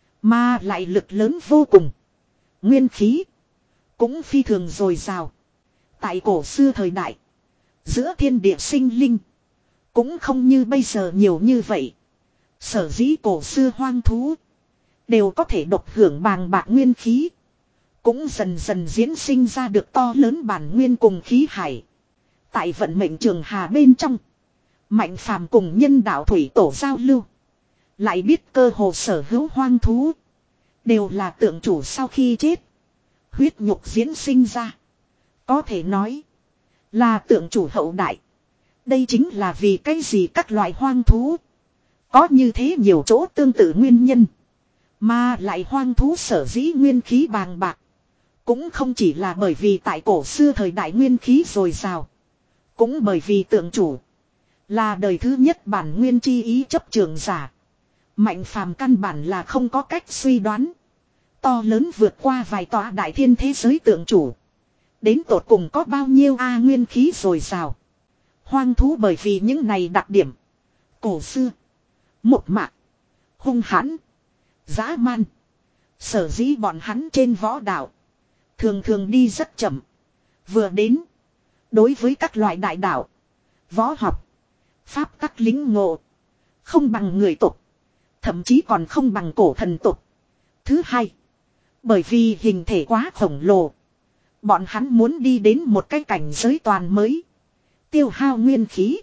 mà lại lực lớn vô cùng. Nguyên khí cũng phi thường dồi dào. Tại cổ xưa thời đại, giữa thiên địa sinh linh cũng không như bây giờ nhiều như vậy. Sở dĩ cổ xưa hoang thú đều có thể độc hưởng bàng bạc nguyên khí, cũng dần dần diễn sinh ra được to lớn bản nguyên cùng khí hải. Tại vận mệnh trường hà bên trong, Mạnh Phàm cùng nhân đạo thủy tổ giao lưu, lại biết cơ hồ sở hữu hoang thú đều là tượng chủ sau khi chết huyết nhục diễn sinh ra. Có thể nói là tượng chủ hậu đại. Đây chính là vì cái gì các loại hoang thú có như thế nhiều chỗ tương tự nguyên nhân. Mà lại hoang thú sở dĩ nguyên khí bàng bạc, cũng không chỉ là bởi vì tại cổ xưa thời đại nguyên khí dồi dào, cũng bởi vì tượng chủ là đời thứ nhất bản nguyên chi ý chấp trường giả. Mạnh Phàm căn bản là không có cách suy đoán, to lớn vượt qua vài tòa đại thiên thế giới tượng chủ đến tột cùng có bao nhiêu a nguyên khí dồi dào. Hoang thú bởi vì những này đặc điểm, cổ xưa, một mạc, hung hãn, dã man. Sở dĩ bọn hắn trên võ đạo thường thường đi rất chậm. Vừa đến, đối với các loại đại đạo, võ học, pháp tắc lính ngộ không bằng người tục, thậm chí còn không bằng cổ thần tục. Thứ hai, bởi vì hình thể quá khổng lồ, bọn hắn muốn đi đến một cái cảnh giới toàn mới, tiêu hao nguyên khí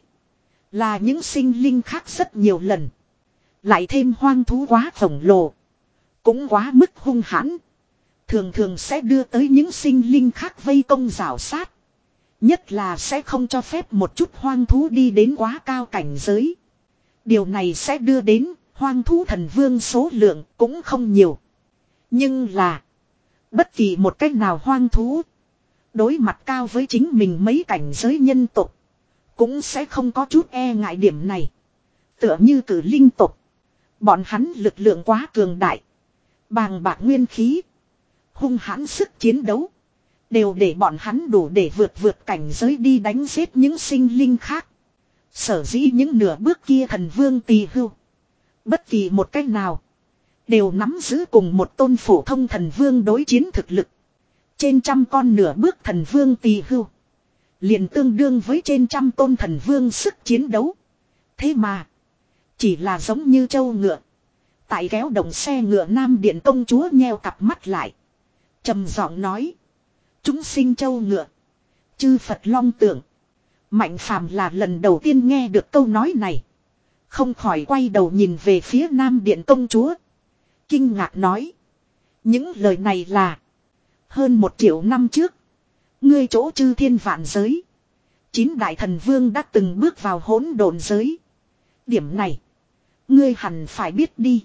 là những sinh linh khác rất nhiều lần. Lại thêm hoang thú quá khổng lồ, cũng quá mức hung hãn, thường thường sẽ đưa tới những sinh linh khác vây công rào sát. Nhất là sẽ không cho phép một chút hoang thú đi đến quá cao cảnh giới. Điều này sẽ đưa đến hoang thú thần vương số lượng cũng không nhiều. Nhưng là bất kỳ một cách nào hoang thú đối mặt cao với chính mình mấy cảnh giới nhân tộc, cũng sẽ không có chút e ngại điểm này. Tựa như cử linh tộc, bọn hắn lực lượng quá cường đại, bàng bạc nguyên khí, hung hãn sức chiến đấu, đều để bọn hắn đủ để vượt vượt cảnh giới đi đánh giết những sinh linh khác. Sở dĩ những nửa bước kia thần vương tỳ hưu, bất kỳ một cách nào đều nắm giữ cùng một tôn phổ thông thần vương đối chiến thực lực. Trên trăm con nửa bước thần vương tỳ hưu liền tương đương với trên trăm tôn thần vương sức chiến đấu. Thế mà chỉ là giống như trâu ngựa tại kéo động xe ngựa. Nam Điện công chúa nheo cặp mắt lại, trầm giọng nói: chúng sinh trâu ngựa, chư Phật long tượng. Mạnh Phàm là lần đầu tiên nghe được câu nói này, không khỏi quay đầu nhìn về phía Nam Điện công chúa, kinh ngạc nói: những lời này là hơn một triệu năm trước ngươi chỗ chư thiên vạn giới, chín đại thần vương đã từng bước vào hỗn độn giới. Điểm này ngươi hẳn phải biết đi.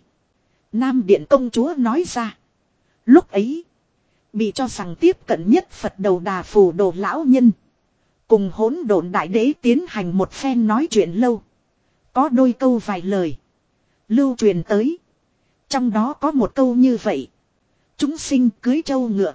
Nam Điện công chúa nói ra. Lúc ấy bị cho rằng tiếp cận nhất Phật đầu đà phù đồ lão nhân cùng hỗn độn đại đế tiến hành một phen nói chuyện lâu. Có đôi câu vài lời lưu truyền tới, trong đó có một câu như vậy: chúng sinh cưới trâu ngựa,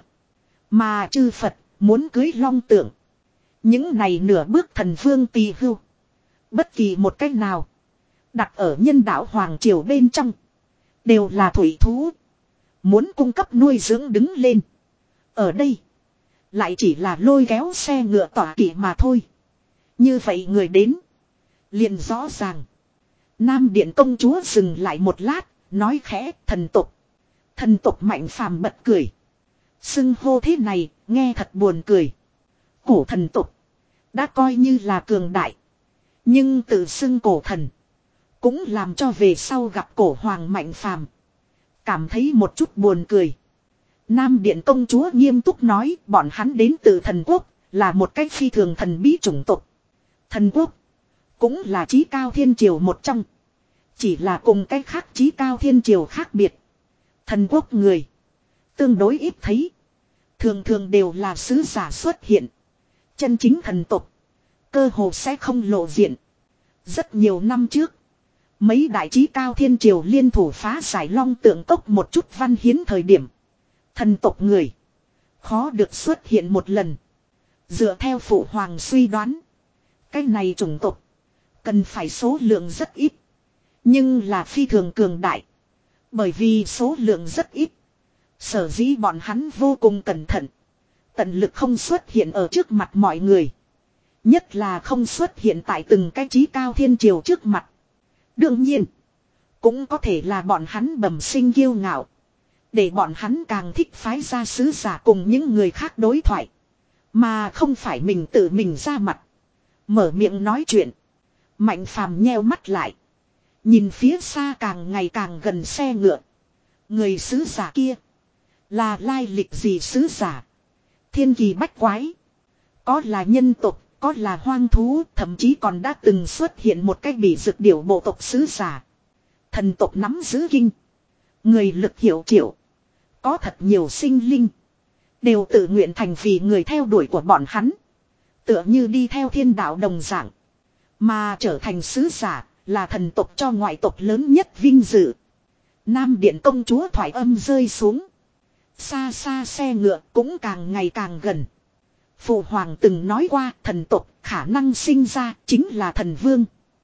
mà chư Phật muốn cưới long tượng. Những này nửa bước thần vương tỳ hưu, bất kỳ một cách nào đặt ở nhân đạo hoàng triều bên trong đều là thủy thú, muốn cung cấp nuôi dưỡng đứng lên. Ở đây lại chỉ là lôi kéo xe ngựa tỏa kỵ mà thôi. Như vậy người đến liền rõ ràng. Nam Điện công chúa dừng lại một lát, nói khẽ: thần tục. Thần tục. Mạnh Phàm bật cười. Xưng hô thế này nghe thật buồn cười. Cổ thần tục đã coi như là cường đại, nhưng tự xưng cổ thần cũng làm cho về sau gặp cổ hoàng Mạnh Phàm cảm thấy một chút buồn cười. Nam Điện công chúa nghiêm túc nói: bọn hắn đến từ thần quốc, là một cách phi thường thần bí chủng tộc. Thần quốc cũng là chí cao thiên triều một trong, chỉ là cùng cách khác chí cao thiên triều khác biệt. Thần quốc người tương đối ít thấy, thường thường đều là sứ giả xuất hiện. Chân chính thần tộc cơ hồ sẽ không lộ diện. Rất nhiều năm trước, Mấy đại trí cao thiên triều liên thủ phá giải long tượng cốc một chút văn hiến thời điểm. Thần tộc người. Khó được xuất hiện một lần. Dựa theo phụ hoàng suy đoán. Cái này chủng tộc. Cần phải số lượng rất ít. Nhưng là phi thường cường đại. Bởi vì số lượng rất ít. Sở dĩ bọn hắn vô cùng cẩn thận. Tận lực không xuất hiện ở trước mặt mọi người. Nhất là không xuất hiện tại từng cái trí cao thiên triều trước mặt. Đương nhiên. Cũng có thể là bọn hắn bẩm sinh kiêu ngạo. Để bọn hắn càng thích phái ra sứ giả cùng những người khác đối thoại. Mà không phải mình tự mình ra mặt. Mở miệng nói chuyện. Mạnh phàm nheo mắt lại. Nhìn phía xa càng ngày càng gần xe ngựa. Người sứ giả kia. Là lai lịch gì sứ giả. Thiên kỳ bách quái. Có là nhân tộc. Có là hoang thú. Thậm chí còn đã từng xuất hiện một cái bị dược điểu bộ tộc sứ giả. Thần tộc nắm giữ kinh. Người lực hiểu triệu. Có thật nhiều sinh linh. Đều tự nguyện thành vì người theo đuổi của bọn hắn. Tựa như đi theo thiên đạo đồng dạng. Mà trở thành sứ giả. Là thần tộc cho ngoại tộc lớn nhất vinh dự. Nam điện công chúa thoại âm rơi xuống. Xa xa xe ngựa cũng càng ngày càng gần. Phụ hoàng từng nói qua thần tộc khả năng sinh ra chính là thần vương.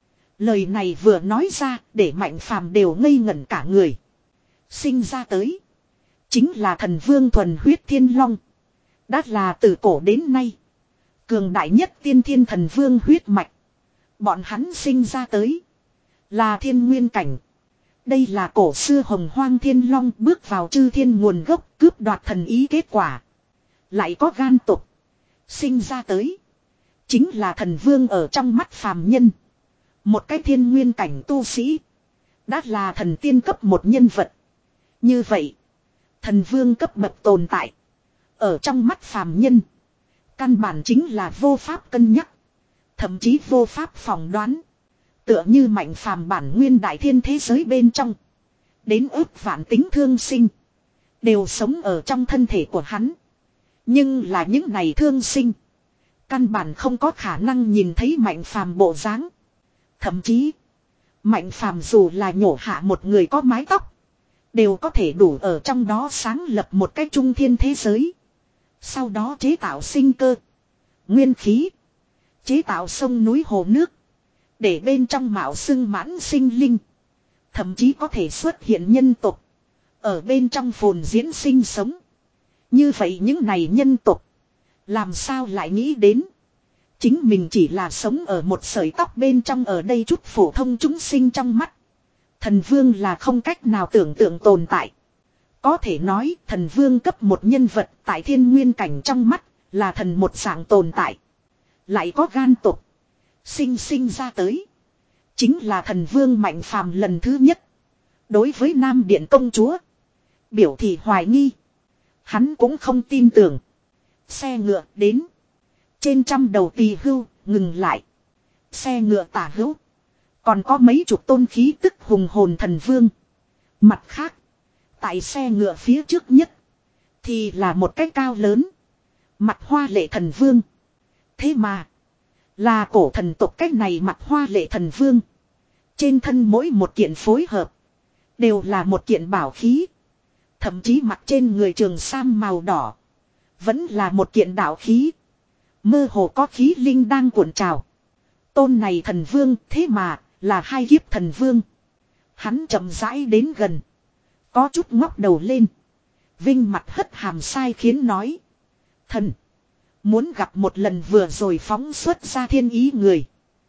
Lời này vừa nói ra để Mạnh Phàm đều ngây ngẩn cả người. Sinh ra tới. Chính là thần vương thuần huyết thiên long. Đã là từ cổ đến nay. Cường đại nhất tiên thiên thần vương huyết mạch. Bọn hắn sinh ra tới. Là thiên nguyên cảnh. Đây là cổ xưa hồng hoang thiên long bước vào chư thiên nguồn gốc cướp đoạt thần ý kết quả. Lại có gan tục. Sinh ra tới. Chính là thần vương ở trong mắt phàm nhân. Một cái thiên nguyên cảnh tu sĩ. Đã là thần tiên cấp một nhân vật. Như vậy. Thần vương cấp bậc tồn tại. Ở trong mắt phàm nhân. Căn bản chính là vô pháp cân nhắc. Thậm chí vô pháp phỏng đoán. Tựa như Mạnh Phàm bản nguyên đại thiên thế giới bên trong. Đến ước vạn tính thương sinh. Đều sống ở trong thân thể của hắn. Nhưng là những này thương sinh. Căn bản không có khả năng nhìn thấy Mạnh Phàm bộ dáng. Thậm chí. Mạnh Phàm dù là nhổ hạ một người có mái tóc. Đều có thể đủ ở trong đó sáng lập một cái trung thiên thế giới. Sau đó chế tạo sinh cơ. Nguyên khí. Chế tạo sông núi hồ nước. Để bên trong mạo xưng mãn sinh linh. Thậm chí có thể xuất hiện nhân tộc. Ở bên trong phồn diễn sinh sống. Như vậy những này nhân tộc. Làm sao lại nghĩ đến. Chính mình chỉ là sống ở một sợi tóc bên trong ở đây chút phổ thông chúng sinh trong mắt. Thần vương là không cách nào tưởng tượng tồn tại. Có thể nói thần vương cấp một nhân vật tại thiên nguyên cảnh trong mắt là thần một dạng tồn tại. Lại có gan tục. Sinh sinh ra tới. Chính là thần vương Mạnh Phàm lần thứ nhất. Đối với Nam Điện công chúa. Biểu thị hoài nghi. Hắn cũng không tin tưởng. Xe ngựa đến. Trên trăm đầu tỳ hưu ngừng lại. Xe ngựa tả hữu. Còn có mấy chục tôn khí tức hùng hồn thần vương. Mặt khác. Tại xe ngựa phía trước nhất. Thì là một cái cao lớn. Mặt hoa lệ thần vương. Thế mà. Là cổ thần tộc cách này mặt hoa lệ thần vương. Trên thân mỗi một kiện phối hợp. Đều là một kiện bảo khí. Thậm chí mặt trên người trường sam màu đỏ. Vẫn là một kiện đạo khí. Mơ hồ có khí linh đang cuộn trào. Tôn này thần vương thế mà là hai kiếp thần vương. Hắn chậm rãi đến gần. Có chút ngóc đầu lên. Vinh mặt hất hàm sai khiến nói. Thần. Muốn gặp một lần vừa rồi phóng xuất ra thiên ý người.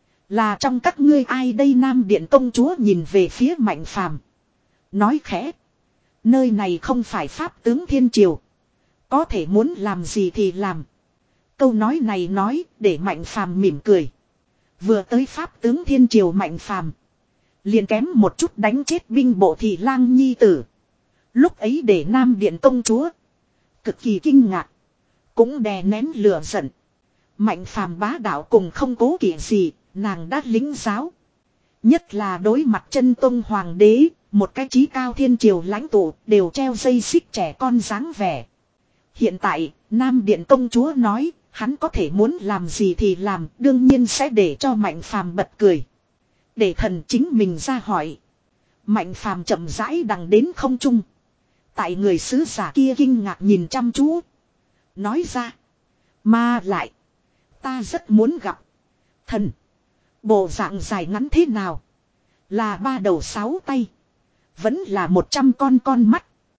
Là trong các ngươi ai đây Nam Điện công chúa nhìn về phía Mạnh Phàm. Nói khẽ. Nơi này không phải pháp tướng thiên triều. Có thể muốn làm gì thì làm. Câu nói này nói để Mạnh Phàm mỉm cười. Vừa tới pháp tướng thiên triều Mạnh Phàm. Liền kém một chút đánh chết binh bộ thị lang nhi tử. Lúc ấy để Nam Điện công chúa. Cực kỳ kinh ngạc. Cũng đè nén lửa giận. Mạnh Phàm bá đạo cùng không cố kỵ gì. Nàng đã lính giáo. Nhất là đối mặt chân tông hoàng đế. Một cái chí cao thiên triều lãnh tụ đều treo dây xích trẻ con dáng vẻ. Hiện tại Nam Điện công chúa nói. Hắn có thể muốn làm gì thì làm. Đương nhiên sẽ để cho Mạnh Phàm bật cười. Để thần chính mình ra hỏi. Mạnh phàm chậm rãi đằng đến không trung. Tại người sứ giả kia kinh ngạc nhìn chăm chú. Nói ra. Mà lại. Ta rất muốn gặp. Thần. Bộ dạng dài ngắn thế nào? Là ba đầu sáu tay. Vẫn là một trăm con con mắt.